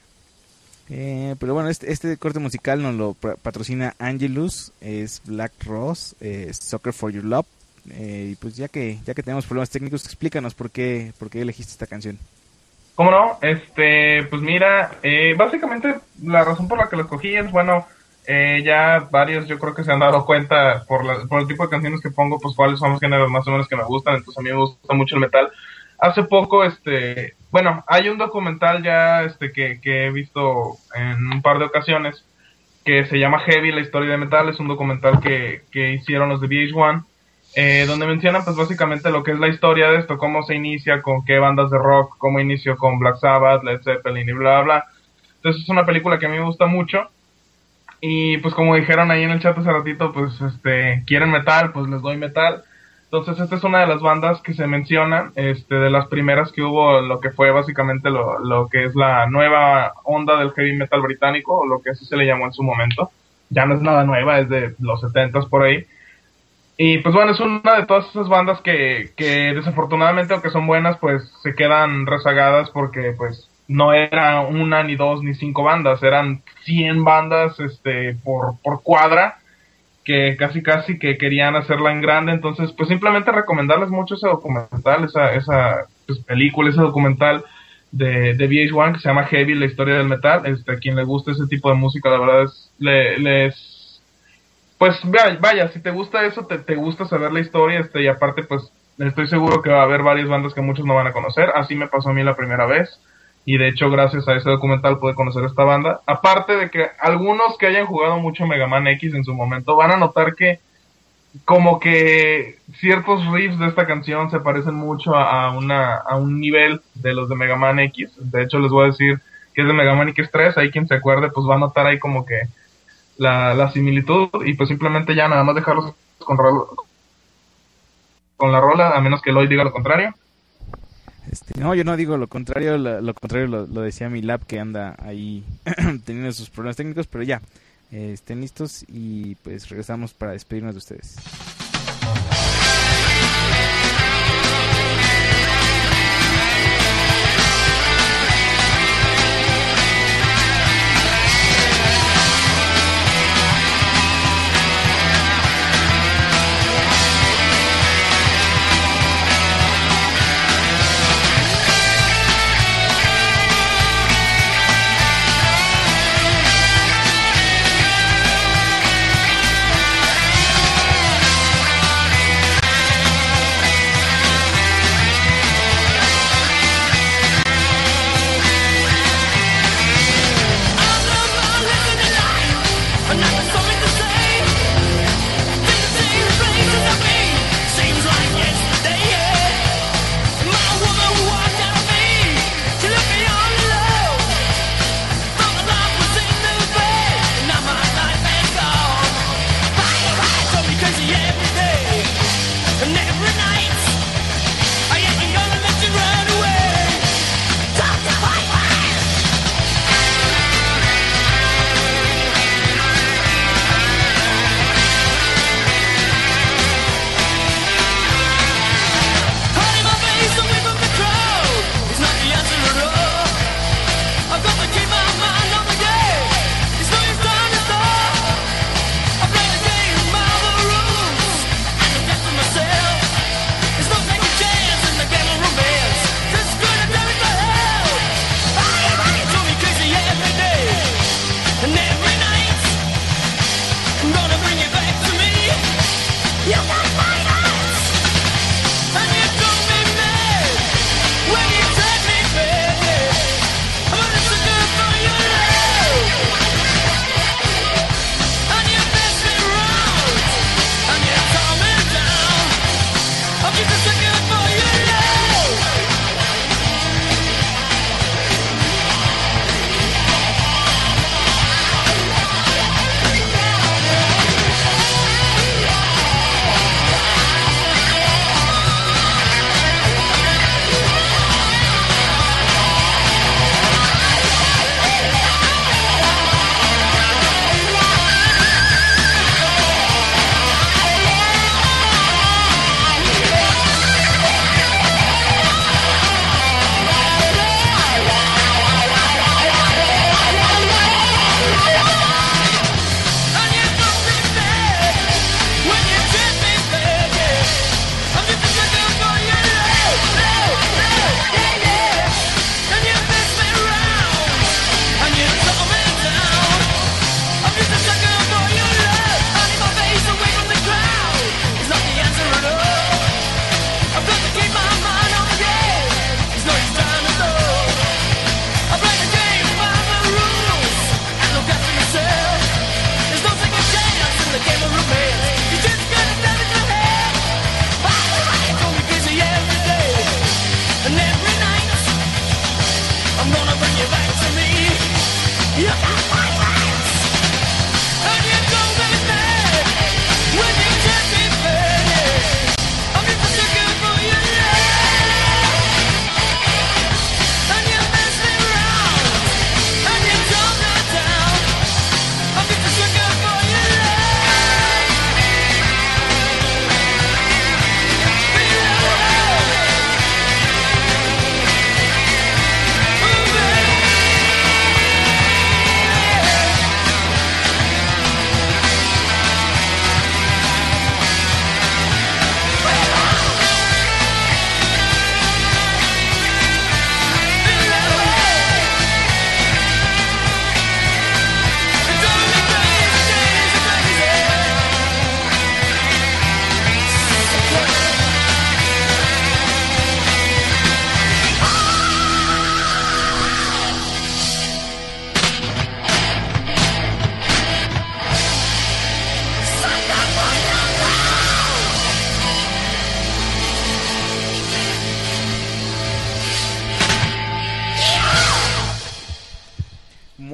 Eh, pero bueno, este, este corte musical nos lo patrocina Angelus, es Black Rose, eh, Soccer for Your Love. Eh, y pues ya que ya que tenemos problemas técnicos, explícanos por qué por qué elegiste esta canción. ¿Cómo no? Este, pues mira, eh, básicamente la razón por la que lo escogí es, bueno, eh, ya varios yo creo que se han dado cuenta por, la, por el tipo de canciones que pongo, pues cuáles son los géneros más o menos que me gustan. Entonces a mí me gusta mucho el metal. Hace poco, este, bueno, hay un documental ya este que, que he visto en un par de ocasiones que se llama Heavy, la historia de metal. Es un documental que, que hicieron los de V H uno, eh, donde mencionan pues básicamente lo que es la historia de esto, cómo se inicia, con qué bandas de rock, cómo inició con Black Sabbath, Led Zeppelin y bla, bla, bla. Entonces es una película que a mí me gusta mucho. Y pues como dijeron ahí en el chat hace ratito, pues este, quieren metal, pues les doy metal. Entonces esta es una de las bandas que se mencionan, este, de las primeras que hubo, lo que fue básicamente lo, lo que es la nueva onda del heavy metal británico, o lo que así se le llamó en su momento. Ya no es nada nueva, es de los setentas por ahí. Y pues bueno, es una de todas esas bandas que, que desafortunadamente, aunque son buenas, pues se quedan rezagadas porque pues no era una, ni dos, ni cinco bandas, eran cien bandas este por, por cuadra, que casi casi que querían hacerla en grande. Entonces pues simplemente recomendarles mucho ese documental, esa, esa pues, película, ese documental de, de V H uno que se llama Heavy, la historia del metal. Este, a quien le guste ese tipo de música, la verdad es, le, les, pues vaya, vaya, si te gusta eso, te, te gusta saber la historia, este, y aparte pues estoy seguro que va a haber varias bandas que muchos no van a conocer. Así me pasó a mí la primera vez, y de hecho gracias a ese documental pude conocer esta banda. Aparte de que algunos que hayan jugado mucho Mega Man X en su momento van a notar que como que ciertos riffs de esta canción se parecen mucho a, a una a un nivel de los de Mega Man X. De hecho les voy a decir que es de Mega Man X tres, ahí quien se acuerde pues va a notar ahí como que la, la similitud, y pues simplemente ya nada más dejarlos con, con la rola, a menos que Lloyd diga lo contrario. Este, no, yo no digo lo contrario, lo, lo contrario lo, lo decía mi lab, que anda ahí teniendo sus problemas técnicos, pero ya, eh, estén listos y pues regresamos para despedirnos de ustedes. Thank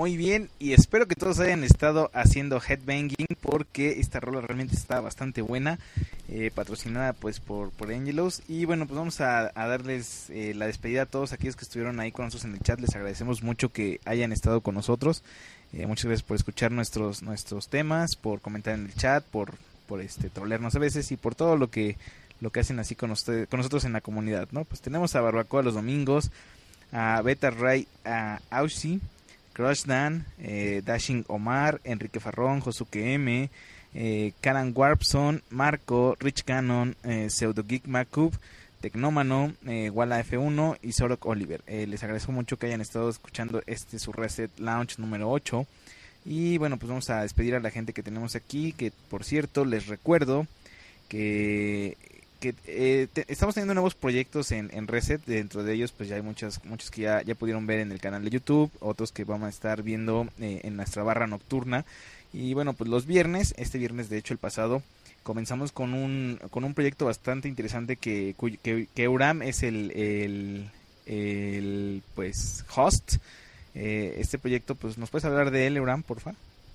Muy bien, y espero que todos hayan estado haciendo headbanging porque esta rola realmente está bastante buena, eh, patrocinada pues por, por Angelos. Y bueno, pues vamos a, a darles eh, la despedida a todos aquellos que estuvieron ahí con nosotros en el chat. Les agradecemos mucho que hayan estado con nosotros. Eh, muchas gracias por escuchar nuestros nuestros temas, por comentar en el chat, por por este trolearnos a veces y por todo lo que lo que hacen así con ustedes, con nosotros en la comunidad, ¿no? Pues tenemos a Barbacoa los domingos, a Beta Ray, a Ausi, Crush Dan, eh, Dashing Omar, Enrique Farrón, Josuke M, eh, Karan Warpson, Marco, Rich Cannon, eh, Pseudo Geek Macub, Tecnómano, eh, Walla F uno y Sorok Oliver. Eh, les agradezco mucho que hayan estado escuchando este su Reset Launch número ocho. Y bueno, pues vamos a despedir a la gente que tenemos aquí, que por cierto les recuerdo que, que eh, te, estamos teniendo nuevos proyectos en, en Reset. Dentro de ellos pues ya hay muchos, muchos que ya, ya pudieron ver en el canal de YouTube, otros que vamos a estar viendo eh, en nuestra barra nocturna. Y bueno, pues los viernes, este viernes de hecho el pasado, comenzamos con un con un proyecto bastante interesante que, que, que Euram es el, el, el pues host. Eh, este proyecto, pues, ¿nos puedes hablar de él, Euram, porfa?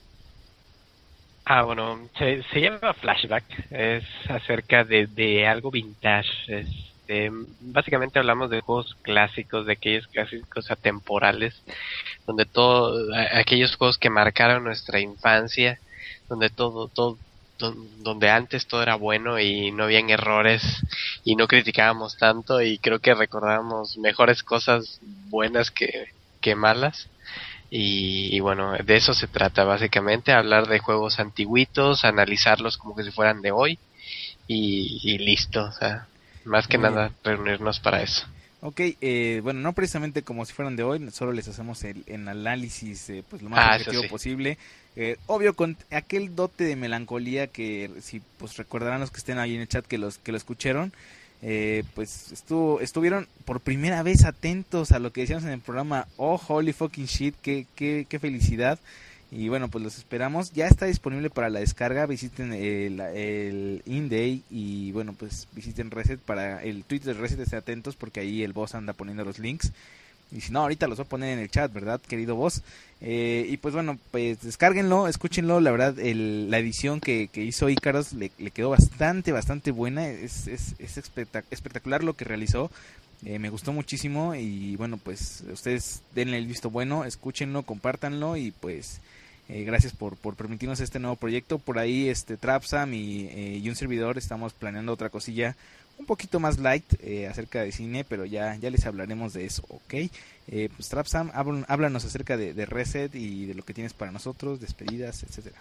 Ah, bueno, se, se llama Flashback, es acerca de, de algo vintage, este, básicamente hablamos de juegos clásicos, de aquellos clásicos atemporales, donde todo, aquellos juegos que marcaron nuestra infancia, donde todo, todo, donde antes todo era bueno y no habían errores y no criticábamos tanto y creo que recordábamos mejores cosas buenas que que malas y, y bueno, de eso se trata básicamente, hablar de juegos antiguitos, analizarlos como que si fueran de hoy y, y listo, o sea, más que Muy nada bien. Reunirnos para eso. Ok, eh, bueno, no precisamente como si fueran de hoy, solo les hacemos el, el análisis eh, pues lo más ah, objetivo sí. posible, eh, obvio con aquel dote de melancolía que si pues recordarán los que estén ahí en el chat que los que lo escucharon. Eh, pues estuvo, estuvieron por primera vez atentos a lo que decíamos en el programa. Oh, holy fucking shit, qué, qué, qué felicidad. Y bueno, pues los esperamos. Ya está disponible para la descarga. Visiten el, el InDay y bueno, pues visiten Reset para el Twitter de Reset. Estén atentos porque ahí el boss anda poniendo los links. Y si no, ahorita los voy a poner en el chat, ¿verdad, querido boss? Eh, y pues bueno, pues descárguenlo, escúchenlo. La verdad, el, la edición que, que hizo Icaros le, le quedó bastante, bastante buena. Es, es, es espectac- espectacular lo que realizó. Eh, me gustó muchísimo. Y bueno, pues ustedes denle el visto bueno, escúchenlo, compártanlo. Y pues eh, gracias por, por permitirnos este nuevo proyecto. Por ahí, este Trapsam y, eh, y un servidor estamos planeando otra cosilla un poquito más light eh, acerca de cine, pero ya ya les hablaremos de eso, ¿ok? Eh, pues Trapsam, háblanos acerca de, de Reset y de lo que tienes para nosotros, despedidas, etcétera.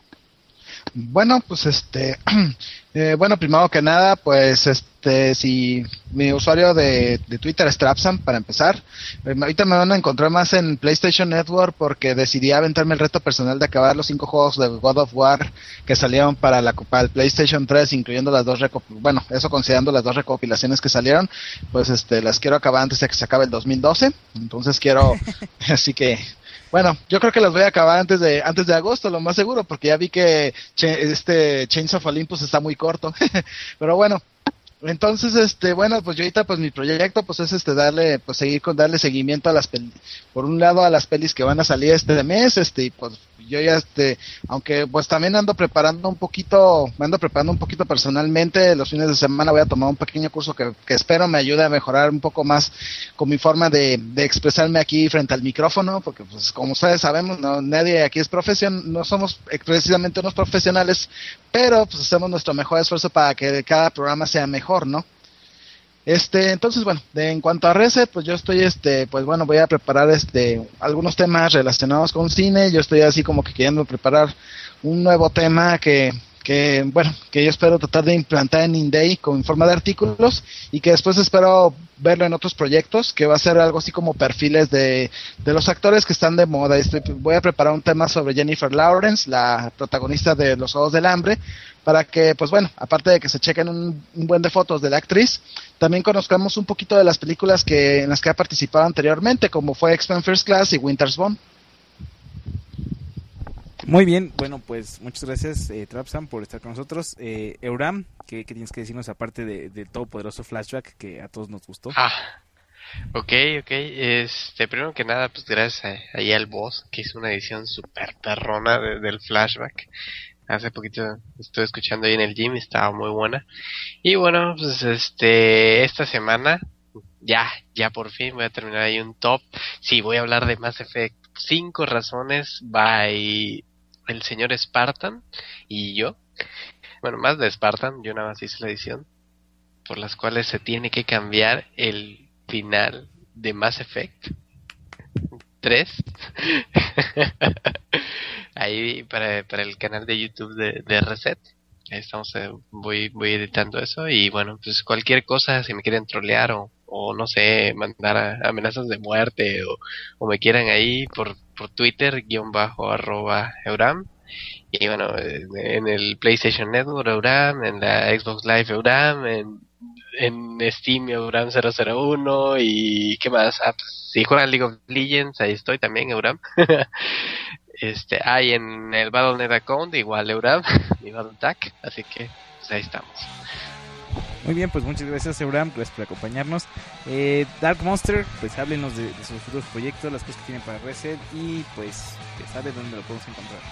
Bueno, pues este, eh, bueno, primero que nada, pues este, si mi usuario de, de Twitter es Trapsam, para empezar, eh, ahorita me van a encontrar más en PlayStation Network porque decidí aventarme el reto personal de acabar los cinco juegos de God of War que salieron para la para el PlayStation tres, incluyendo las dos recop- bueno, eso considerando las dos recopilaciones que salieron, pues este, las quiero acabar antes de que se acabe el dos mil doce, entonces quiero, así que bueno, yo creo que las voy a acabar antes de antes de agosto, lo más seguro, porque ya vi que Ch- este Chains of Olympus está muy corto. Pero bueno, entonces este, bueno, pues yo ahorita pues mi proyecto pues es este darle pues seguir con darle seguimiento a las pelis, por un lado a las pelis que van a salir este mes, este y pues yo ya este, aunque pues también ando preparando un poquito, me ando preparando un poquito personalmente, los fines de semana voy a tomar un pequeño curso que, que espero me ayude a mejorar un poco más con mi forma de, de expresarme aquí frente al micrófono, porque pues como ustedes sabemos, no, nadie aquí es profesión, no somos precisamente unos profesionales, pero pues hacemos nuestro mejor esfuerzo para que cada programa sea mejor, ¿no? Este, entonces bueno, de, en cuanto a Reset, pues yo estoy este, pues bueno, voy a preparar este algunos temas relacionados con cine, yo estoy así como que queriendo preparar un nuevo tema que que bueno, que yo espero tratar de implantar en InDay con forma de artículos y que después espero verlo en otros proyectos, que va a ser algo así como perfiles de, de los actores que están de moda. Estoy, voy a preparar un tema sobre Jennifer Lawrence, la protagonista de Los Juegos del Hambre, para que, pues bueno, aparte de que se chequen un, un buen de fotos de la actriz, también conozcamos un poquito de las películas que en las que ha participado anteriormente, como fue X-Men First Class y Winter's Bone. Muy bien, bueno, pues muchas gracias eh, Trapsam por estar con nosotros. eh, Euram, ¿qué, ¿qué tienes que decirnos aparte de, de todopoderoso Flashback que a todos nos gustó? Ah, Ok, ok. Este, primero que nada, pues gracias a, ahí al boss, que hizo una edición super perrona de- del flashback. Hace poquito estuve escuchando ahí en el gym y estaba muy buena. Y bueno, pues este, esta semana, ya, ya por fin voy a terminar ahí un top. Sí, voy a hablar de Mass Effect. Cinco razones by el señor Spartan y yo. Bueno, más de Spartan, yo nada más hice la edición. Por las cuales se tiene que cambiar el final de Mass Effect tres. Ahí para, para el canal de YouTube de, de Reset. Ahí estamos, eh, voy, voy editando eso. Y bueno, pues cualquier cosa, si me quieren trolear o, o no sé, mandar a- amenazas de muerte o, o me quieran ahí por, por Twitter, guión bajo arroba Euram. Y bueno, en, en el PlayStation Network Euram, en la Xbox Live Euram, en, en Steam Euram cero cero uno y qué más. Ah, pues, si juegan League of Legends, ahí estoy también Euram. Este, hay en el Battle Net account igual Euram y Battle Tag, así que pues ahí estamos. Muy bien, pues muchas gracias, Euram, gracias por acompañarnos. Eh, Dark Monster, pues háblenos de, de sus futuros proyectos, las cosas que tienen para Reset y pues que sabe dónde lo podemos encontrar.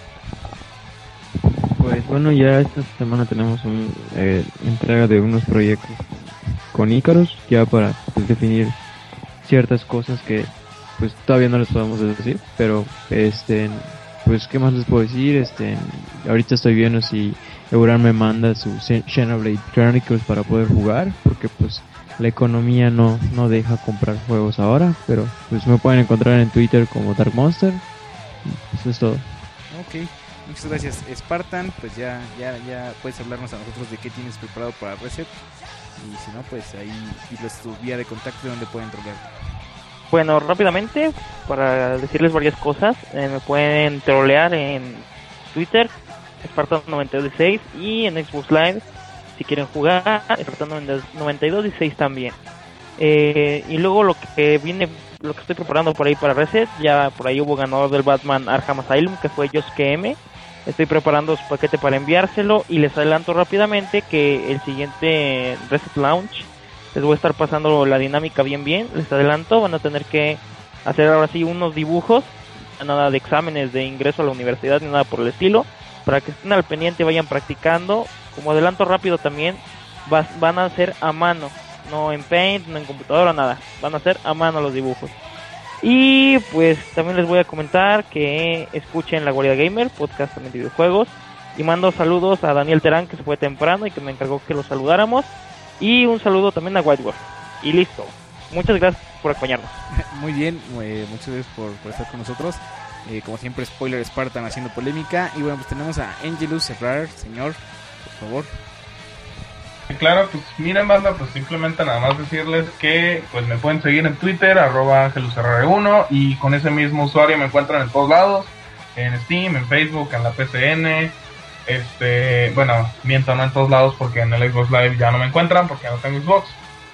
Pues bueno, ya esta semana tenemos una eh, entrega de unos proyectos con Icarus, ya para pues, definir ciertas cosas que pues todavía no les podemos decir, pero este pues qué más les puedo decir. Este ahorita estoy viendo si Euram me manda su Xe- Xenoblade Chronicles para poder jugar, porque pues la economía no no deja comprar juegos ahora, pero pues me pueden encontrar en Twitter como Dark Monster. Eso es todo. Ok, muchas gracias, Spartan. Pues ya, ya, ya puedes hablarnos a nosotros de qué tienes preparado para Reset. Y si no, pues ahí diles tu vía de contacto donde pueden trolear. Bueno, rápidamente, para decirles varias cosas, eh, me pueden trolear en Twitter, Spartan noventa y seis, y en Xbox Live, si quieren jugar, Spartan noventa y dos y seis también. Eh, y luego lo que viene, lo que estoy preparando por ahí para Reset, ya por ahí hubo ganador del Batman Arkham Asylum, que fue Josh K M. Estoy preparando su paquete para enviárselo y les adelanto rápidamente que el siguiente Reset Launch les voy a estar pasando la dinámica bien bien, les adelanto, van a tener que hacer ahora sí unos dibujos, nada de exámenes de ingreso a la universidad ni nada por el estilo, para que estén al pendiente y vayan practicando. Como adelanto rápido también, vas, van a hacer a mano, no en Paint, no en computadora, nada, van a hacer a mano los dibujos. Y pues también les voy a comentar que escuchen La Guardia Gamer, podcast también de videojuegos, y mando saludos a Daniel Terán, que se fue temprano y que me encargó que lo saludáramos. Y un saludo también a White Wolf. Y listo. Muchas gracias por acompañarnos. Muy bien, eh, muchas gracias por, por estar con nosotros. Eh, como siempre, Spoiler Spartan haciendo polémica. Y bueno, pues tenemos a Angelus Ferrar, señor, por favor. Claro, pues miren, banda, pues simplemente nada más decirles que pues me pueden seguir en Twitter, arroba Angelus R uno, y con ese mismo usuario me encuentran en todos lados, en Steam, en Facebook, en la P C N. Este, bueno, miento, no en todos lados porque en el Xbox Live ya no me encuentran porque ya no tengo Xbox.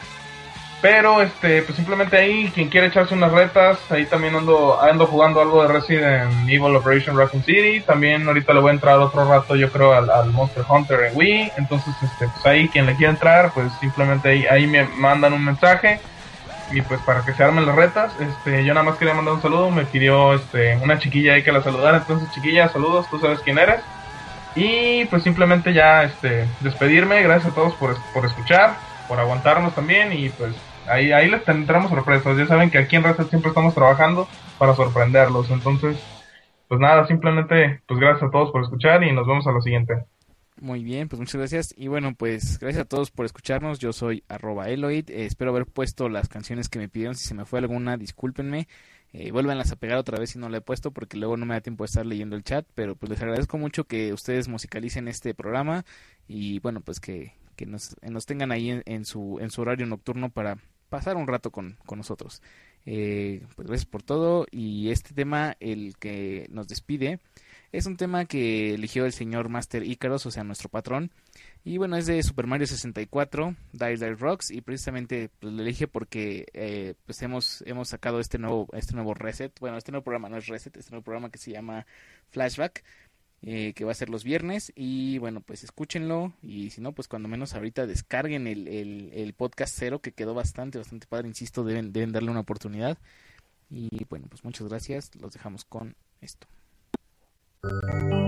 Pero este, pues simplemente ahí, quien quiere echarse unas retas, ahí también ando, ando jugando algo de Resident Evil Operation Raccoon City. También ahorita le voy a entrar otro rato, yo creo, al, al Monster Hunter en Wii. Entonces, este, pues ahí quien le quiera entrar, pues simplemente ahí, ahí me mandan un mensaje. Y pues para que se armen las retas, este, yo nada más quería mandar un saludo, me pidió este, una chiquilla ahí que la saludara. Entonces, chiquilla, saludos, tú sabes quién eres. Y pues simplemente ya este despedirme, gracias a todos por, por escuchar, por aguantarnos también, y pues ahí ahí les tendremos sorpresas. Ya saben que aquí en Reset siempre estamos trabajando para sorprenderlos. Entonces, pues nada, simplemente pues gracias a todos por escuchar y nos vemos a la siguiente. Muy bien, pues muchas gracias. Y bueno, pues gracias a todos por escucharnos. Yo soy arroba Eloid. Eh, espero haber puesto las canciones que me pidieron. Si se me fue alguna, discúlpenme. Eh, vuélvanlas a pegar otra vez si no la he puesto, porque luego no me da tiempo de estar leyendo el chat. Pero pues les agradezco mucho que ustedes musicalicen este programa. Y bueno, pues que, que nos, nos tengan ahí en, en, su, en su horario nocturno para pasar un rato con, con nosotros. Eh, pues gracias por todo. Y este tema, el que nos despide, es un tema que eligió el señor Master Icarus, o sea, nuestro patrón. Y bueno, es de Super Mario sesenta y cuatro, Dire Dire Rocks, y precisamente pues, lo elige porque eh, pues hemos hemos sacado este nuevo este nuevo reset. Bueno, este nuevo programa no es reset, este nuevo programa que se llama Flashback. eh, que va a ser los viernes. Y bueno, pues escúchenlo. Y si no, pues cuando menos ahorita descarguen el, el, el podcast cero, que quedó bastante, bastante padre. Insisto, deben, deben darle una oportunidad. Y bueno, pues muchas gracias. Los dejamos con esto.